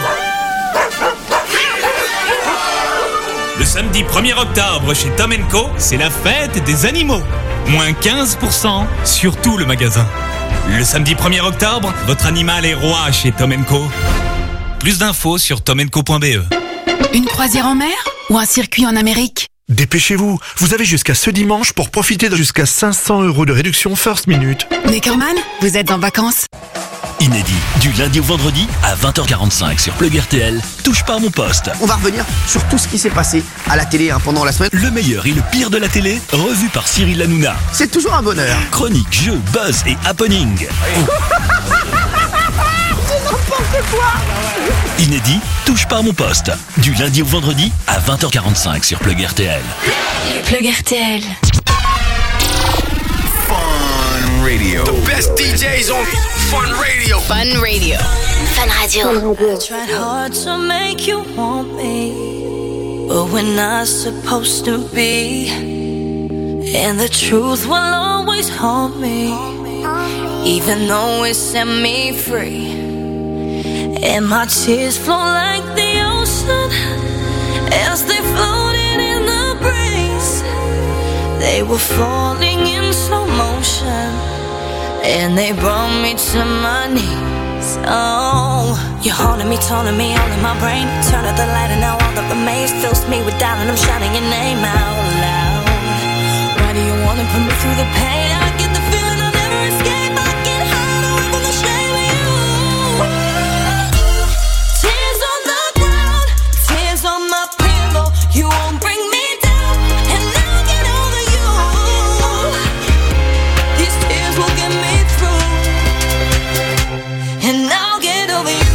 Speaker 5: Le samedi 1er octobre chez Tom & Co, c'est la fête des animaux. Moins 15% sur tout le magasin. Le samedi 1er octobre, votre animal est roi chez Tom & Co. Plus d'infos sur tomandco.be.
Speaker 14: Une croisière en mer ou un circuit en Amérique?
Speaker 22: Dépêchez-vous, vous avez jusqu'à ce dimanche pour profiter de jusqu'à 500€ de réduction First Minute.
Speaker 14: Neckerman, vous êtes en vacances?
Speaker 1: Inédit, du lundi au vendredi à 20h45 sur Plug RTL, touche pas à mon poste.
Speaker 17: On va revenir sur tout ce qui s'est passé à la télé pendant la semaine.
Speaker 1: Le meilleur et le pire de la télé, revu par Cyril Hanouna.
Speaker 17: C'est toujours un bonheur.
Speaker 1: Chronique, jeux, buzz et happening.
Speaker 17: C'est n'importe quoi.
Speaker 1: Inédit, touche pas à mon poste. Du lundi au vendredi à 20h45 sur Plug RTL.
Speaker 14: Plug RTL.
Speaker 15: Fun Radio. The best DJs on Fun Radio.
Speaker 8: Fun Radio. Fun Radio.
Speaker 21: I tried hard to make you want me, but we're not supposed to be. And the truth will always haunt me, even though it set me free. And my tears flow like the ocean as they floated in the breeze. They were falling in slow motion, and they brought me to my knees. Oh, you're haunting me, taunting me, all in my brain. Turn out the light and now all that remains fills me with doubt, and I'm shouting your name out loud. Why do you wanna put me through the pain? I get the feeling I'll never escape. I get high away from the shame of you. Tears on the ground, tears on my pillow. You won't bring me down, and I'll get over you. These tears will get me through, and I'll get over you.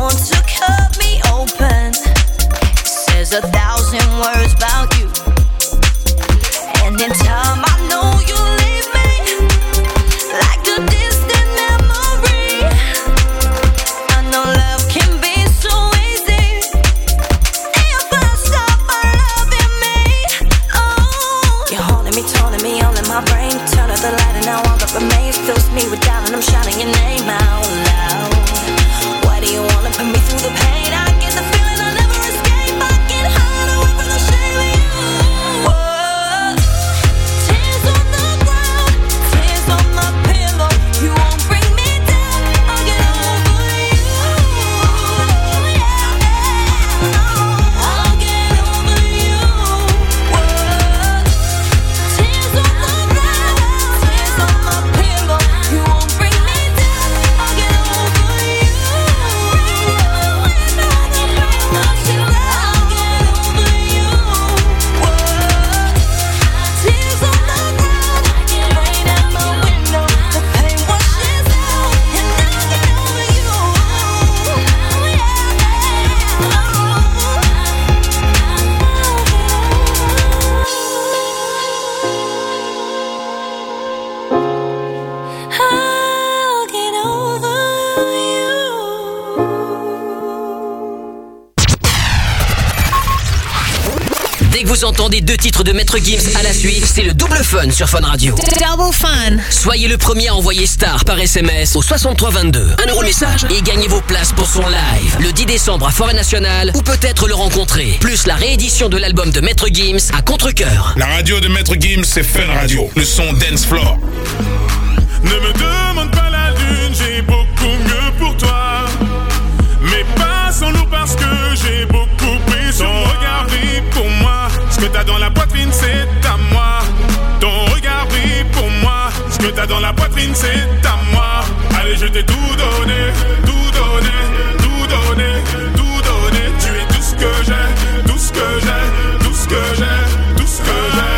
Speaker 21: want to cut me open. Says 1,000 words about you. And in time I know you'll leave me like a distant memory. I know love can be so easy if I stop loving me. Oh, you're haunting me, taunting me, all in my brain. Turn up the light and now all that remains fills me with doubt, and I'm shouting your name out loud. Why do you wanna put me through the pain? I get the feeling I'll never escape. I can hide away from the shame of you. Whoa. Tears on the ground, tears on my pillow. You won't bring me down. I'll get over you. Yeah. I'll get over you. Whoa. Tears on the ground, tears on my pillow. You won't bring me down. I'll get over you.
Speaker 3: Dès que vous entendez 2 titres de Maître Gims à la suite, c'est le double fun sur Fun Radio.
Speaker 2: Double fun.
Speaker 3: Soyez le premier à envoyer STAR par SMS au 6322. 1 euro le message et gagnez vos places pour son live le 10 décembre à Forêt Nationale, ou peut-être le rencontrer. Plus la réédition de l'album de Maître Gims à Contrecœur.
Speaker 6: La radio de Maître Gims, c'est Fun Radio, le son dance floor.
Speaker 10: Ne me demande pas la lune, j'ai beaucoup mieux pour toi. Mais pas sans nous parce que j'ai beaucoup pris sur ton regard brille pour moi. Ce que t'as dans la poitrine, c'est à moi. Ton regard brille pour moi. Ce que t'as dans la poitrine, c'est à moi. Allez, je t'ai tout donné, tout donné, tout donné, tout donné. Tu es tout ce que j'ai, tout ce que j'ai, tout ce que j'ai, tout ce que j'ai.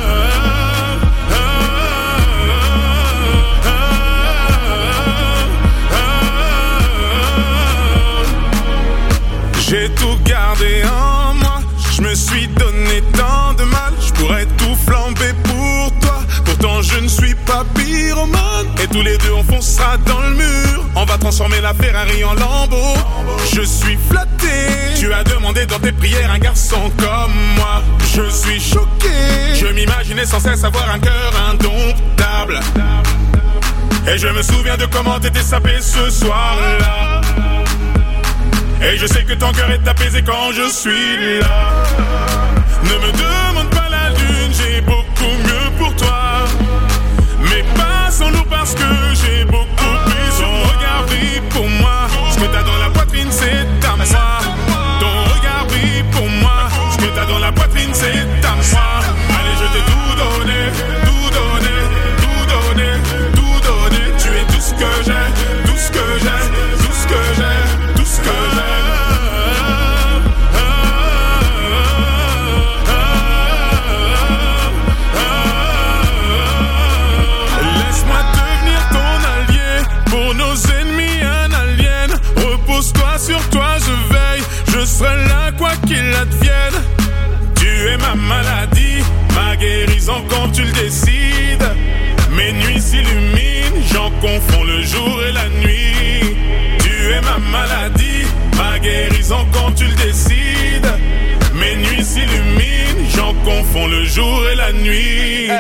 Speaker 10: J'ai tout gardé en moi, je me suis donné tant de mal, je pourrais tout flamber pour toi. Pourtant je ne suis pas pyromane, et tous les deux on foncera dans le mur. On va transformer la Ferrari en Lambo. Je suis flatté, tu as demandé dans tes prières un garçon comme moi. Je suis choqué, je m'imaginais sans cesse avoir un cœur indomptable. Et je me souviens de comment t'étais sapé ce soir-là. Et je sais que ton cœur est apaisé quand je suis là. Ne me demande pas la lune, j'ai beaucoup mieux pour toi. Mais pas sans nous parce que j'ai beaucoup pris sur mon regard brille pour moi. Ce que t'as dans la poitrine, c'est à moi. Ton regard brille pour moi. Ce que t'as dans la poitrine, c'est à moi. Allez, je t'ai tout donné, tout donné, tout donné, tout donné. Tu es tout ce que j'ai, tout ce que j'ai, tout ce que j'ai, tout ce que j'ai. Sur toi je veille, je serai là quoi qu'il advienne. Tu es ma maladie, ma guérison quand tu le décides. Mes nuits s'illuminent, j'en confonds le jour et la nuit. Tu es ma maladie, ma guérison quand tu le décides. Mes nuits s'illuminent, j'en confonds le jour et la nuit.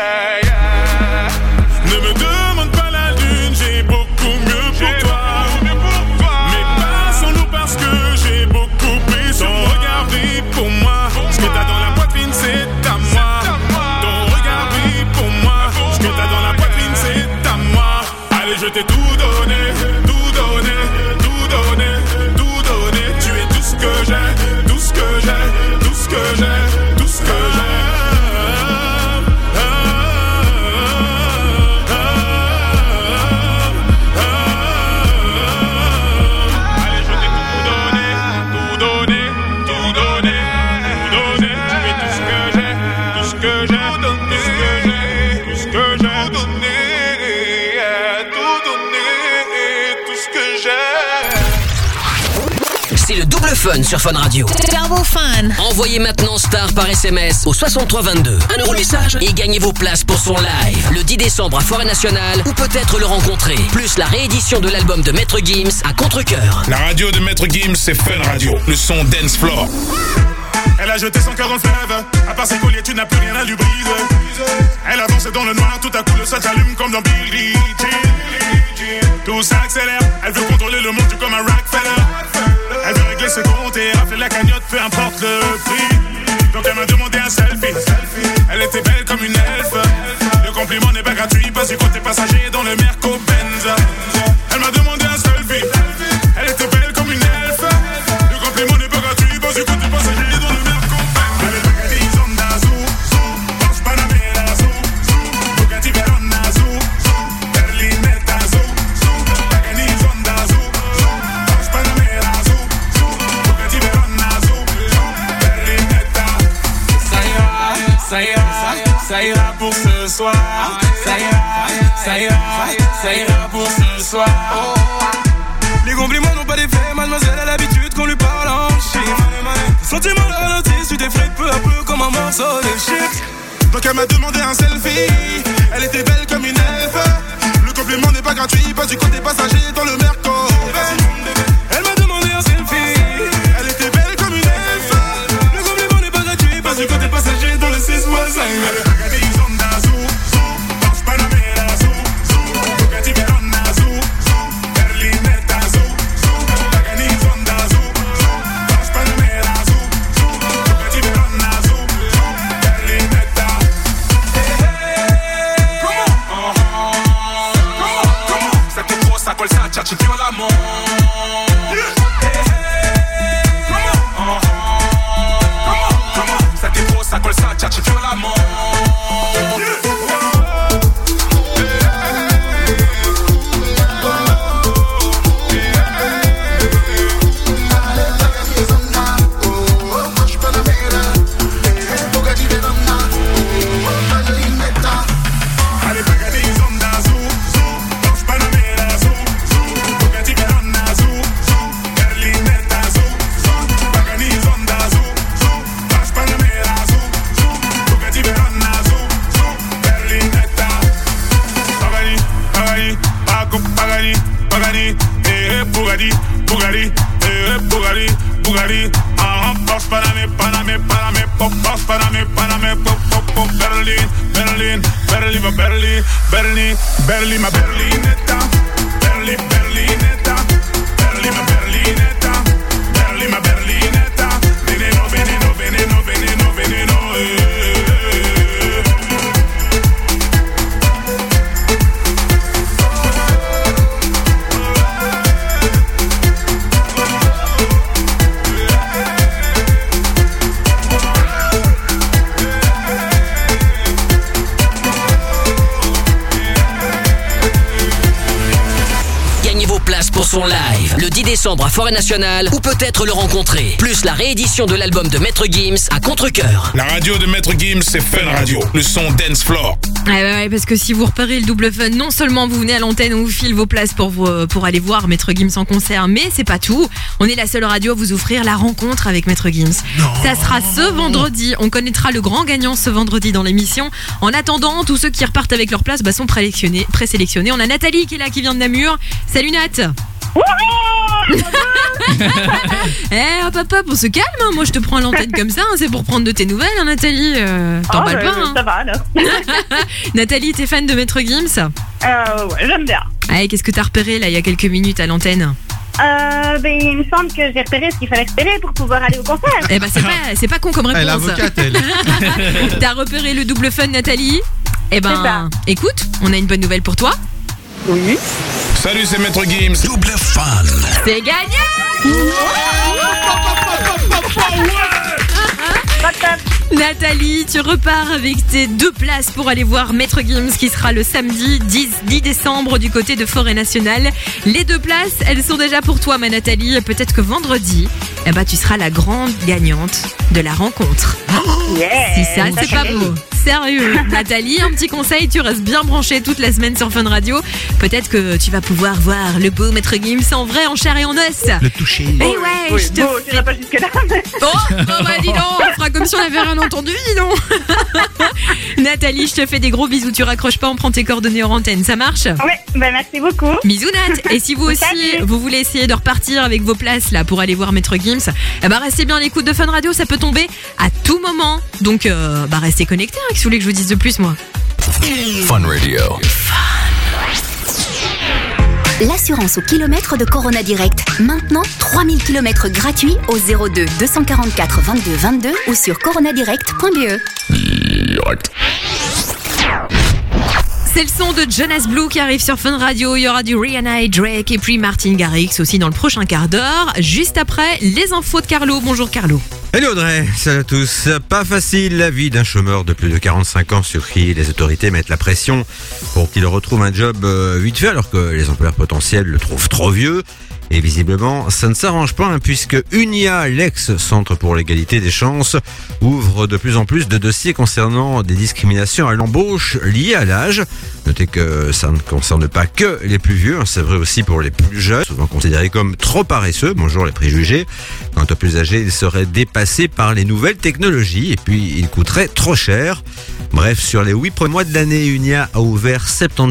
Speaker 10: Ne me demande pas la lune, j'ai beaucoup mieux pour toi. Parce que j'ai beaucoup pris son regard brille pour moi. Ce que t'as dans la poitrine, c'est à moi. Ton regard brille pour moi. Ce que t'as dans la poitrine, c'est à moi. Allez, je t'ai tout donné, tout donné, tout donné, tout donné. Tu es tout ce que j'ai, tout ce que j'ai, tout ce que j'ai, tout ce que j'ai.
Speaker 3: C'est le double fun sur Fun Radio.
Speaker 14: Double fun.
Speaker 3: Envoyez maintenant Star par SMS au 6322. 1 euro le message et gagnez vos places pour son live le 10 décembre à Forêt Nationale ou peut-être le rencontrer. Plus la réédition de l'album de Maître Gims à Contrecœur.
Speaker 6: La radio de Maître Gims, c'est Fun Radio, le son dance floor.
Speaker 7: Elle a jeté son cœur dans le fleuve. À part ses colliers, tu n'as plus rien à lui briser. Elle avance dans le noir, tout à coup le sol s'allume comme dans Billie Jean. Tout s'accélère, elle veut contrôler le monde comme un Rockefeller. Elle veut régler ses comptes et rafler la cagnotte, peu importe le prix. Donc elle m'a demandé un selfie. Elle était belle comme une elfe. Le compliment n'est pas gratuit, pas du côté passager dans le Merco-Benz. Elle m'a demandé un selfie. Elle était belle comme une elfe. Le compliment n'est pas gratuit, pas du côté passager dans le Merco-Benz. Elle est Bugatti Zonda Zoo, Porsche Panamera Zoo, Bugatti Verona Zoo, Berlinetta Zoo, Bugatti Zonda Zoo, Porsche Panamera Zoo, Bugatti Verona Zoo, Berlinetta. Ça ira pour ce soir. Ça ira pour ce soir. Les compliments n'ont pas d'effet, mademoiselle a l'habitude qu'on lui parle en chiffres. Sentiment la notice, tu t'effraie peu à peu comme un morceau de chips. Donc elle m'a demandé un selfie. Elle était belle comme une elfe. Le compliment n'est pas gratuit, pas du côté passager dans le Merco. Elle m'a demandé un selfie. Elle était belle comme une elfe. Le compliment n'est pas gratuit, pas du côté passager dans le 6 mois 5. Ci fio l'amore. Se ti posa col saccia ci fio l'amore. Bugatti, Porsche Panamera, Porsche Panamera, pop, Berlin, ma Berlinetta, Berlinetta, ma Berlinetta, ma Berlinetta, veneno,
Speaker 3: Pour son live le 10 décembre à Forêt Nationale ou peut-être le rencontrer. Plus la réédition de l'album de Maître Gims à Contrecœur.
Speaker 6: La radio de Maître Gims, c'est Fun Radio, le son dance floor.
Speaker 2: Ouais, parce que si vous repérez le double fun, non seulement vous venez à l'antenne, on vous file vos places pour aller voir Maître Gims en concert, mais c'est pas tout. On est la seule radio à vous offrir la rencontre avec Maître Gims. Non. Ça sera ce vendredi. On connaîtra le grand gagnant ce vendredi dans l'émission. En attendant, tous ceux qui repartent avec leur place sont présélectionnés. On a Nathalie qui est là, qui vient de Namur. Salut Nat. Hop, on se calme, hein. Moi je te prends à l'antenne comme ça, hein. C'est pour prendre de tes nouvelles, hein, Nathalie. T'emballes pas, hein.
Speaker 9: Ça va alors.
Speaker 2: Nathalie, t'es fan de Maître Gims?
Speaker 9: Ouais, j'aime bien.
Speaker 2: Allez, qu'est-ce que t'as repéré là il y a quelques minutes à l'antenne?
Speaker 9: Il me semble que j'ai repéré ce qu'il fallait repérer pour pouvoir aller au concert.
Speaker 2: Eh ben c'est pas con comme réponse.
Speaker 12: Elle est avocate, elle.
Speaker 2: T'as repéré le double fun, Nathalie? Eh ben, écoute, on a une bonne nouvelle pour toi.
Speaker 9: Oui.
Speaker 6: Salut, c'est Maître Gims.
Speaker 15: Double fun.
Speaker 2: C'est gagné. Nathalie, tu repars avec tes 2 places pour aller voir Maître Gims qui sera le samedi 10 décembre du côté de Forêt Nationale. Les 2 places, elles sont déjà pour toi, ma Nathalie. Peut-être que vendredi, tu seras la grande gagnante de la rencontre. Si ça, c'est pas beau. Sérieux, Nathalie, un petit conseil, tu restes bien branché toute la semaine sur Fun Radio. Peut-être que tu vas pouvoir voir le beau Maître Gims en vrai, en chair et en os.
Speaker 12: Le toucher.
Speaker 2: Et ouais, je te...
Speaker 9: tu n'iras pas jusque là.
Speaker 2: Dis donc, on fera comme si on n'avait rien entendu, dis donc. Nathalie, je te fais des gros bisous, tu raccroches pas, on prend tes coordonnées hors antenne, ça marche?
Speaker 9: Ouais, merci beaucoup.
Speaker 2: Bisous Nat. Et si vous aussi, vous voulez essayer de repartir avec vos places là pour aller voir Maître Gims, restez bien à l'écoute de Fun Radio, ça peut tomber à tout moment. Donc restez connectés, hein, que si vous voulez que je vous dise de plus, moi.
Speaker 15: Fun Radio.
Speaker 8: L'assurance au kilomètre de Corona Direct. Maintenant, 3000 km gratuits au 02 244 22 22 ou sur coronadirect.be.
Speaker 2: C'est le son de Jonas Blue qui arrive sur Fun Radio. Il y aura du Rihanna et Drake et puis Martin Garrix aussi dans le prochain quart d'heure. Juste après, les infos de Carlo. Bonjour Carlo.
Speaker 11: Hello Audrey, salut à tous. Pas facile la vie d'un chômeur de plus de 45 ans sur qui les autorités mettent la pression pour qu'il retrouve un job vite fait alors que les employeurs potentiels le trouvent trop vieux. Et visiblement, ça ne s'arrange pas puisque UNIA, l'ex-Centre pour l'égalité des chances, ouvre de plus en plus de dossiers concernant des discriminations à l'embauche liées à l'âge. Notez que ça ne concerne pas que les plus vieux, c'est vrai aussi pour les plus jeunes, souvent considérés comme trop paresseux, bonjour les préjugés. Quant aux plus âgés, ils seraient dépassés par les nouvelles technologies et puis ils coûteraient trop cher. Bref, sur les 8 premiers mois de l'année, UNIA a ouvert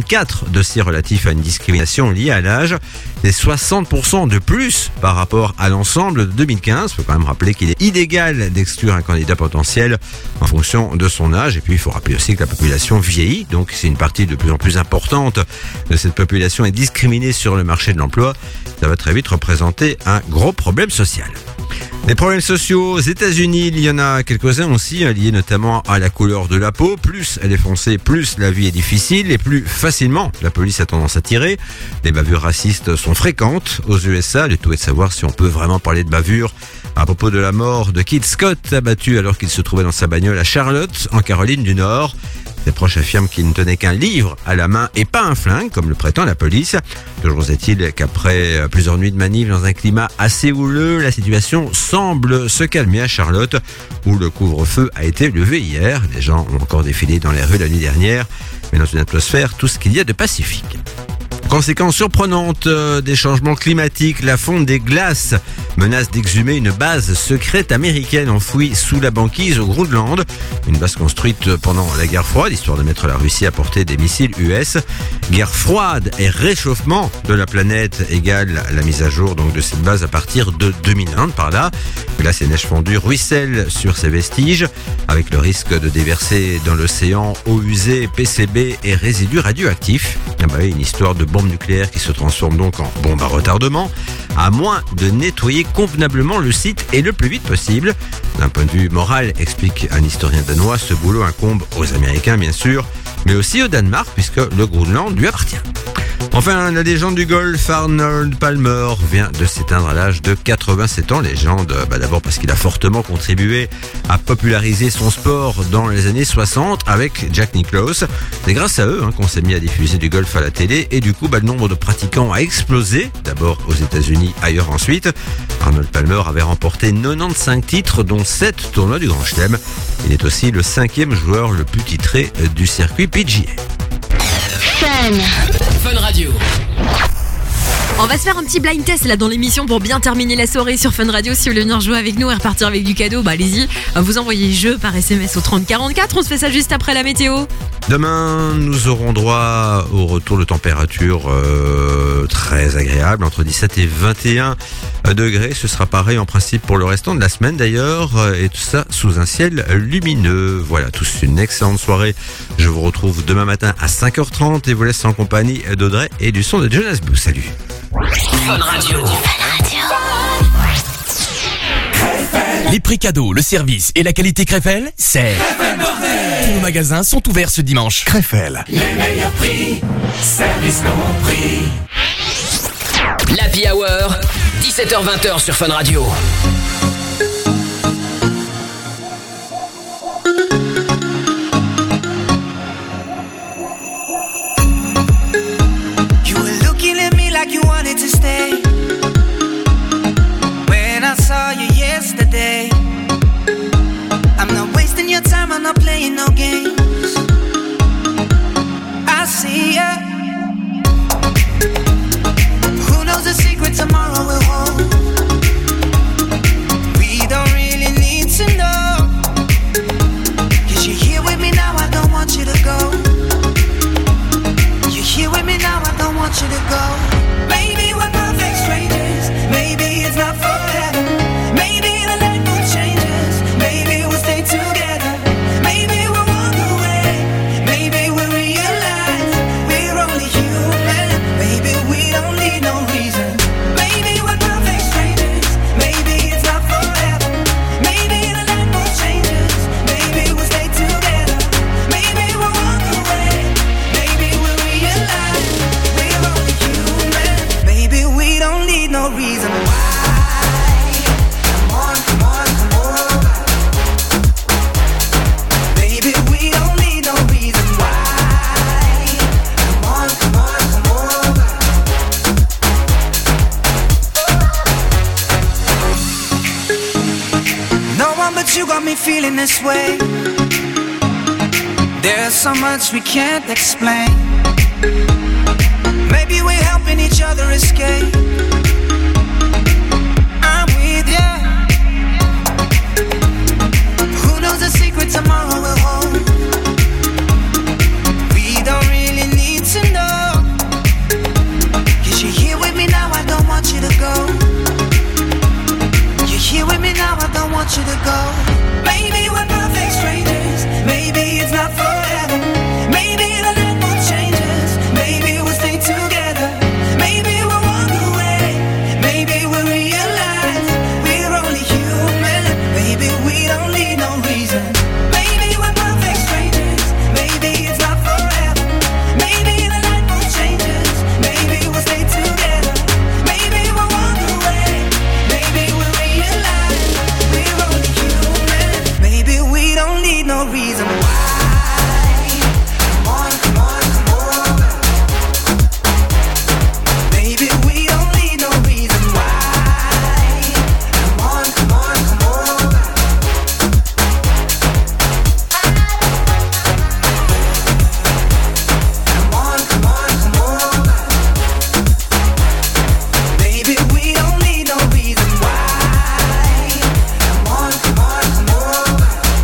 Speaker 11: 74 dossiers relatifs à une discrimination liée à l'âge. C'est 60% de plus par rapport à l'ensemble de 2015. Il faut quand même rappeler qu'il est illégal d'exclure un candidat potentiel en fonction de son âge. Et puis, il faut rappeler aussi que la population vieillit. Donc, c'est une partie de plus en plus importante de cette population est discriminée sur le marché de l'emploi. Ça va très vite représenter un gros problème social. Les problèmes sociaux aux États-Unis, il y en a quelques-uns aussi, liés notamment à la couleur de la peau. Plus elle est foncée, plus la vie est difficile et plus facilement la police a tendance à tirer. Les bavures racistes sont fréquentes aux USA. Le tout est de savoir si on peut vraiment parler de bavure à propos de la mort de Keith Scott, abattu alors qu'il se trouvait dans sa bagnole à Charlotte, en Caroline du Nord. Ses proches affirment qu'il ne tenait qu'un livre à la main et pas un flingue, comme le prétend la police. Toujours est-il qu'après plusieurs nuits de manif dans un climat assez houleux, la situation semble se calmer à Charlotte, où le couvre-feu a été levé hier. Les gens ont encore défilé dans les rues la nuit dernière, mais dans une atmosphère tout ce qu'il y a de pacifique. Conséquence surprenante des changements climatiques, la fonte des glaces menace d'exhumer une base secrète américaine enfouie sous la banquise au Groenland. Une base construite pendant la guerre froide, histoire de mettre la Russie à portée des missiles US. Guerre froide et réchauffement de la planète égale la mise à jour donc de cette base à partir de 2001 par là. Glace et neige fondue ruissellent sur ces vestiges, avec le risque de déverser dans l'océan eau usée, PCB et résidus radioactifs. Une histoire de bombe nucléaire qui se transforme donc en bombe à retardement, à moins de nettoyer convenablement le site et le plus vite possible. D'un point de vue moral, explique un historien danois, ce boulot incombe aux Américains bien sûr, mais aussi au Danemark puisque le Groenland lui appartient. Enfin, la légende du golf, Arnold Palmer, vient de s'éteindre à l'âge de 87 ans. Légende, d'abord parce qu'il a fortement contribué à populariser son sport dans les années 60 avec Jack Nicklaus. C'est grâce à eux qu'on s'est mis à diffuser du golf à la télé et du coup, le nombre de pratiquants a explosé, d'abord aux États-Unis, ailleurs ensuite. Arnold Palmer avait remporté 95 titres, dont 7 tournois du Grand Chelem. Il est aussi le 5e joueur le plus titré du circuit PGA.
Speaker 3: Fun Radio.
Speaker 2: On va se faire un petit blind test là dans l'émission pour bien terminer la soirée sur Fun Radio. Si vous voulez venir jouer avec nous et repartir avec du cadeau, allez-y. Vous envoyez jeu par SMS au 3044. On se fait ça juste après la météo.
Speaker 11: Demain, nous aurons droit au retour de température très agréable, entre 17 et 21 degrés. Ce sera pareil en principe pour le restant de la semaine d'ailleurs, et tout ça sous un ciel lumineux. Voilà, tous une excellente soirée. Je vous retrouve demain matin à 5h30 et vous laisse en compagnie d'Audrey et du son de Jonas Blue. Salut.
Speaker 3: Fun Radio.
Speaker 1: Les prix cadeaux, le service et la qualité Krefel, c'est... Tous nos magasins sont ouverts ce dimanche. Krefel.
Speaker 10: Les meilleurs prix, service non prix.
Speaker 3: L'Happy Hour, 17h-20h sur Fun Radio.
Speaker 10: You were looking at me like you wanted to stay. When I saw you, not playing no games. I see ya. Who knows the secret tomorrow will hold? We don't really need to know. 'Cause you're here with me now, I don't want you to go. You're here with me now, I don't want you to go. Maybe we're perfect strangers. Maybe it's not forever. Maybe the light will change us. Maybe we'll stay together. Maybe we'll walk away. Maybe we'll realize we're only human. Maybe we don't need no reason. Maybe we're perfect strangers. Maybe it's not forever. Maybe the light will change us. Maybe we'll stay together. Maybe we'll walk away. Maybe we'll realize we're only human. Maybe we don't need no reason why. Come on, come on, come over. Maybe we don't need no reason why. Come on, come on, come over. No one but you got me feeling this way. There's so much we can't explain. Maybe we're helping each other escape. I'm with ya. Who knows the secret tomorrow will hold? We don't really need to know. 'Cause you're here with me now, I don't want you to go. You're here with me now, I don't want you to go. Maybe we're perfect strangers. Maybe it's not forever. Maybe the light will change us. Maybe we'll stay together. Maybe we'll walk away. Maybe we'll realize we're only human. Maybe we don't need no reason. Maybe we're perfect strangers. Maybe it's not forever. Maybe the light will change us. Maybe we'll stay together. Maybe we'll walk away. Maybe we'll realize we're only human. Maybe we don't need no reason why. Come on, come on, come over. Maybe we don't need no reason why. Come on, come on, come over. Come on, come on, come over. Maybe we don't need no reason why. Come on, come on, come over.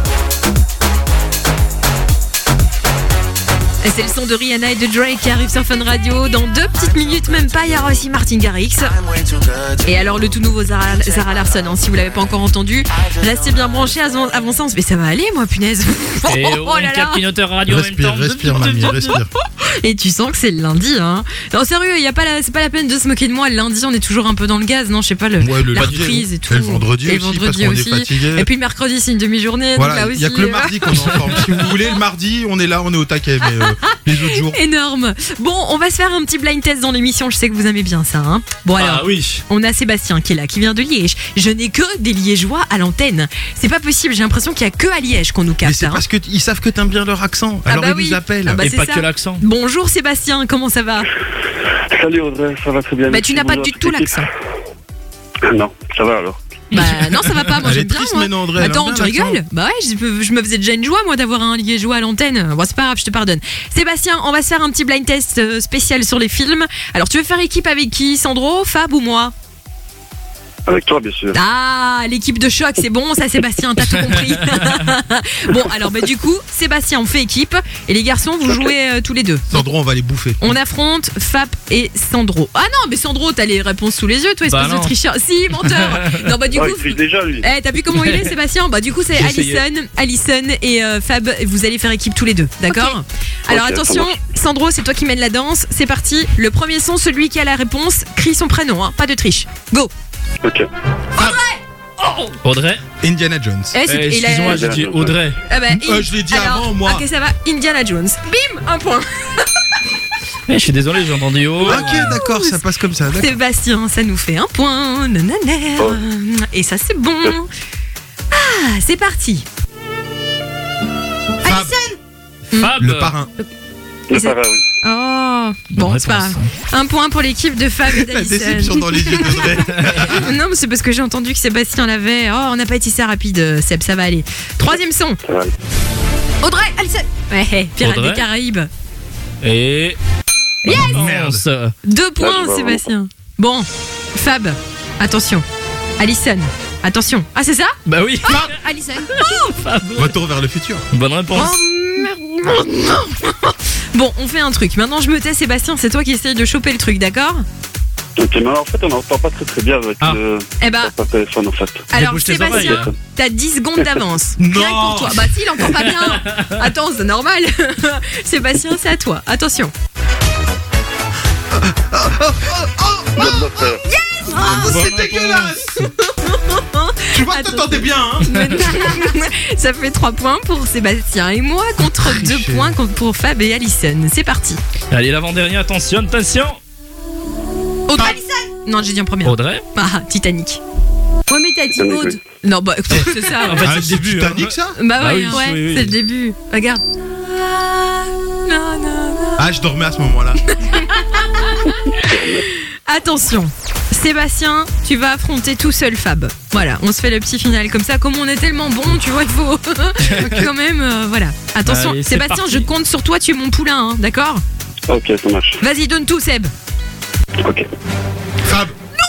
Speaker 2: Et c'est le son de Rihanna et de Drake qui arrive sur Fun Radio. Dans 2 petites minutes, même pas, il y aura aussi Martin Garrix. Et alors le tout nouveau Zara Larsson, hein, si vous l'avez pas encore entendu, restez bien branchés avant ça. Mais ça va aller, moi, punaise.
Speaker 4: Et
Speaker 2: Oh là là.
Speaker 4: capinoteur radio en même temps.
Speaker 12: Respire, mamie, respire.
Speaker 2: Et tu sens que c'est le lundi, hein. Non, sérieux, c'est pas la peine de se moquer de moi. Le lundi, on est toujours un peu dans le gaz, non? Je sais pas, la reprise et tout.
Speaker 12: Et le vendredi aussi, parce qu'on est fatigué.
Speaker 2: Et puis le mercredi, c'est une demi-journée.
Speaker 12: Voilà,
Speaker 2: donc là
Speaker 12: il y a
Speaker 2: aussi,
Speaker 12: que le mardi qu'on est en forme. Si vous voulez, le mardi, on est là, on est au taquet, mais les autres jours.
Speaker 2: Énorme. Bon, on va se faire un petit blind test dans l'émission. Je sais que vous aimez bien ça, hein. Bon alors,
Speaker 4: oui.
Speaker 2: On a Sébastien qui est là, qui vient de Liège. Je n'ai que des Liégeois à l'antenne. C'est pas possible. J'ai l'impression qu'il y a que à Liège qu'on nous capte.
Speaker 12: Mais c'est parce qu'ils savent que t'aimes bien leur accent. Alors ils nous appellent.
Speaker 2: Ah bah,
Speaker 4: Et
Speaker 2: c'est
Speaker 4: pas
Speaker 2: ça.
Speaker 4: que l'accent.
Speaker 2: Bonjour Sébastien, comment ça va?
Speaker 16: Salut Audrey, ça va très bien.
Speaker 2: Bah tu n'as pas du tout l'accent.
Speaker 16: Non, ça va alors.
Speaker 2: Bah non, ça va pas, moi
Speaker 12: Elle
Speaker 2: j'aime
Speaker 12: est
Speaker 2: bien.
Speaker 12: triste,
Speaker 2: Moi.
Speaker 12: mais non, Audrey, elle a
Speaker 2: Attends,
Speaker 12: bien
Speaker 2: tu
Speaker 12: l'accent.
Speaker 2: rigoles? Bah ouais, je me faisais déjà une joie moi d'avoir un Liégeois à l'antenne. Bon, c'est pas grave, je te pardonne. Sébastien, on va se faire un petit blind test spécial sur les films. Alors tu veux faire équipe avec qui? Sandro, Fab ou moi?
Speaker 16: Avec toi, bien sûr.
Speaker 2: Ah, l'équipe de choc, c'est bon, ça Sébastien, t'as tout compris. Bon, alors bah du coup, Sébastien, on fait équipe et les garçons, vous jouez tous les deux.
Speaker 12: Sandro, on va les bouffer.
Speaker 2: On affronte Fab et Sandro. Ah non, mais Sandro, t'as les réponses sous les yeux, toi, espèce de tricheur. Si, menteur. Non, bah du coup.
Speaker 16: Il triche déjà, lui.
Speaker 2: T'as vu comment il est, Sébastien? Bah du coup, c'est Alison et Fab. Vous allez faire équipe tous les deux, d'accord? Alors
Speaker 16: Ok,
Speaker 2: attention,
Speaker 16: ça marche.
Speaker 2: Sandro, c'est toi qui mène la danse. C'est parti. Le premier son, celui qui a la réponse, crie son prénom, hein. Pas de triche. Go.
Speaker 16: Ok.
Speaker 4: Audrey.
Speaker 12: Indiana Jones.
Speaker 4: Excuse-moi, j'ai dit Audrey.
Speaker 2: Ah bah,
Speaker 12: je l'ai dit
Speaker 2: alors,
Speaker 12: avant, moi.
Speaker 2: Ok, ça va. Indiana Jones. Bim, un point.
Speaker 4: Je suis désolé, j'ai entendu oh.
Speaker 12: Ok, d'accord, ça passe comme ça. D'accord.
Speaker 2: Sébastien, ça nous fait un point. Nanana. Et ça, c'est bon. Ah, c'est parti.
Speaker 12: Fab.
Speaker 4: Fab.
Speaker 12: Le parrain.
Speaker 16: Le parrain, oui.
Speaker 2: Oh, bon, c'est pas grave. Un point pour l'équipe de Fab et
Speaker 12: La
Speaker 2: d'Alison.
Speaker 12: déception dans les yeux d'Audrey.
Speaker 2: Non, mais c'est parce que j'ai entendu que Sébastien l'avait. Oh, on n'a pas été si rapide, Seb, ça va aller. Troisième son.
Speaker 16: Ça va aller.
Speaker 2: Audrey, Alison. Ouais, Pirates
Speaker 4: Audrey.
Speaker 2: des Caraïbes.
Speaker 4: Et.
Speaker 2: Yes.
Speaker 4: Merde.
Speaker 2: 2 points,
Speaker 16: je vois.
Speaker 2: Sébastien. Bon, Fab, attention. Alison, attention. Ah, c'est ça?
Speaker 4: Bah oui.
Speaker 2: Alison.
Speaker 12: Retour vers le futur.
Speaker 4: Bonne réponse.
Speaker 2: Oh, merde. Bon, on fait un truc. Maintenant, je me tais, Sébastien, c'est toi qui essayes de choper le truc, d'accord?
Speaker 16: Ok, mais en fait, on n'entend pas très bien avec le
Speaker 2: Eh ben,
Speaker 16: téléphone en fait.
Speaker 2: alors
Speaker 4: Débouche tes
Speaker 2: Sébastien,
Speaker 4: oreilles.
Speaker 2: t'as 10 secondes d'avance.
Speaker 12: Non.
Speaker 2: Rien que pour toi. Bah si, il entend pas bien. Attends, c'est normal. Sébastien, c'est à toi. Attention.
Speaker 12: Oh, c'est dégueulasse. Tu vois, t'entendais bien, hein.
Speaker 2: Ça fait 3 poinns pour Sébastien et moi contre 2 points pour Fab et Alison. C'est parti.
Speaker 4: Allez, l'avant-dernier, attention.
Speaker 2: Audrey. Alison. Non, j'ai dit en premier.
Speaker 4: Audrey.
Speaker 2: Ah, Titanic.
Speaker 13: Ouais, mais t'as dit Aude.
Speaker 2: Non, bah c'est ça.
Speaker 4: En fait,
Speaker 12: Ah,
Speaker 4: c'est le
Speaker 12: c'est
Speaker 4: début.
Speaker 12: Titanic, ça?
Speaker 2: Bah
Speaker 4: Ah
Speaker 2: ouais,
Speaker 4: oui,
Speaker 2: ouais,
Speaker 4: oui.
Speaker 2: c'est le début. Regarde.
Speaker 12: Ah, je dormais à ce moment-là.
Speaker 2: Attention, Sébastien, tu vas affronter tout seul Fab. Voilà, on se fait le petit final comme ça. Comme on est tellement bon, tu vois, il faut quand même, voilà. Attention,
Speaker 4: Allez, c'est
Speaker 2: Sébastien,
Speaker 4: parti.
Speaker 2: je compte sur toi, tu es mon poulain, hein, d'accord?
Speaker 16: Ok, ça marche.
Speaker 2: Vas-y, donne tout, Seb.
Speaker 16: Ok.
Speaker 12: Fab.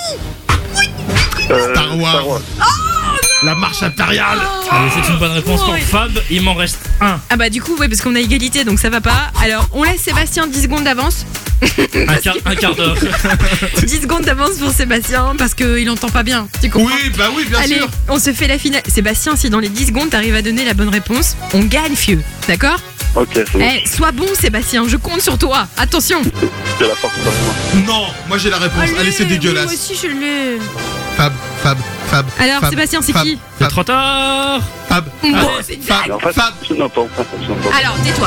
Speaker 12: Star Wars.
Speaker 16: Star Wars.
Speaker 12: La marche impériale.
Speaker 4: Allez, c'est une bonne réponse pour Fab. Il m'en reste un.
Speaker 2: Ah bah du coup, ouais, parce qu'on a égalité, donc ça va pas. Alors, on laisse Sébastien 10 secondes d'avance.
Speaker 4: Un quart d'heure.
Speaker 2: 10 secondes d'avance pour Sébastien, parce qu'il entend pas bien, tu comprends?
Speaker 12: Oui, bah oui, bien
Speaker 2: Allez,
Speaker 12: sûr.
Speaker 2: on se fait la finale. Sébastien, si dans les 10 secondes, t'arrives à donner la bonne réponse, on gagne, fieu. D'accord?
Speaker 16: Ok, ça marche.
Speaker 2: Eh, sois bon, Sébastien, je compte sur toi. Attention.
Speaker 16: C'est la force pour moi.
Speaker 12: Non, moi j'ai la réponse. Allez, c'est dégueulasse.
Speaker 13: Moi aussi, je l'ai.
Speaker 12: Fab.
Speaker 2: Alors,
Speaker 12: Fab,
Speaker 2: Sébastien, c'est
Speaker 12: Fab,
Speaker 2: qui?
Speaker 4: C'est trop tard.
Speaker 12: Fab.
Speaker 2: Bon,
Speaker 12: Fab,
Speaker 2: c'est une
Speaker 12: Fab,
Speaker 2: blague.
Speaker 16: En fait,
Speaker 12: Fab.
Speaker 16: je n'entends pas.
Speaker 2: Alors, tais-toi.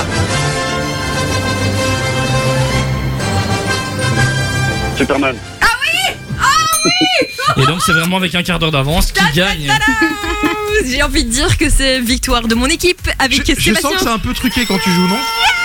Speaker 16: Superman.
Speaker 4: Et donc, c'est vraiment avec un quart d'heure d'avance qui gagne.
Speaker 2: J'ai envie de dire que c'est victoire de mon équipe avec
Speaker 12: Je
Speaker 2: Sébastien.
Speaker 12: sens que c'est un peu truqué quand tu joues, non?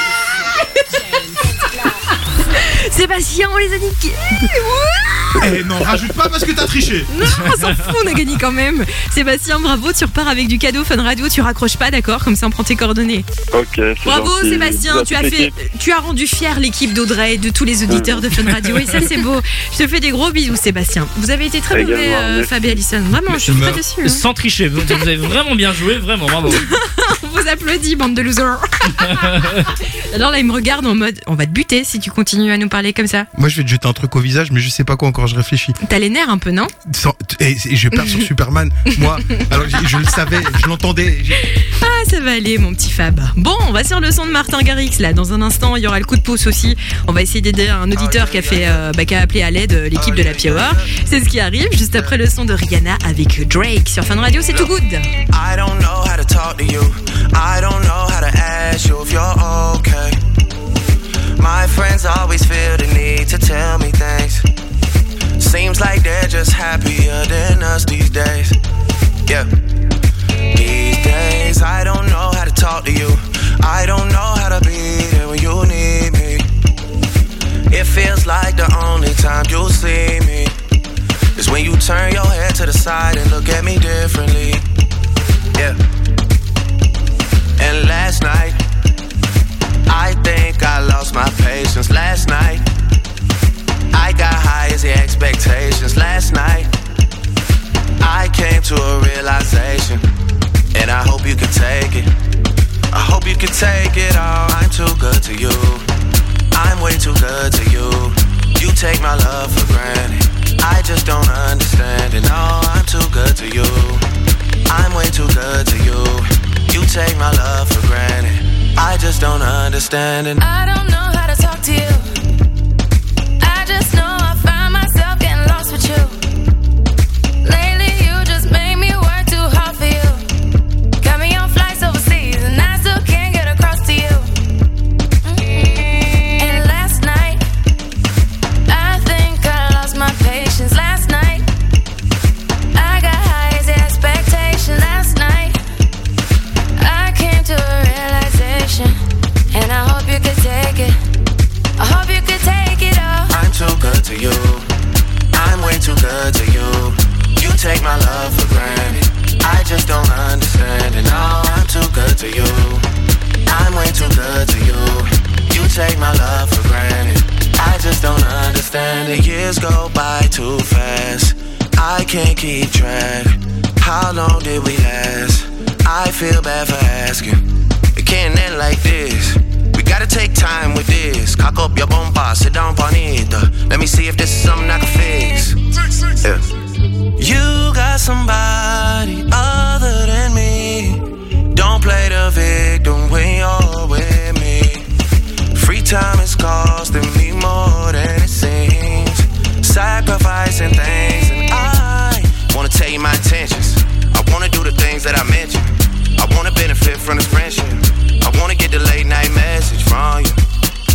Speaker 2: Sébastien, on les a niqués.
Speaker 12: Eh non, rajoute pas parce que t'as triché.
Speaker 2: Non, on s'en fout, on a gagné quand même. Sébastien, bravo, tu repars avec du cadeau Fun Radio, tu raccroches pas, d'accord? Comme ça, on prend tes coordonnées.
Speaker 16: Ok, c'est
Speaker 2: Bravo
Speaker 16: gentil.
Speaker 2: Sébastien,
Speaker 16: Merci, l'équipe.
Speaker 2: tu as rendu fier l'équipe d'Audrey et de tous les auditeurs de Fun Radio. Et ça, c'est beau. Je te fais des gros bisous, Sébastien. Vous avez été très mauvais,
Speaker 16: Également, merci.
Speaker 2: Fab et Alison. Vraiment, je suis très déçue. hein.
Speaker 4: Sans tricher. Vous avez vraiment bien joué, vraiment, bravo.
Speaker 2: On vous applaudit, bande de losers. Alors là, il me regarde en mode, on va te buter si tu continues à nous parler comme ça.
Speaker 12: Moi je vais te jeter un truc au visage, mais je sais pas quoi encore, je réfléchis.
Speaker 2: T'as les nerfs un peu, non?
Speaker 12: Et je perds sur Superman, moi. Alors je le savais, je l'entendais.
Speaker 2: Ah, ça va aller, mon petit Fab. Bon, on va sur le son de Martin Garrix, là. Dans un instant, il y aura le coup de pouce aussi. On va essayer d'aider un auditeur qui a fait, qui a appelé à l'aide l'équipe de la Hour. C'est ce qui arrive juste après le son de Rihanna avec Drake sur Fun Radio. C'est tout good.
Speaker 10: I don't know how to talk to you. I don't know how to ask you if you're okay. My friends always feel the need to tell me things. Seems like they're just happier than us these days. Yeah. These days, I don't know how to talk to you. I don't know how to be there when you need me. It feels like the only time you'll see me is when you turn your head to the side and look at me differently. Yeah. And last night, I think I lost my patience. Last night, I got high as the expectations. Last night, I came to a realization, and I hope you can take it. I hope you can take it all. I'm too good to you. I'm way too good to you. You take my love for granted. I just don't understand it. No, I'm too good to you. I'm way too good to you. You take my love for granted. I just don't understand it.
Speaker 21: I don't know how to talk to you. I just know I find myself getting lost with you. Lately you just make me work too hard for you. Got me on flights overseas and I still can't get across to you. And last night, I think I lost my patience. Last night, I got high as the expectation. Last night, I came to a realization, and I hope you could take it. I hope you could take it all.
Speaker 10: I'm too good to you. I'm way too good to you. You take my love for granted. I just don't understand it. No, I'm too good to you. I'm way too good to you. You take my love for granted. I just don't understand it. Years go by too fast. I can't keep track. How long did we last? I feel bad for asking. It can't end like this. We gotta take time with this. Cock up your bumper, sit down on it. Let me see if this is something I can fix. Yeah. You got somebody other than me. Don't play the victim when you're with me. Free time is costing me more than it seems. Sacrificing things, and I wanna tell you my intentions. I wanna do the things that I mentioned. I wanna benefit from this friendship. I wanna get the late night message from you.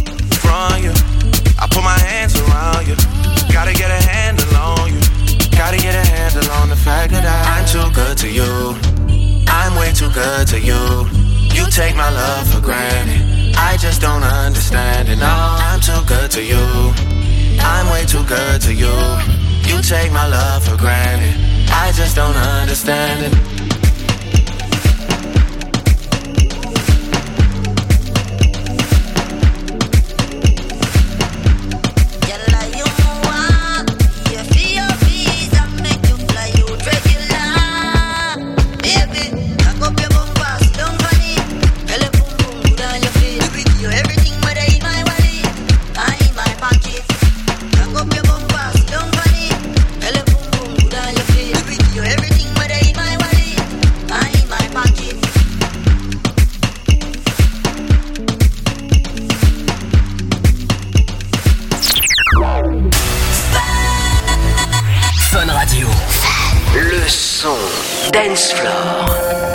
Speaker 10: I put my hands around you. Gotta get a handle on you. Gotta get a handle on the fact that I'm too good to you. I'm way too good to you. You take my love for granted. I just don't understand it. No, I'm too good to you. I'm way too good to you. You take my love for granted. I just don't understand it.
Speaker 3: Dance Floor.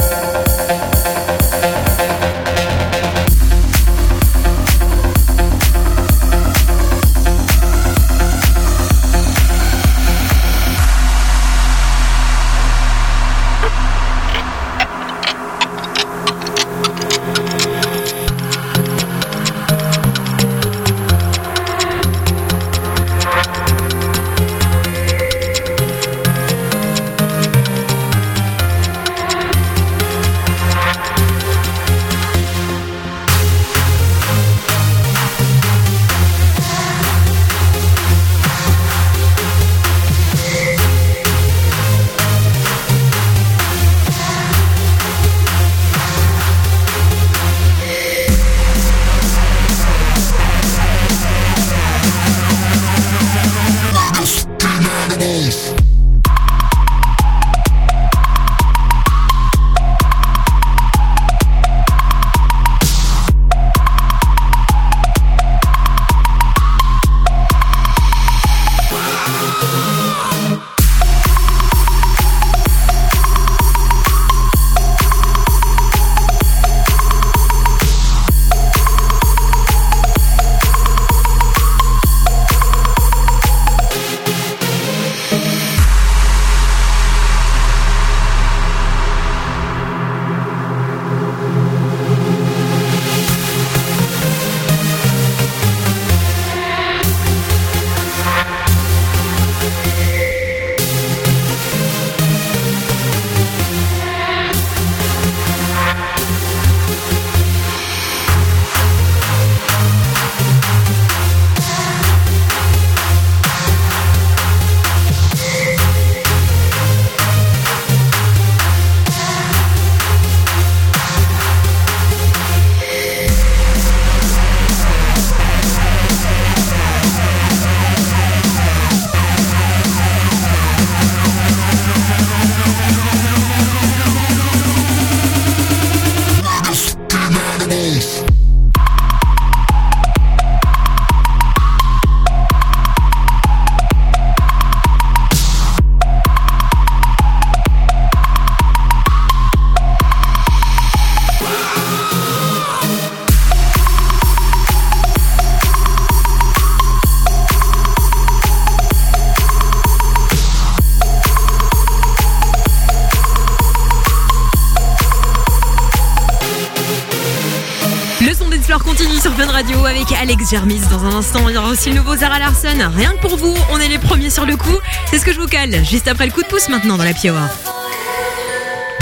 Speaker 2: Continue sur Fun Radio avec Alex Germis. Dans un instant, il y aura aussi le nouveau Zara Larsson. Rien que pour vous, on est les premiers sur le coup. C'est ce que je vous cale juste après le coup de pouce maintenant dans la Hour.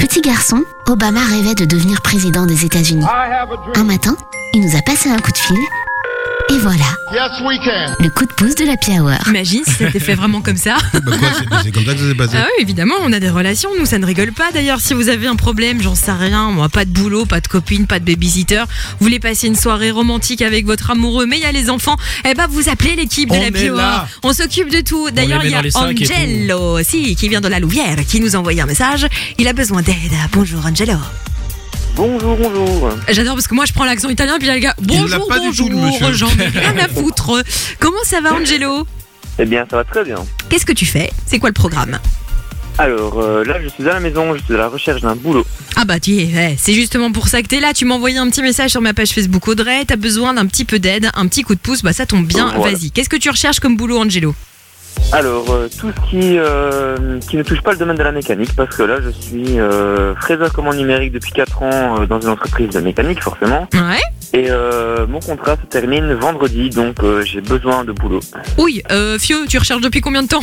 Speaker 8: Petit garçon, Obama rêvait de devenir président des États-Unis. Un matin, il nous a passé un coup de fil. Et voilà, le coup de pouce de l'Happy Hour.
Speaker 2: Imagine si c'était fait vraiment comme ça.
Speaker 12: Bah quoi, c'est comme ça que ça s'est passé.
Speaker 2: Ah oui, évidemment, on a des relations, nous ça ne rigole pas. D'ailleurs, si vous avez un problème, j'en sais rien, moi, pas de boulot, pas de copine, pas de babysitter, vous voulez passer une soirée romantique avec votre amoureux, mais il y a les enfants, eh ben vous appelez l'équipe de l'Happy Hour. On s'occupe de tout. D'ailleurs, il y a Angelo aussi, qui vient de la Louvière, qui nous a envoyé un message. Il a besoin d'aide. Bonjour Angelo.
Speaker 16: Bonjour.
Speaker 2: J'adore parce que moi je prends l'accent italien puis là le gars bonjour, j'en ai rien à foutre. Comment ça va Angelo?
Speaker 16: Eh bien ça va très bien.
Speaker 2: Qu'est-ce que tu fais? C'est quoi le programme?
Speaker 16: Alors là je suis à la maison, je suis à la recherche d'un boulot.
Speaker 2: Ah bah c'est justement pour ça que t'es là. Tu m'as envoyé un petit message sur ma page Facebook Audrey. T'as besoin d'un petit peu d'aide, un petit coup de pouce, bah ça tombe bien, voilà. Vas-y, qu'est-ce que tu recherches comme boulot Angelo?
Speaker 16: Alors, tout ce qui ne touche pas le domaine de la mécanique, parce que là, je suis fraiseur commande numérique depuis 4 ans dans une entreprise de mécanique, forcément.
Speaker 2: Ouais.
Speaker 16: Et mon contrat se termine vendredi, donc j'ai besoin de boulot.
Speaker 2: Oui, Fieu, tu recherches depuis combien de temps?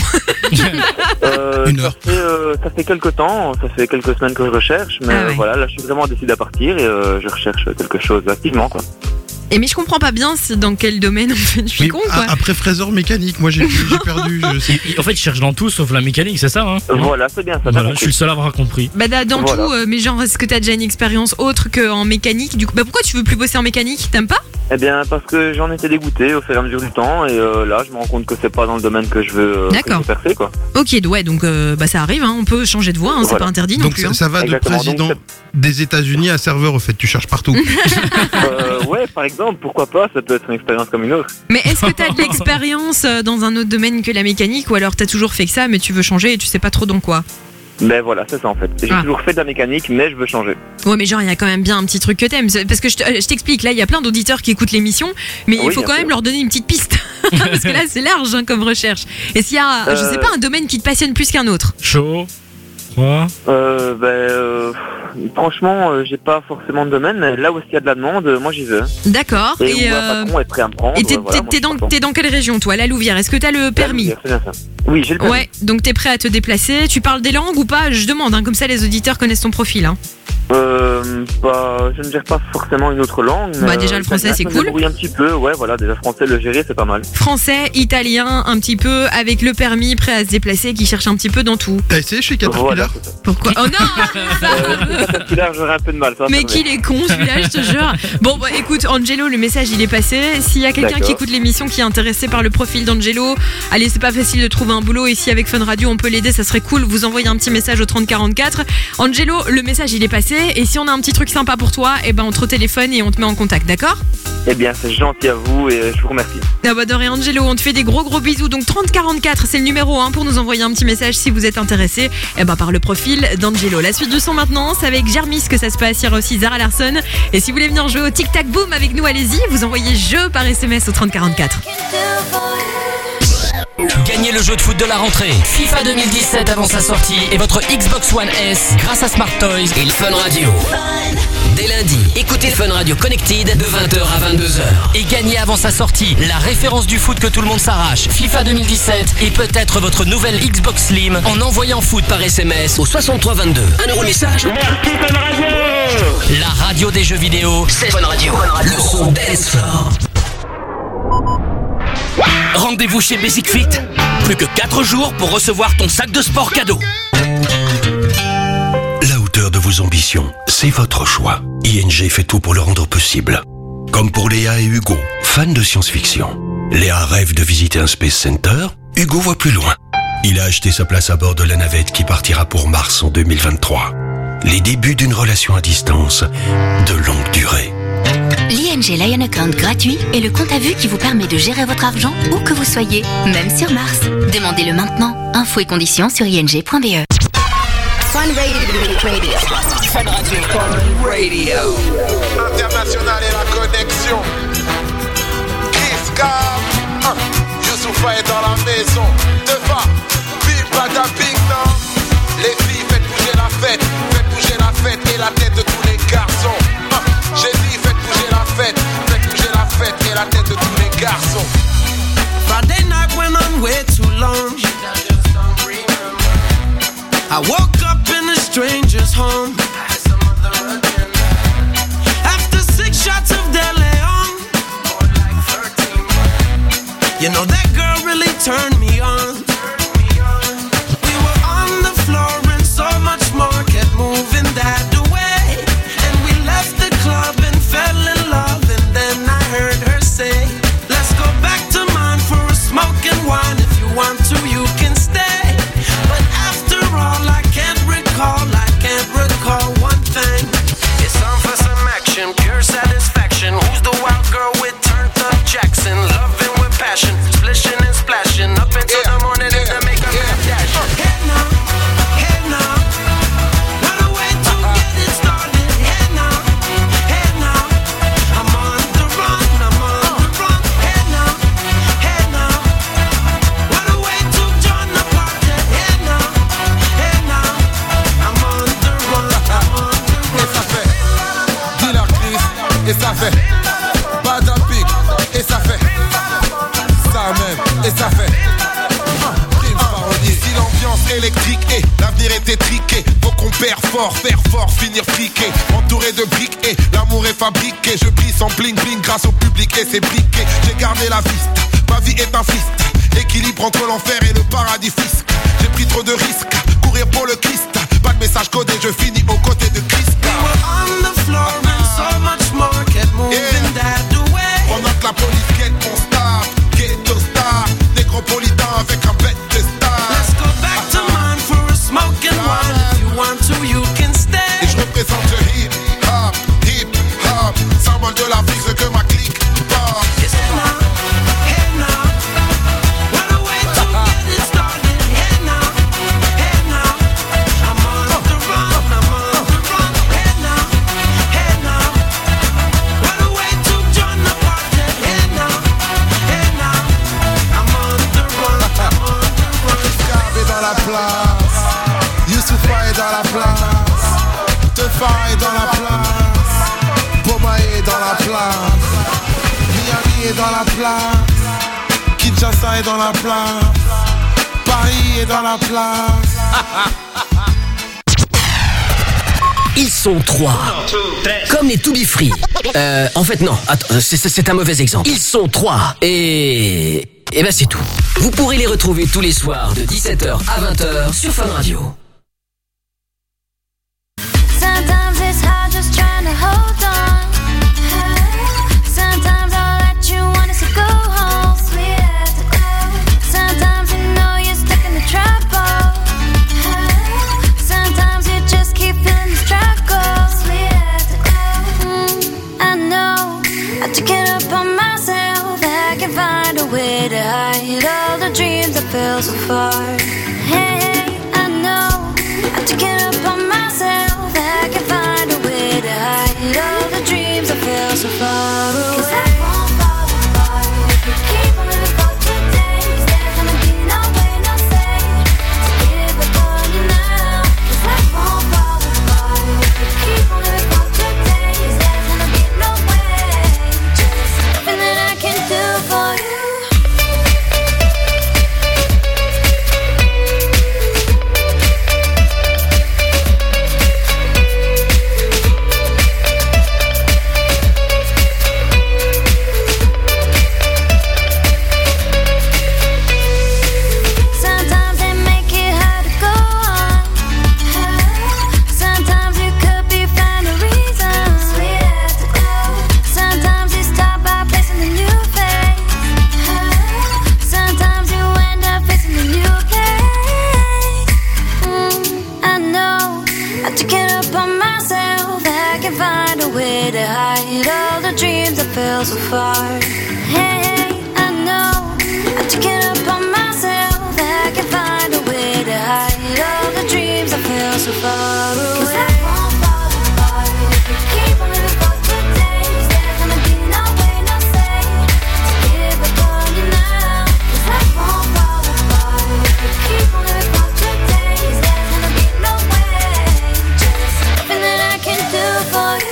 Speaker 12: Une heure.
Speaker 16: Ça fait quelques temps, ça fait quelques semaines que je recherche, mais voilà, là, je suis vraiment décidé à partir et je recherche quelque chose activement, quoi.
Speaker 2: Et mais je comprends pas bien dans quel domaine je suis con quoi.
Speaker 12: Après fraiseur mécanique, moi j'ai perdu.
Speaker 4: En fait, il cherche dans tout sauf la mécanique, c'est ça hein?
Speaker 16: Voilà, c'est bien ça.
Speaker 4: Voilà, je suis le seul à avoir compris.
Speaker 2: Bah dans tout, mais genre est-ce que t'as déjà une expérience autre qu'en mécanique? Du coup, bah pourquoi tu veux plus bosser en mécanique? T'aimes pas?
Speaker 16: Eh bien parce que j'en étais dégoûté au fur et à mesure du temps et là je me rends compte que c'est pas dans le domaine que je veux percer quoi.
Speaker 2: Ok, ouais donc bah ça arrive, hein, on peut changer de voie, hein, c'est pas interdit non plus.
Speaker 12: Donc ça va de président des États-Unis à serveur au fait, tu cherches partout.
Speaker 16: Ouais, par exemple, pourquoi pas, ça peut être une expérience comme une autre.
Speaker 2: Mais est-ce que t'as de l'expérience dans un autre domaine que la mécanique ou alors t'as toujours fait que ça mais tu veux changer et tu sais pas trop dans quoi?
Speaker 16: Ben voilà, c'est ça en fait. J'ai toujours fait de la mécanique, mais je veux changer.
Speaker 2: Ouais, mais genre, il y a quand même bien un petit truc que t'aimes. Parce que je t'explique, là, il y a plein d'auditeurs qui écoutent l'émission, mais il faut quand même leur donner une petite piste. Parce que là, c'est large hein, comme recherche. Et s'il y a, je sais pas, un domaine qui te passionne plus qu'un autre?
Speaker 4: Chaud. Quoi?
Speaker 16: Franchement, j'ai pas forcément de domaine, mais là où il y a de la demande, moi j'y vais.
Speaker 2: D'accord.
Speaker 16: Et un patron est prêt à me prendre.
Speaker 2: Et t'es dans quelle région, toi? La Louvière. Est-ce que t'as le permis?
Speaker 16: C'est bien ça. Oui, j'ai le permis.
Speaker 2: Ouais, donc t'es prêt à te déplacer. Tu parles des langues ou pas? Je demande, hein, comme ça les auditeurs connaissent ton profil. Hein.
Speaker 16: Je ne gère pas forcément une autre langue.
Speaker 2: Bah déjà le français c'est cool.
Speaker 16: Un petit peu, ouais, voilà, déjà français le gérer c'est pas mal.
Speaker 2: Français, italien, un petit peu avec le permis, prêt à se déplacer, qui cherche un petit peu dans tout.
Speaker 12: T'as essayé chez Caterpillar?
Speaker 2: Pourquoi? Oh non.
Speaker 16: Caterpillar, j'aurais un peu de mal. Ça,
Speaker 2: mais qu'il est con celui-là, je te jure. Bon bah écoute Angelo, le message il est passé. S'il y a quelqu'un qui écoute l'émission qui est intéressé par le profil d'Angelo, allez c'est pas facile de trouver un boulot et si avec Fun Radio on peut l'aider, ça serait cool. Vous envoyez un petit message au 3044. Angelo, le message il est passé. Et si on a un petit truc sympa pour toi, eh ben on te téléphone et on te met en contact, d'accord?
Speaker 16: Eh bien c'est gentil à vous et je vous remercie.
Speaker 2: Ah bah de rien Angelo, on te fait des gros bisous. Donc 3044 c'est le numéro 1 pour nous envoyer un petit message si vous êtes intéressé par le profil d'Angelo. La suite du son maintenant, c'est avec Jermis que ça se passe. Il y aura aussi Zara Larsson. Et si vous voulez venir jouer au Tic Tac Boom avec nous, allez-y, vous envoyez jeu par SMS au 3044.
Speaker 3: Gagnez le jeu de foot de la rentrée FIFA 2017 avant sa sortie et votre Xbox One S grâce à Smart Toys et Fun Radio. Dès lundi, écoutez Fun Radio Connected de 20h à 22h et gagnez avant sa sortie la référence du foot que tout le monde s'arrache, FIFA 2017 et peut-être votre nouvelle Xbox Slim en envoyant foot par SMS au 6322. Un euro message.
Speaker 10: Merci Fun Radio.
Speaker 3: La radio des jeux vidéo, c'est Fun Radio. Le son Dance Floor. Rendez-vous chez Basic Fit. Plus que 4 jours pour recevoir ton sac de sport cadeau.
Speaker 18: La hauteur de vos ambitions, c'est votre choix. ING fait tout pour le rendre possible. Comme pour Léa et Hugo, fans de science-fiction. Léa rêve de visiter un Space Center, Hugo voit plus loin. Il a acheté sa place à bord de la navette qui partira pour Mars en 2023. Les débuts d'une relation à distance de longue durée.
Speaker 8: L'ING Lion Account gratuit est le compte à vue qui vous permet de gérer votre argent où que vous soyez, même sur Mars. Demandez-le maintenant. Infos et conditions sur ing.be.
Speaker 10: Fun Radio. Fun Radio. Fun Radio.
Speaker 19: International et la connexion. Chris Cam. Youssoufa est dans la maison. Deva. Bim bada bing non. Les filles, faites bouger la fête. Faites bouger la fête et la tête de tous les garçons. J'ai dit faites bouger la fête et la tête de tous les garçons.
Speaker 10: Friday night went on way too long. I woke up in a stranger's home.
Speaker 19: fort, faire fort, finir friqué. Entouré de briques et l'amour est fabriqué. Je brille sans bling bling grâce au public et c'est briqué. J'ai gardé la viste, ma vie est un fist. Équilibre entre l'enfer et le paradis fisc. J'ai pris trop de risques, courir pour le Christ. Pas de message codé, je finis aux côtés de Christ.
Speaker 10: On the floor and so much more kept moving that way.
Speaker 19: Pendant que la police guette mon star, ghetto star, négropolitain avec un bête de star.
Speaker 10: Let's go back to mine for a smoking one. If you want to, you can stay.
Speaker 19: Et je représente le hip hop, symbole de la vie, ce que ma clique porte. Youssoufa est dans la place, Tefa est dans la place, Boma est dans la place, Miami est dans la place, Kinshasa est dans la place, Paris est dans la place.
Speaker 3: Ils sont 3. Comme les To Be Free. En fait, non. Attends, c'est un mauvais exemple. Ils sont 3. Et ben c'est tout. Vous pourrez les retrouver tous les soirs de 17h à 20h sur Fun Radio.
Speaker 21: Sometimes it's hard just trying to hold on. Sometimes all that you want is to go home. Sometimes you know you're stuck in the trouble. Sometimes you just keep feeling the struggle. I know I have to get up on myself. I can find a way to hide all the dreams I fell so far. Hey, I know I have to get up on myself. I can find a way to hide all the dreams I fell so far away. 'Cause I won't fall apart if we keep on living for today. 'Cause there's gonna be no way, no say to give up on you now. 'Cause I won't fall apart if we keep on living for today. 'Cause there's gonna be no way, just nothing that I can do for you. Sometimes they make it hard to go on. Sometimes you could be find a reason. Sometimes you start by placing a new face. Sometimes you end up facing a new place. I know I have to get up on myself. I can find a way to hide all the dreams I fell so far. Hey, I know I have to get up on myself. I can find a way to hide all the dreams I fell so far away. 'Cause I won't fall apart if we keep on living for today. 'Cause there's gonna be no way, no say to give up on you now. 'Cause I won't fall apart if we keep on living for today. 'Cause there's gonna be no way, just nothing that I can do for you.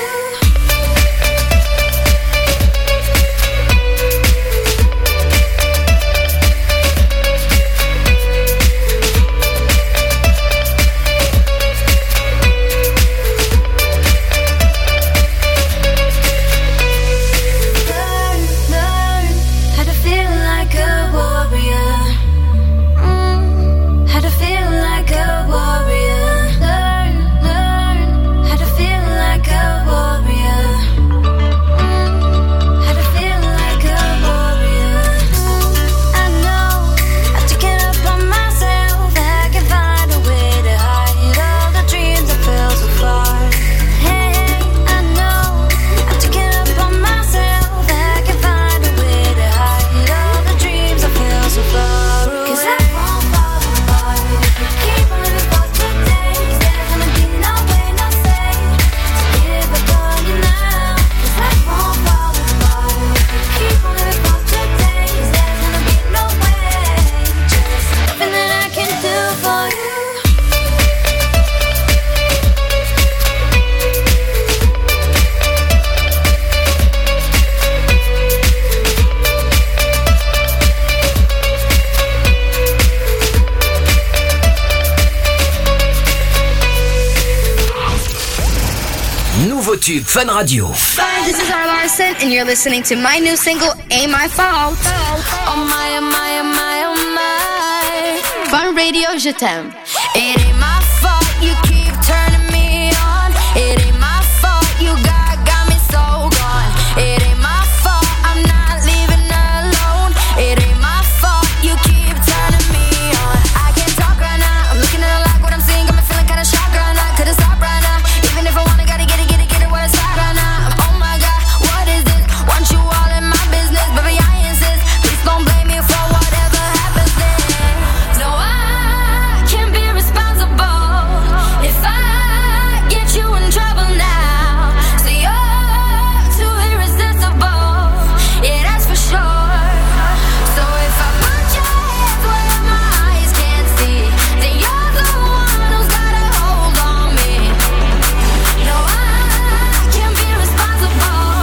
Speaker 3: Nouveau tube Fun Radio.
Speaker 5: Hi, this is Zara Larsson, and you're listening to my new single, Ain't My Fault.
Speaker 21: Oh my, oh my, oh my, oh my.
Speaker 5: Fun Radio, je t'aime.
Speaker 21: It ain't my fault you keep turning me on. It ain't my fault you got me so gone. It ain't my fault I'm not leaving alone. It ain't my fault you keep turning me on. I can't talk right now. I'm looking at the light, what I'm seeing got me feeling kinda shocked right now. Couldn't stop right now. Even if I wanna, gotta get it where it's at right now. Oh my God, what is this? Want you all in my business, baby I insist. Please don't blame me for whatever happens then. No, I can't be responsible if I get you in trouble now. So you're too irresistible, yeah that's for sure. So if I put your hands where my eyes can't see, then you're the one who's got a hold on me. No, I can't be responsible.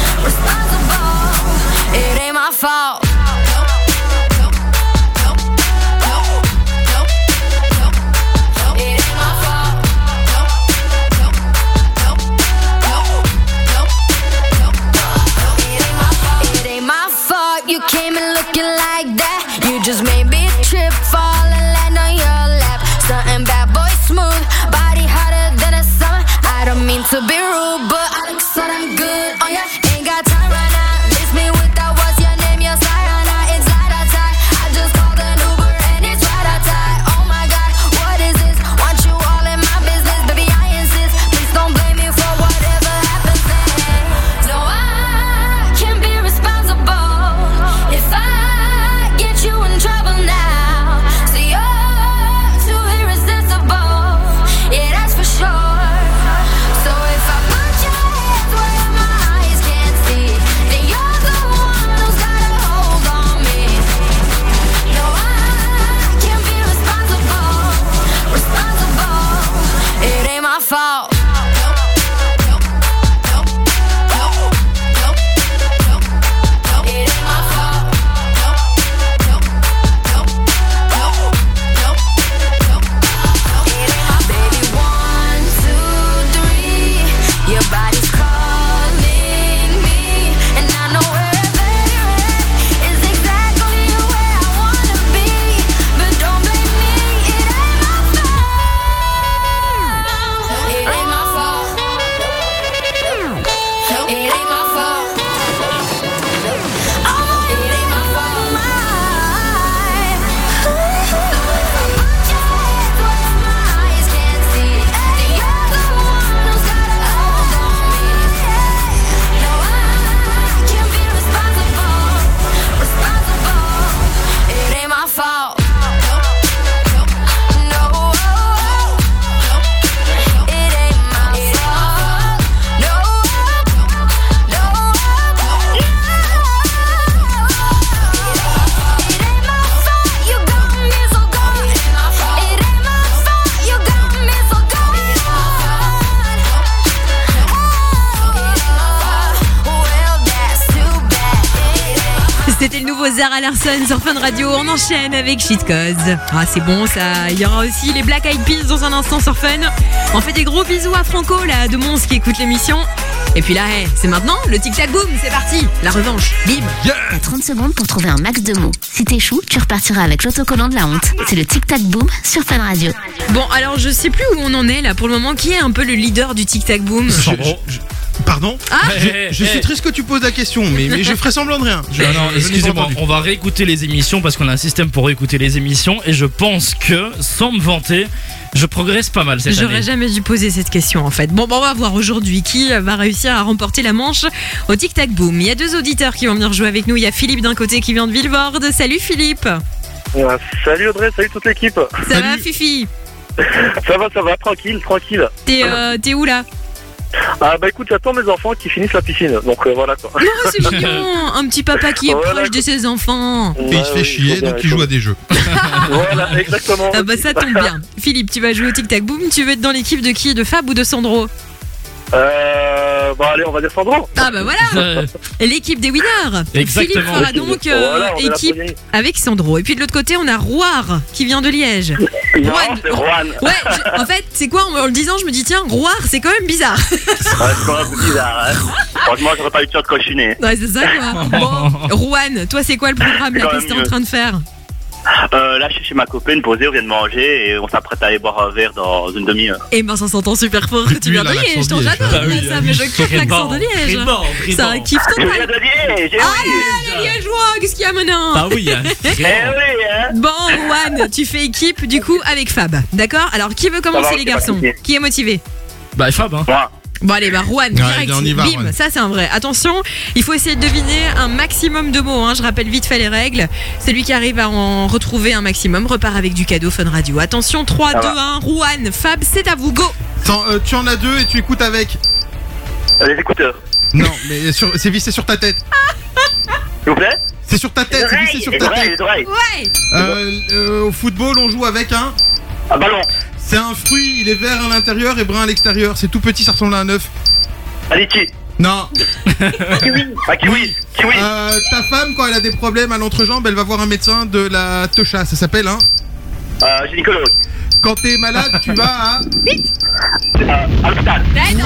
Speaker 21: It ain't my fault. It ain't my fault you came in looking like that. You just made me trip, fall and land on your lap. Something bad boy smooth, body hotter than a summer. I don't mean to be rude, but I look something good on ya. Ain't got time right now. Miss me with that, what's your name? Your Sayana, it's light outside. I just called an Uber and it's right outside. Oh my God, what is this? Want you all in my business, baby I insist. Please don't blame me for whatever happens then. No, I can't be responsible if I get you in trouble now. So you're too irresistible, yeah that's for sure. So if I put your hands where my eyes can't see, then you're the one who's got a hold on me. No, I can't be responsible. It ain't my fault. Baby, 1, 2, 3, your body's calling me, and I know wherever you're at is exactly where I wanna be. But don't blame me, it ain't my fault. It ain't my fault. It ain't my fault. Oh, it ain't my fault. It ain't my fault. No, it ain't my fault. No, it ain't my fault. You got me so gone. It ain't my fault. You got me so gone. Well, that's too bad.
Speaker 2: C'était le nouveau Zara Larsson sur Fun Radio. On enchaîne avec Cheat Code. Ah, c'est bon ça. Il y aura aussi les Black Eyed Peas dans un instant sur Fun. On fait des gros bisous à Franco, là, de Mons qui écoute l'émission. Et puis là, c'est maintenant le tic-tac boom. C'est parti. La revanche. Bim.
Speaker 8: T'as 30 secondes pour trouver un max de mots. Si t'échoues, tu repartiras avec l'autocollant de la honte. C'est le tic-tac boom sur Fun Radio.
Speaker 2: Bon, alors je sais plus où on en est là pour le moment. Qui est un peu le leader du tic-tac boom?
Speaker 12: Pardon
Speaker 2: Ah
Speaker 12: Je suis triste que tu poses la question, mais je ferai semblant de rien.
Speaker 4: Non, excusez-moi, on va réécouter les émissions parce qu'on a un système pour réécouter les émissions et je pense que, sans me vanter, je progresse pas mal cette année.
Speaker 2: J'aurais jamais dû poser cette question en fait. Bon, on va voir aujourd'hui qui va réussir à remporter la manche au Tic Tac Boom. Il y a 2 auditeurs qui vont venir jouer avec nous. Il y a Philippe d'un côté qui vient de Villevorde. Salut Philippe.
Speaker 20: Salut Audrey, salut toute l'équipe.
Speaker 2: Ça va Fifi?
Speaker 20: Ça va, tranquille.
Speaker 2: T'es où là?
Speaker 20: Ah bah écoute, j'attends mes enfants qui finissent la piscine, donc voilà quoi.
Speaker 2: Oh c'est mignon, un petit papa qui est proche de ses enfants.
Speaker 12: Et il se fait chier, donc il joue à des jeux.
Speaker 20: Voilà, exactement.
Speaker 2: Ah bah ça tombe bien. Philippe, tu vas jouer au Tic Tac Boom, tu veux être dans l'équipe de qui? De Fab ou de Sandro?
Speaker 20: Bah allez, on va dire Sandro.
Speaker 2: Ah bah voilà. L'équipe des winners.
Speaker 4: Exactement.
Speaker 2: Philippe fera donc
Speaker 20: Voilà, on est là pour
Speaker 2: équipe
Speaker 20: gagner.
Speaker 2: avec Sandro. Et puis de l'autre côté, on a Rouard qui vient de Liège.
Speaker 20: Non, c'est Juan.
Speaker 2: Ouais, en fait, c'est quoi, en le disant, je me dis, tiens, Rouard, c'est quand même bizarre.
Speaker 20: Ouais, c'est quand même un peu bizarre, hein. Franchement, j'aurais pas eu de chance de cochiner.
Speaker 2: Ouais, c'est ça quoi. Bon, Rouane, toi, c'est quoi le programme là
Speaker 20: C'est
Speaker 2: que
Speaker 20: quand
Speaker 2: t'es
Speaker 20: même
Speaker 2: en train de faire?
Speaker 20: Là, je suis chez ma copine posée, on vient de manger et on s'apprête à aller boire un verre dans une demi-heure.
Speaker 2: Eh ben, ça s'entend super fort que tu viens de
Speaker 12: il a
Speaker 2: Liège.
Speaker 12: l'accent
Speaker 2: T'en
Speaker 12: de Liège.
Speaker 2: j'adore
Speaker 4: Ah oui,
Speaker 2: ça, mais je kiffe l'accent de Liège. C'est un kiff
Speaker 20: Je
Speaker 2: total.
Speaker 20: viens de Liège, eh
Speaker 2: Ah
Speaker 20: oui.
Speaker 2: là, les Liégeois, qu'est-ce qu'il y a maintenant?
Speaker 4: Ah oui, hein.
Speaker 20: Eh oui, hein.
Speaker 2: Bon, Rouane, tu fais équipe du coup avec Fab. D'accord? Alors, qui veut commencer,
Speaker 20: va,
Speaker 2: les
Speaker 20: ok, pas
Speaker 2: garçons?
Speaker 20: de souci.
Speaker 2: Qui est motivé?
Speaker 4: Bah, Fab, hein.
Speaker 20: Moi.
Speaker 2: Bon, allez, bah, Rouane, direct.
Speaker 12: on y va,
Speaker 2: Bim,
Speaker 12: Rouane.
Speaker 2: ça c'est un vrai. Attention, il faut essayer de deviner un maximum de mots. Je rappelle vite fait les règles. Celui qui arrive à en retrouver un maximum repart avec du cadeau Fun Radio. Attention, 3,
Speaker 20: Ça
Speaker 2: 2,
Speaker 20: va.
Speaker 2: 1. Rouane, Fab, c'est à vous, go!
Speaker 12: Tu en as 2 et tu écoutes avec.
Speaker 20: Les écouteurs.
Speaker 12: Non, mais c'est vissé sur ta tête.
Speaker 20: S'il vous plaît.
Speaker 12: C'est sur ta tête, c'est vissé sur
Speaker 20: Les
Speaker 12: ta
Speaker 20: oreilles,
Speaker 12: tête.
Speaker 20: les oreilles.
Speaker 2: Ouais!
Speaker 12: Au football, on joue avec un.
Speaker 20: Un ballon.
Speaker 12: C'est un fruit, il est vert à l'intérieur et brun à l'extérieur. C'est tout petit, ça ressemble à un œuf.
Speaker 20: Un litchi.
Speaker 12: Non.
Speaker 20: Kiwi. Un kiwi. Kiwi.
Speaker 12: Ta femme, quand elle a des problèmes à l'entrejambe, elle va voir un médecin de la techa, ça s'appelle, hein.
Speaker 20: Gynécologue.
Speaker 12: Quand t'es malade, tu vas à.
Speaker 20: À l'hôpital.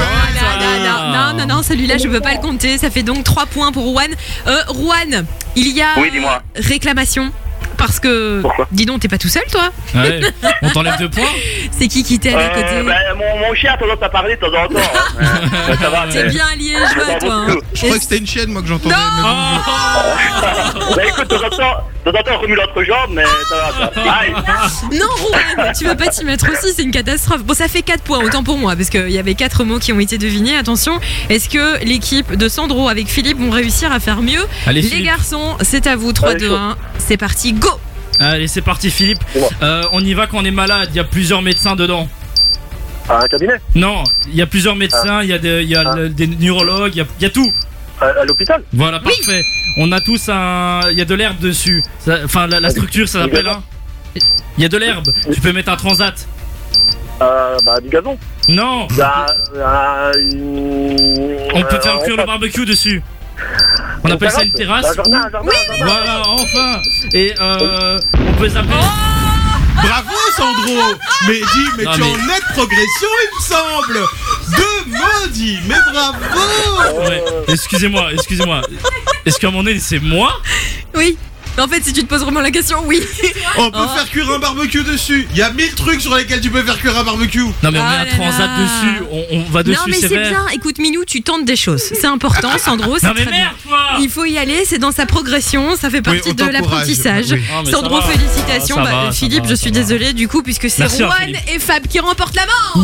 Speaker 2: Non, celui-là je peux pas le compter. Ça fait donc 3 points pour Rouane. Rouane, il y a
Speaker 20: Oui, dis-moi.
Speaker 2: réclamation. Parce que,
Speaker 20: Pourquoi
Speaker 2: dis donc, t'es pas tout seul toi?
Speaker 4: Ouais. On t'enlève 2 points.
Speaker 2: C'est qui t'aide à côté?
Speaker 20: Mon chien a tendance à parler de temps en temps. Hein. Ça va,
Speaker 2: T'es
Speaker 20: mais-
Speaker 2: bien liégeois toi. Hein.
Speaker 12: Je crois que c'était une chienne, moi, que j'entendais.
Speaker 20: Bah écoute, de temps en temps, on remue l'entrejambe, mais ça va. Aïe.
Speaker 2: Non, Rouane, tu vas pas t'y mettre aussi, c'est une catastrophe. Bon, ça fait 4 points, autant pour moi, parce qu'il y avait 4 mots qui ont été devinés. Attention, est-ce que l'équipe de Sandro avec Philippe vont réussir à faire mieux?
Speaker 4: Allez,
Speaker 2: Les
Speaker 4: Philippe.
Speaker 2: garçons, c'est à vous, 3,
Speaker 20: Allez,
Speaker 2: 2,
Speaker 20: chaud.
Speaker 2: 1, c'est parti, go!
Speaker 4: Allez, c'est parti, Philippe. On y va quand on est malade. Il y a plusieurs médecins dedans.
Speaker 20: Un cabinet.
Speaker 4: Non, il y a plusieurs médecins. Il y a des neurologues. Il y a tout.
Speaker 20: À l'hôpital.
Speaker 4: Voilà, parfait. On a tous il y a de l'herbe dessus. Enfin, la structure, ça s'appelle. Hein. Il y a de l'herbe. Tu peux mettre un transat.
Speaker 20: Bah du gazon.
Speaker 4: Non. On peut faire cuire le barbecue dessus. On appelle ça une terrasse.
Speaker 20: Un jardin.
Speaker 4: Voilà, enfin. Et on peut s'appeler.
Speaker 12: Bravo, Sandro. Mais dis,
Speaker 4: Non,
Speaker 12: tu es
Speaker 4: mais-
Speaker 12: en nette progression, il me semble. 2 maudits, mais bravo.
Speaker 4: Ouais, excusez-moi. Est-ce qu'à un moment donné, c'est moi?
Speaker 2: Oui. En fait, si tu te poses vraiment la question, oui.
Speaker 12: On peut faire cuire un barbecue dessus. Il y a 1000 trucs sur lesquels tu peux faire cuire un barbecue.
Speaker 4: Non, mais on met un transat dessus. On va dessus,
Speaker 2: Non, mais c'est
Speaker 4: vert.
Speaker 2: bien. Écoute, Minou, tu tentes des choses. C'est important, Sandro. C'est
Speaker 4: Non, mais
Speaker 2: très
Speaker 4: merde,
Speaker 2: bien.
Speaker 4: toi.
Speaker 2: Il faut y aller. C'est dans sa progression. Ça fait partie
Speaker 12: on
Speaker 2: de
Speaker 12: t'encourage.
Speaker 2: l'apprentissage.
Speaker 12: Oui.
Speaker 4: Ah, mais ça
Speaker 2: Sandro,
Speaker 4: va.
Speaker 2: félicitations.
Speaker 4: Ça
Speaker 2: Bah,
Speaker 4: va, ça
Speaker 2: Philippe,
Speaker 4: va,
Speaker 2: je
Speaker 4: ça
Speaker 2: suis
Speaker 4: va.
Speaker 2: désolée du coup, puisque c'est
Speaker 4: Merci,
Speaker 2: Rowan
Speaker 4: Philippe.
Speaker 2: et Fab qui remportent la manche.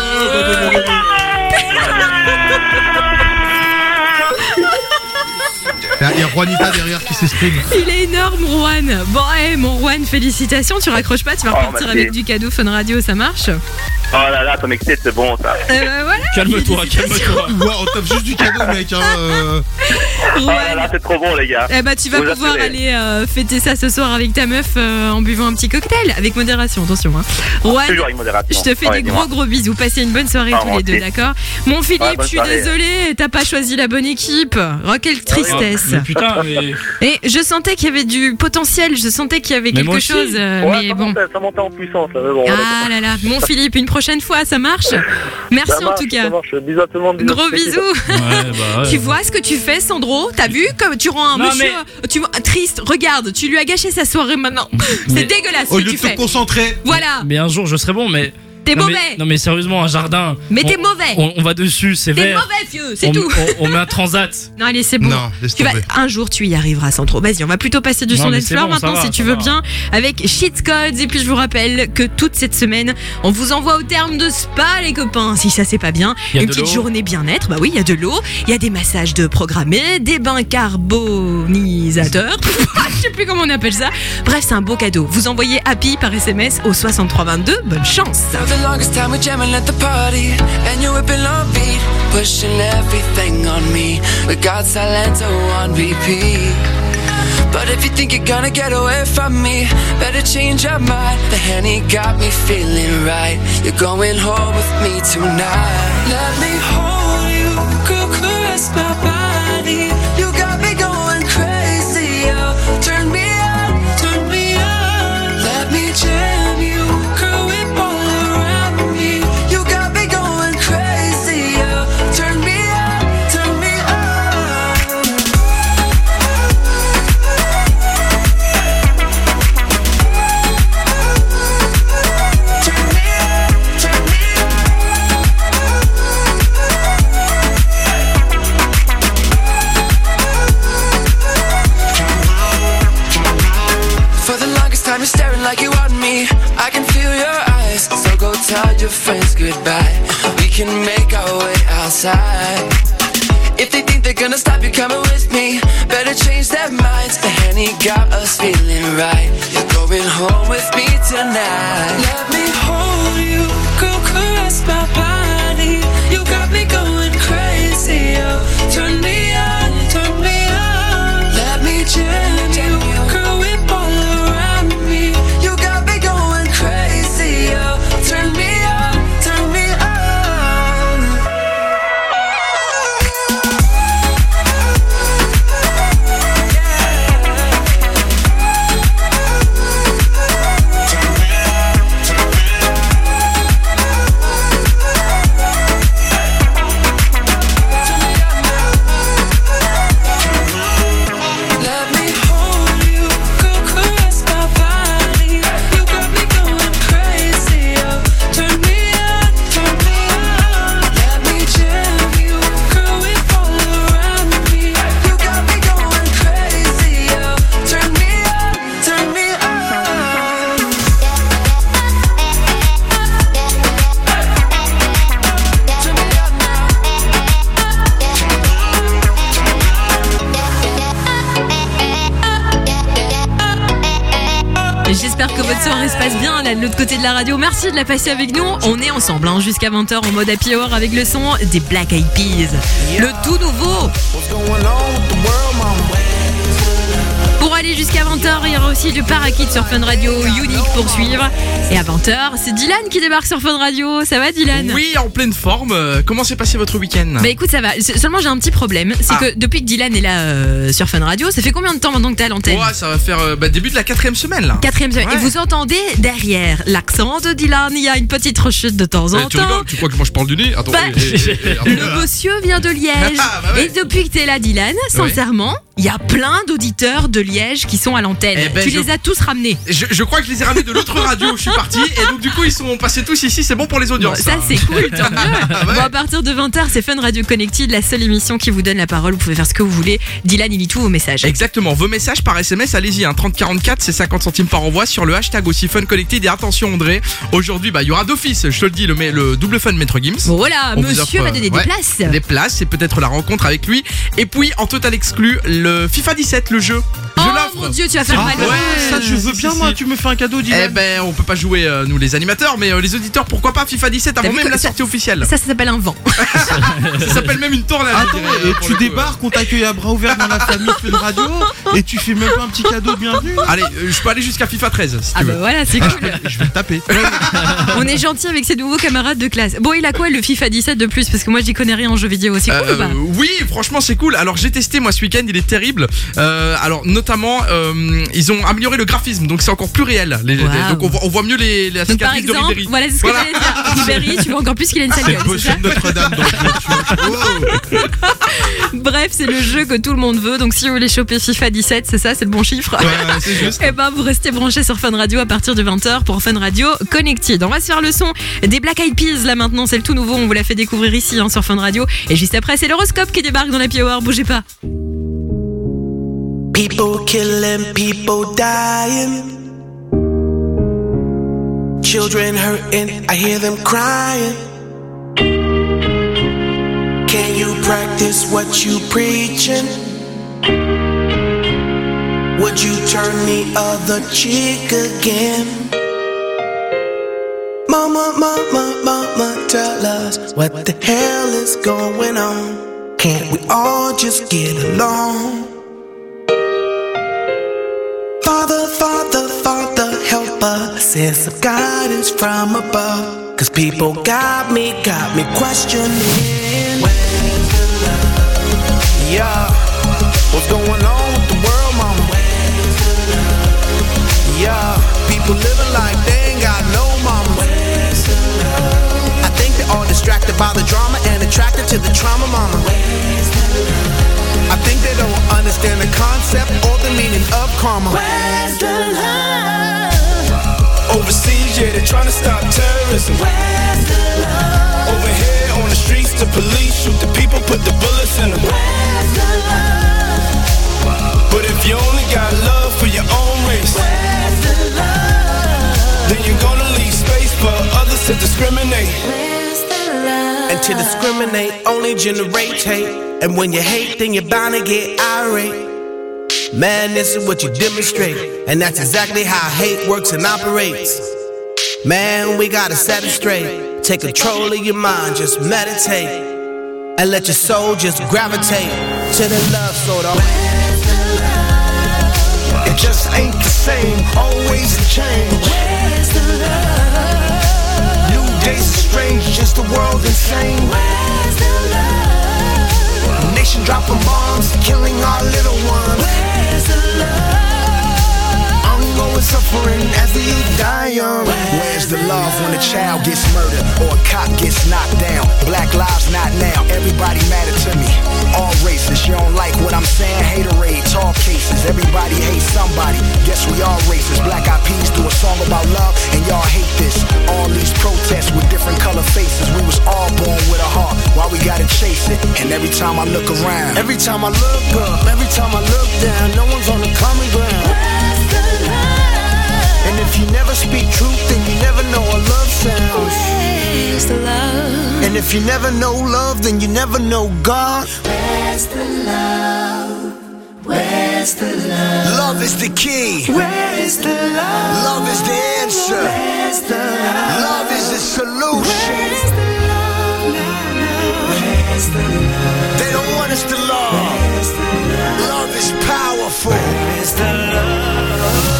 Speaker 12: Il y a Juanita derrière qui s'exprime.
Speaker 2: Il est énorme, Rowan. Bon, mon Rowan, félicitations. Tu raccroches pas, tu vas repartir
Speaker 20: merci.
Speaker 2: avec du cadeau Fun Radio, ça marche?
Speaker 20: Oh là là, ton excès, c'est bon ça.
Speaker 2: Voilà.
Speaker 4: Calme-toi.
Speaker 12: Ouais, on tape juste du cadeau, mec.
Speaker 20: Oh là là, c'est trop bon, les gars.
Speaker 2: Eh bah, tu vas
Speaker 20: Vous
Speaker 2: pouvoir
Speaker 20: assurez.
Speaker 2: aller fêter ça ce soir avec ta meuf en buvant un petit cocktail, avec modération, attention. Hein. Rowan,
Speaker 20: Toujours avec modération.
Speaker 2: je te fais
Speaker 20: Ouais,
Speaker 2: des
Speaker 20: dis-moi.
Speaker 2: gros bisous. Passez une bonne soirée
Speaker 20: Ah,
Speaker 2: tous
Speaker 20: moi
Speaker 2: les deux,
Speaker 20: aussi.
Speaker 2: d'accord? Mon Philippe,
Speaker 20: Ouais, bonne
Speaker 2: je suis
Speaker 20: soirée.
Speaker 2: désolée, t'as pas choisi la bonne équipe. Oh, quelle tristesse.
Speaker 4: Mais putain, mais.
Speaker 2: Et je sentais qu'il y avait du potentiel, je sentais qu'il y avait
Speaker 4: Mais moi
Speaker 2: quelque
Speaker 4: aussi.
Speaker 2: chose,
Speaker 20: Ouais,
Speaker 2: mais
Speaker 20: ça
Speaker 2: bon.
Speaker 20: montait, ça montait en puissance. Là, mais bon,
Speaker 2: Ah là là, mon Philippe, une prochaine fois, ça marche? Merci
Speaker 20: ça
Speaker 2: en
Speaker 20: marche,
Speaker 2: tout cas.
Speaker 20: Ça marche. Bisous à tout le monde. bisous à
Speaker 2: Gros
Speaker 20: toute l'équipe.
Speaker 2: bisous.
Speaker 4: Ouais, bah ouais.
Speaker 2: Tu vois ce que tu fais, Sandro? T'as vu comme tu rends un
Speaker 4: Non,
Speaker 2: monsieur triste? Regarde, tu lui as gâché sa soirée maintenant. C'est
Speaker 4: Mais-
Speaker 2: dégueulasse ce
Speaker 12: Au
Speaker 2: que
Speaker 12: lieu
Speaker 2: tu
Speaker 12: de te
Speaker 2: fais.
Speaker 12: concentrer.
Speaker 2: Voilà,
Speaker 4: Mais un jour, je serai bon, mais.
Speaker 2: t'es
Speaker 4: Non,
Speaker 2: mauvais.
Speaker 4: mais, non mais sérieusement, un jardin.
Speaker 2: Mais
Speaker 4: on-
Speaker 2: t'es mauvais.
Speaker 4: On va dessus, c'est
Speaker 2: T'es
Speaker 4: vert.
Speaker 2: mauvais, vieux, c'est
Speaker 4: on,
Speaker 2: tout.
Speaker 4: on met un transat.
Speaker 2: Non, allez, c'est bon.
Speaker 12: Non, laisse
Speaker 2: Tu vas,
Speaker 12: tomber.
Speaker 2: un jour, tu y arriveras, Sandro. Vas-y, on va plutôt passer du
Speaker 4: Non,
Speaker 2: son
Speaker 4: mais
Speaker 2: dance
Speaker 4: c'est
Speaker 2: floor
Speaker 4: bon, ça
Speaker 2: maintenant,
Speaker 4: va,
Speaker 2: si tu
Speaker 4: ça
Speaker 2: veux
Speaker 4: va.
Speaker 2: bien, avec Cheat Codes. Et puis, je vous rappelle que toute cette semaine, on vous envoie au terme de spa, les copains. Si ça, c'est pas bien,
Speaker 4: Il y a
Speaker 2: une
Speaker 4: de
Speaker 2: petite
Speaker 4: l'eau.
Speaker 2: journée bien-être. Bah oui, il y a de l'eau, il y a des massages de programmés, des bains carbonisateurs. Je sais plus comment on appelle ça. Bref, c'est un beau cadeau. Vous envoyez Happy par SMS au 6322. Bonne chance.
Speaker 10: For the longest time we're jamming at the party, and you're whipping on beat, pushing everything on me. We got Silento on repeat. But if you think you're gonna get away from me, better change your mind. The Henny got me feeling right. You're going home with me tonight. Let me hold you, grip can make our way outside. If they think they're gonna stop you coming with me, better change their minds. The Henny got us feeling right. You're going home with me tonight. Let me hold you, go caress my body. You got me going crazy, oh. Turn me on, turn me on. Let me jam you, girl, whip all around me. You got me going crazy, oh. Turn me on, turn me on.
Speaker 2: J'espère que votre soirée se passe bien là de l'autre côté de la radio. Merci de la passer avec nous. On est ensemble jusqu'à 20h en mode happy hour avec le son des Black Eyed Peas. Le tout nouveau. Pour aller jusqu'à 20h, il y aura aussi du Parakit sur Fun Radio, Unique pour suivre. Et à 20h, c'est Dylan qui débarque sur Fun Radio. Ça va, Dylan?
Speaker 17: Oui, en pleine forme. Comment s'est passé votre week-end?
Speaker 2: Bah écoute, ça va. Seulement j'ai un petit problème. C'est que depuis que Dylan est là sur Fun Radio, ça fait combien de temps maintenant que t'es à l'antenne?
Speaker 17: Ouais, ça va faire début de la 4e semaine là.
Speaker 2: 4e semaine. Ouais. Et vous entendez derrière l'accent de Dylan, il y a une petite rechute de temps en temps.
Speaker 17: Tu rigoles, tu crois que moi je parle du nez? Attends,
Speaker 2: le monsieur vient de Liège. Et depuis que t'es là, Dylan, sincèrement, il y a plein d'auditeurs de Liège qui sont à l'antenne. Tu les as tous ramenés.
Speaker 17: Je crois que je les ai ramenés de l'autre radio où je suis parti. Et donc du coup ils sont passés tous ici. C'est bon pour les audiences.
Speaker 2: Ça c'est cool, tant mieux. Bon, à partir de 20h, c'est Fun Radio Connected, la seule émission qui vous donne la parole. Vous pouvez faire ce que vous voulez. Dylan, il lit tous vos messages.
Speaker 17: Exactement, vos messages par SMS, allez-y, 3044, c'est 50 centimes par envoi. Sur le hashtag aussi Fun Connected. Et attention André, aujourd'hui il y aura d'office, je te le dis, le double Fun Maître Gims.
Speaker 2: Voilà, monsieur va donner des places.
Speaker 17: Des places et peut-être la rencontre avec lui. Et puis en total exclu, le FIFA 17, le jeu.
Speaker 2: Oh mon Dieu, tu vas faire mal.
Speaker 12: Ouais, ça je veux bien moi, tu me fais un cadeau, Dylan.
Speaker 17: Eh ben on peut pas jouer nous les animateurs, mais les auditeurs, pourquoi pas FIFA 17 avant même la sortie officielle.
Speaker 2: Ça s'appelle un vent.
Speaker 17: Ça s'appelle même une tornade.
Speaker 12: Attends, et tu débarques, on t'accueille à bras ouverts dans la famille Fun Radio et tu fais même pas un petit cadeau de bienvenue.
Speaker 17: Allez, je peux aller jusqu'à FIFA 13 si tu veux.
Speaker 2: Bah voilà, c'est cool.
Speaker 12: Je vais le taper.
Speaker 2: On est gentil avec ses nouveaux camarades de classe. Bon, il a quoi le FIFA 17 de plus? Parce que moi j'y connais rien en jeux vidéo, c'est cool ou pas?
Speaker 17: Oui, franchement c'est cool. Alors j'ai testé moi ce week-end, il est terrible. Alors notamment ils ont amélioré le graphisme, donc c'est encore plus réel. Donc on voit mieux les
Speaker 2: donc, par exemple,
Speaker 17: de Ribéry.
Speaker 2: Voilà, c'est ce que j'allais dire. Ribéry, tu vois encore plus qu'il a une sale gueule.
Speaker 12: C'est le potion de Notre-Dame dans le jeu.
Speaker 2: Bref, c'est le jeu que tout le monde veut. Donc si vous voulez choper FIFA 17, c'est ça, c'est le bon chiffre.
Speaker 12: Ouais, c'est juste.
Speaker 2: Et vous restez branchés sur Fun Radio à partir de 20h pour Fun Radio Connected. On va se faire le son des Black Eyed Peas là maintenant, c'est le tout nouveau. On vous l'a fait découvrir ici sur Fun Radio. Et juste après, c'est l'horoscope qui débarque dans la Happy Hour. Bougez pas.
Speaker 10: People killing, people dying. Children hurting, I hear them crying. Can you practice what you preaching? Would you turn the other cheek again? Mama, mama, mama, tell us what the hell is going on. Can't we all just get along? Father, Father, Father, help us. Send some guidance from above. Cause people got me questioning. Where's the love? Yeah. What's going on with the world, mama? Where's the love? Yeah. People living like they ain't got no mama. Where's the love? I think they're all distracted by the drama and attracted to the trauma, mama. Where's the love? I think they don't understand the concept or the meaning of karma. Where's the love? Overseas, yeah, they're trying to stop terrorism. Where's the love? Over here on the streets, the police shoot the people, put the bullets in them. Where's the love? But if you only got love for your own race, where's the love? Then you're gonna leave space for others to discriminate. Where's the love?
Speaker 21: And to discriminate only generates hate. And when you hate, then you're bound to get irate. Man, this is what you demonstrate. And that's exactly how hate works and operates. Man, we gotta set it straight. Take control of your mind, just meditate. And let your soul just gravitate to the love sort of.
Speaker 10: It just ain't the same, always a change. Where's the love? New days are strange, just the world insane. Where's the love? Nation dropping bombs, killing our little ones. Where's the love? Ongoing suffering as the youth die young.
Speaker 21: Where's the love when a child gets murdered or a cop gets knocked down? Black lives not now, everybody matter to me. All races, you don't like what I'm saying? Haterades, all cases, everybody hates somebody. Guess we all racist. Black Eyed Peas do a song about love and y'all hate this. All these protests with different color faces. We was all born with a heart, why we gotta chase it? And every time I look around, every time I look up, every time I look down, no one's on the common ground. And if you never speak truth, then you never know what love sounds. Where's the love? And if you never know love, then you never know God. Where's the love? Where's the love? Love is the key. Where is the love? Love is the answer. Where's the love? Love is the solution. Where's the love? Where's the love? They don't want us to love. Where's the love? Love is powerful. Where's the love?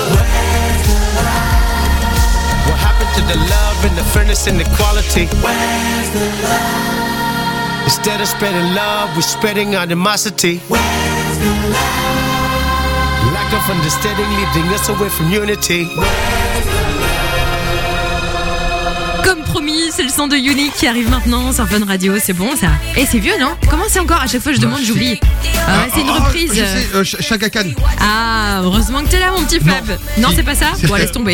Speaker 10: To the love and the fairness and equality.
Speaker 21: Where's the love?
Speaker 10: Instead of spreading love, we're spreading animosity.
Speaker 21: Where's the love?
Speaker 10: Lack of understanding leading us away from unity.
Speaker 2: Comme promis, c'est le son de Unique qui arrive maintenant sur Fun Radio, c'est bon ça. Et c'est vieux non? Comment c'est encore? À chaque fois je demande, j'oublie. C'est une reprise.
Speaker 12: Je sais, Chaka Khan.
Speaker 2: Ah, heureusement que t'es là mon petit Fab. Non, c'est pas ça? Bon, laisse tomber.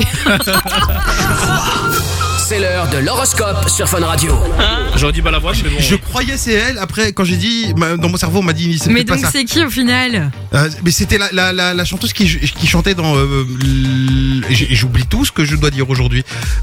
Speaker 3: C'est l'heure de l'horoscope sur Fun Radio.
Speaker 4: J'aurais dit Balavoine, mais bon.
Speaker 12: Je croyais c'est elle. Après, quand j'ai dit, dans mon cerveau, on m'a dit c'est
Speaker 2: mais
Speaker 12: pas
Speaker 2: donc
Speaker 12: ça.
Speaker 2: c'est qui au final?
Speaker 12: Mais c'était la chanteuse qui chantait dans. J'oublie tout ce que je dois dire aujourd'hui.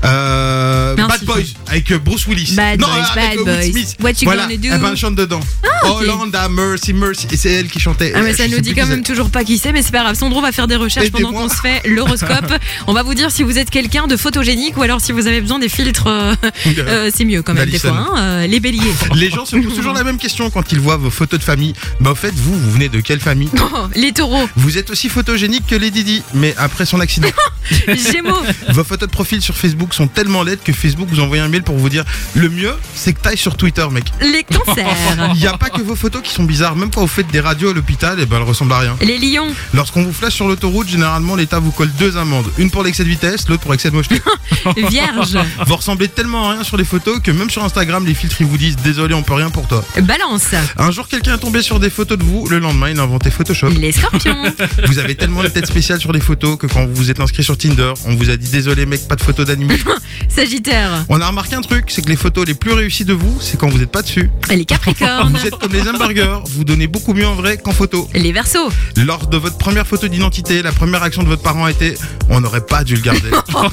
Speaker 12: Bad Boys avec Bruce Willis.
Speaker 2: Bad
Speaker 12: non,
Speaker 2: Boys,
Speaker 12: avec
Speaker 2: Bad Boys.
Speaker 12: Smith.
Speaker 2: What you
Speaker 12: voilà,
Speaker 2: gonna do?
Speaker 12: elle chante dedans.
Speaker 2: Ah, okay.
Speaker 12: Hollanda, Mercy, Mercy. Et c'est elle qui chantait.
Speaker 2: Ah, mais ça nous dit quand même toujours pas qui c'est, mais c'est pas grave. Sandro va faire des recherches pendant qu'on se fait l'horoscope. On va vous dire si vous êtes quelqu'un de photogénique ou alors si vous avez besoin des filtres. C'est mieux quand même des fois, hein, les béliers.
Speaker 12: Les gens se posent toujours la même question quand ils voient vos photos de famille. Bah en fait, vous venez de quelle famille?
Speaker 2: Les taureaux.
Speaker 12: Vous êtes aussi photogénique que Lady Di, mais après son accident.
Speaker 2: Gémeaux.
Speaker 12: Vos photos de profil sur Facebook sont tellement laides que Facebook vous envoie un mail pour vous dire le mieux, c'est que t'ailles sur Twitter, mec.
Speaker 2: Les cancers.
Speaker 12: Il n'y a pas que vos photos qui sont bizarres. Même quand vous faites des radios à l'hôpital, et ben elles ressemblent à rien.
Speaker 2: Les lions.
Speaker 12: Lorsqu'on vous flash sur l'autoroute, généralement l'État vous colle 2 amendes. Une pour l'excès de vitesse, l'autre pour excès de mocheté.
Speaker 2: Vierge.
Speaker 12: Vous ressemblez tellement à rien sur les photos que même sur Instagram, les filtres ils vous disent désolé, on peut rien pour toi.
Speaker 2: Balance.
Speaker 12: Un jour, quelqu'un est tombé sur des photos de vous. Le lendemain, il a inventé Photoshop.
Speaker 2: Les scorpions.
Speaker 12: Vous avez tellement une tête spéciale sur les photos que quand vous vous êtes inscrit sur Tinder, on vous a dit désolé mec, pas de photos d'animaux.
Speaker 2: Sagittaire.
Speaker 12: On a remarqué un truc, c'est que les photos les plus réussies de vous, c'est quand vous n'êtes pas dessus.
Speaker 2: Et les Capricornes.
Speaker 12: Vous êtes comme les hamburgers, vous donnez beaucoup mieux en vrai qu'en photo.
Speaker 2: Les Verseaux.
Speaker 12: Lors de votre première photo d'identité, la première action de votre parent a été on n'aurait pas dû le garder.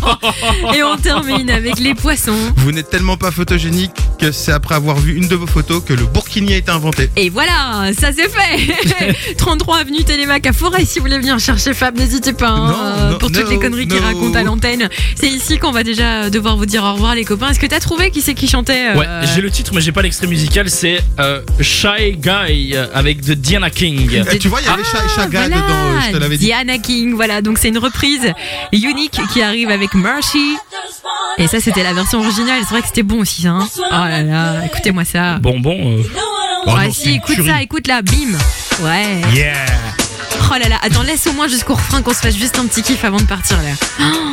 Speaker 2: Et on termine avec les Poissons.
Speaker 12: Vous n'êtes tellement pas photogénique que c'est après avoir vu une de vos photos que le burkini a été inventé.
Speaker 2: Et voilà, ça c'est fait. 33 avenue Télémac à Forêt. Si vous voulez venir chercher Fab, n'hésitez pas pour toutes les conneries qu'il raconte à l'antenne. C'est ici qu'on va déjà devoir vous dire au revoir les copains. Est-ce que t'as trouvé qui c'est qui chantait
Speaker 4: Ouais, j'ai le titre mais j'ai pas l'extrait musical. C'est Shy Guy avec de Diana King.
Speaker 12: Tu vois, il y avait Shy Guy
Speaker 2: voilà,
Speaker 12: dedans, je te l'avais dit.
Speaker 2: Diana King, voilà, donc c'est une reprise Unique qui arrive avec Mercy. Et ça c'était la version originale, c'est vrai que c'était bon aussi hein. Oh là là, écoutez-moi ça.
Speaker 4: Bon.
Speaker 2: Ouais, si, écoute ça, écoute là, bim. Ouais.
Speaker 12: Yeah.
Speaker 2: Oh là là, attends, laisse au moins jusqu'au refrain qu'on se fasse juste un petit kiff avant de partir là. Oh.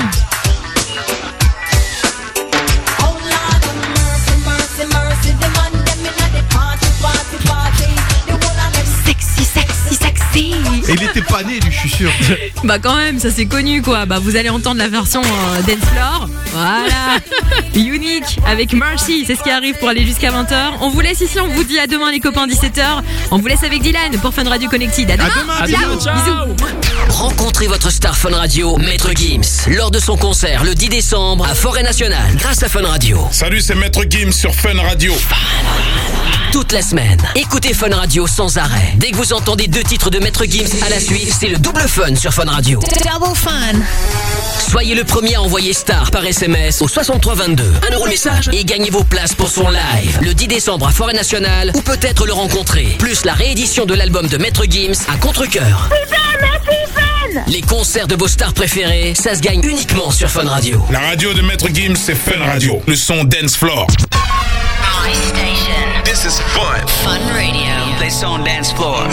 Speaker 2: Sexy.
Speaker 12: Et il était pas né, lui, je suis sûr.
Speaker 2: Bah quand même, ça c'est connu quoi. Bah vous allez entendre la version Dance Floor. Voilà. Unique avec Mercy, c'est ce qui arrive pour aller jusqu'à 20h. On vous laisse ici, on vous dit à demain les copains 17h. On vous laisse avec Dylan pour Fun Radio Connected. À demain.
Speaker 3: Ciao. Rencontrez votre star Fun Radio, Maître Gims, lors de son concert le 10 décembre à Forêt Nationale, grâce à Fun Radio.
Speaker 6: Salut, c'est Maître Gims sur Fun Radio.
Speaker 3: Toute la semaine, écoutez Fun Radio sans arrêt. Dès que vous entendez 2 titres de Maître Gims à la suite, c'est le double fun sur Fun Radio.
Speaker 21: Double fun.
Speaker 3: Soyez le premier à envoyer star par SMS au 6322. 1 euro le message et gagnez vos places pour son live le 10 décembre à Forêt Nationale ou peut-être le rencontrer. Plus la réédition de l'album de Maître Gims à contre-cœur. Les concerts de vos stars préférées, ça se gagne uniquement sur Fun Radio.
Speaker 6: La radio de Maître Gims, c'est Fun Radio. Le son Dance Floor.
Speaker 15: My station. This is fun. Fun Radio. They on dance floor.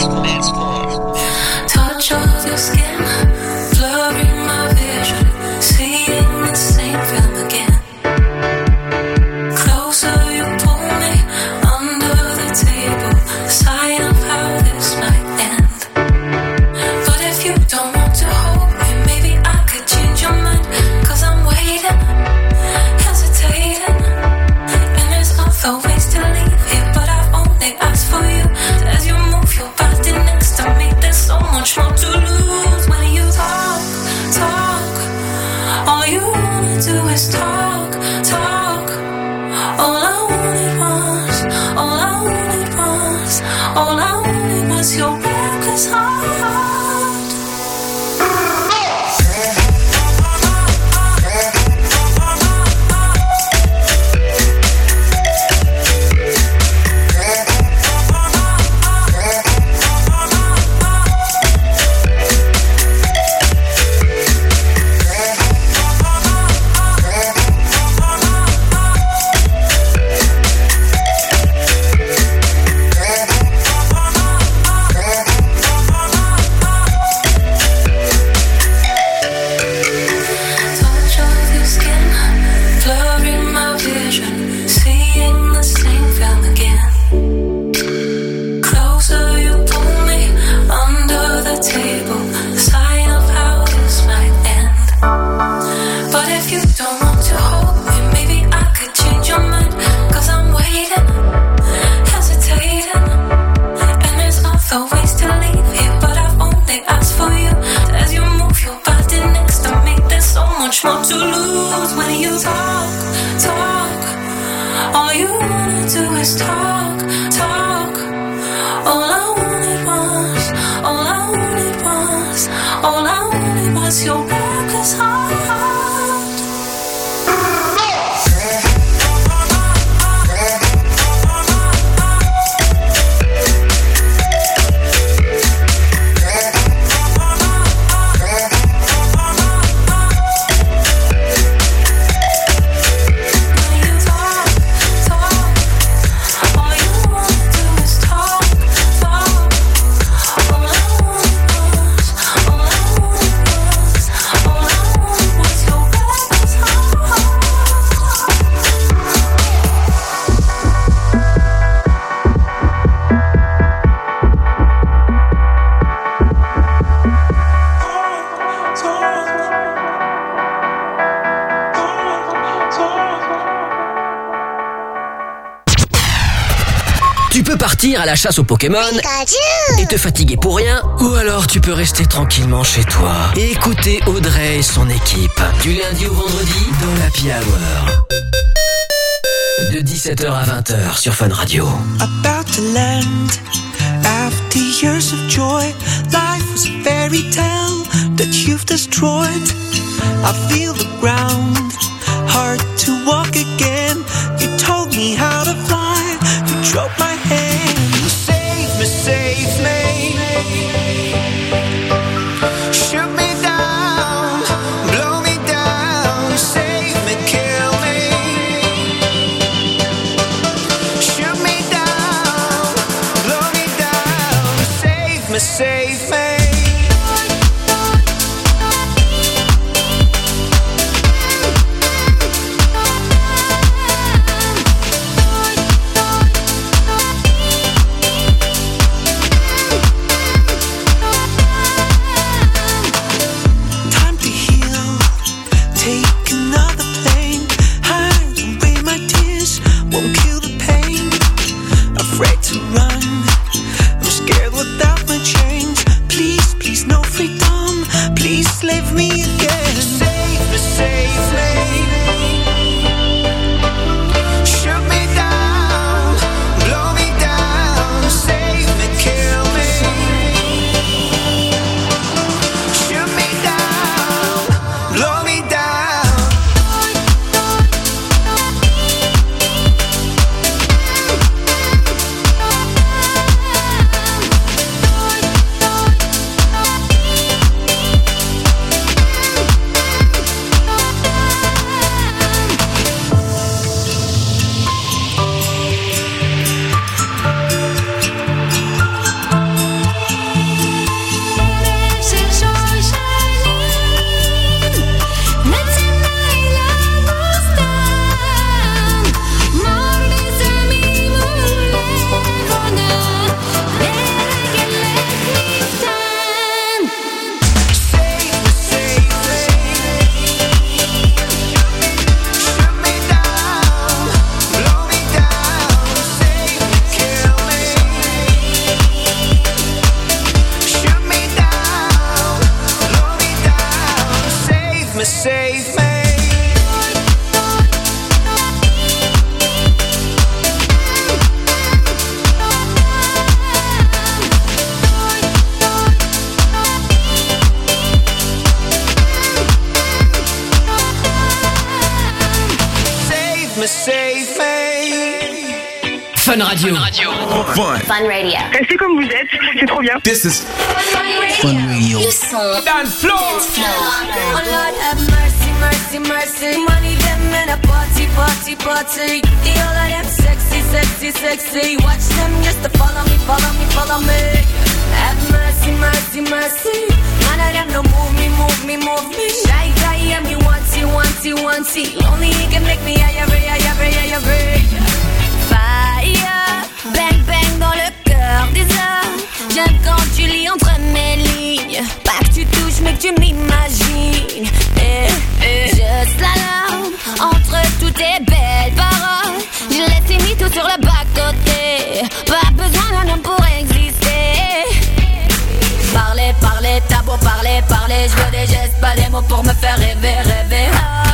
Speaker 21: Touch of your skin, blurring my vision, seeing the same film again. Closer you pull me, under the table, the sign of how this might end. But if you don't want to hold me, maybe I could change your mind, 'cause I'm waiting, hesitating, and there's other ways to leave here, but I've only asked for you. As you move your body next to me, there's so much more to lose when you talk, talk. All you wanna do is talk, talk. All I wanted was, all I wanted was, all I wanted was your reckless heart. More to lose when you talk, talk. All you wanna do is talk, talk. All I wanted was, all I wanted was, all I wanted was your reckless heart.
Speaker 3: Partir à la chasse aux Pokémon et te fatiguer pour rien, ou alors tu peux rester tranquillement chez toi et écouter Audrey et son équipe du lundi au vendredi dans l'Happy Hour de 17h à 20h sur Fun Radio.
Speaker 10: About to land after years of joy, life was a fairy tale that you've destroyed. I feel the ground, hard to walk again. You told me how to fly, you drove my hand. Save me, save me. Shoot me down, blow me down. Save me, kill me. Shoot me down, blow me down. Save me, save me.
Speaker 3: Fun Radio.
Speaker 5: Fun Radio.
Speaker 9: Restez comme vous êtes, c'est trop bien.
Speaker 15: This is Fun Radio.
Speaker 5: Le son.
Speaker 15: Dance floor.
Speaker 21: Oh Lord have mercy, mercy, mercy. Money them in a party, party, party. The all of them sexy, sexy, sexy. Watch them just to follow me, follow me, follow me. Have mercy, mercy, mercy. None of them no move me, move me, move me. Shy guy, and me wanty, wanty, wanty. Only he can make me higher, higher, higher, higher. Fire, bang, bang dans le cœur des hommes. J'aime quand tu lis entre mes lignes. Pas que tu touches, mais que tu m'imagines. Je slalom entre toutes tes belles paroles. Je laisse mis tout sur le bas-côté. Pas besoin d'un homme pour exister. Parler, parler, t'as beau parler, parler. Je veux des gestes, pas des mots pour me faire rêver, rêver.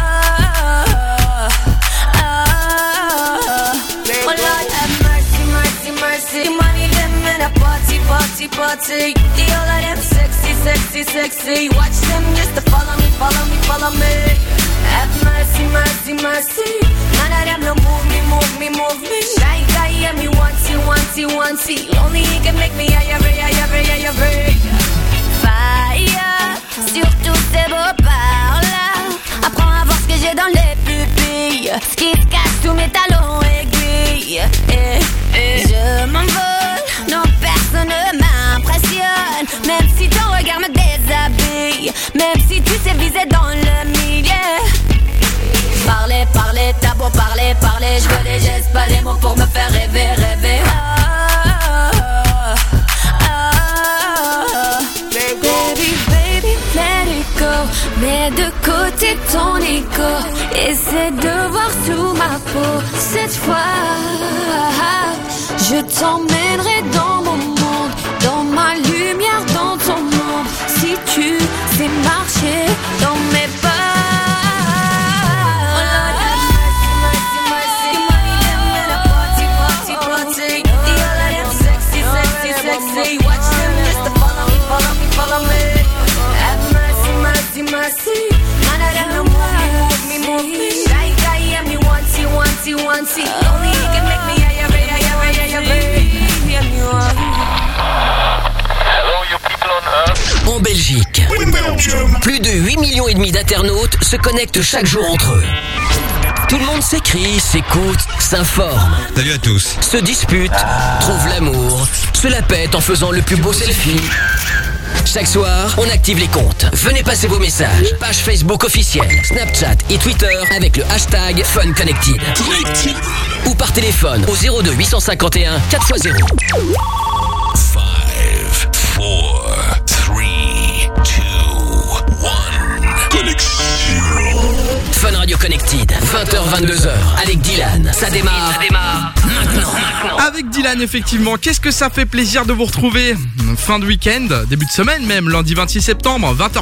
Speaker 21: Oh Lord have mercy, mercy, mercy. Money them in a party, party, party. The all of them sexy, sexy, sexy. Watch them just to follow me, follow me, follow me. Have mercy, mercy, mercy. None of them no move me, move me, move me. Shy guy, and me wanty, wanty, wanty. Only he can make me higher, higher, higher, higher. Fire, sur tous ces beaux parts-là. Apprends à voir ce que j'ai dans les pupilles. Ce qui se cache sous mes talons aiguilles. Je m'envole, non personne ne m'impressionne. Même si ton regard me déshabille. Même si tu sais viser dans le milieu. Parler, parler, t'as beau parler, parler. Je veux des gestes, pas des mots pour me faire rêver, rêver. Baby, baby, let it go. Mets de côté ton ego. Essaie de voir sous ma peau. Cette fois, je t'emmènerai dans mon monde. Dans ma lumière, dans ton monde. Si tu sais marcher dans mes pas. Follow me, have mercy, mercy, mercy. None of them no move me, move me. Shy guy, and me wanty, wanty, wanty. Only he can make me higher, higher, higher, higher.
Speaker 3: En Belgique, plus de 8 millions et demi d'internautes se connectent chaque jour entre eux. Tout le monde s'écrit, s'écoute, s'informe.
Speaker 11: Salut à tous.
Speaker 3: Se dispute, trouve l'amour, se la pète en faisant le plus beau selfie. Chaque soir, on active les comptes. Venez passer vos messages. Page Facebook officielle, Snapchat et Twitter avec le hashtag FunConnected. Ou par téléphone au 02 851 4x0.
Speaker 18: 5, 4, 3, 2, 1. Connexion.
Speaker 3: Fun Radio Connected, 20h-22h, avec Dylan. Ça démarre maintenant.
Speaker 17: Avec Dylan, effectivement, qu'est-ce que ça fait plaisir de vous retrouver. Fin de week-end, début de semaine même, lundi 26 septembre, 20h.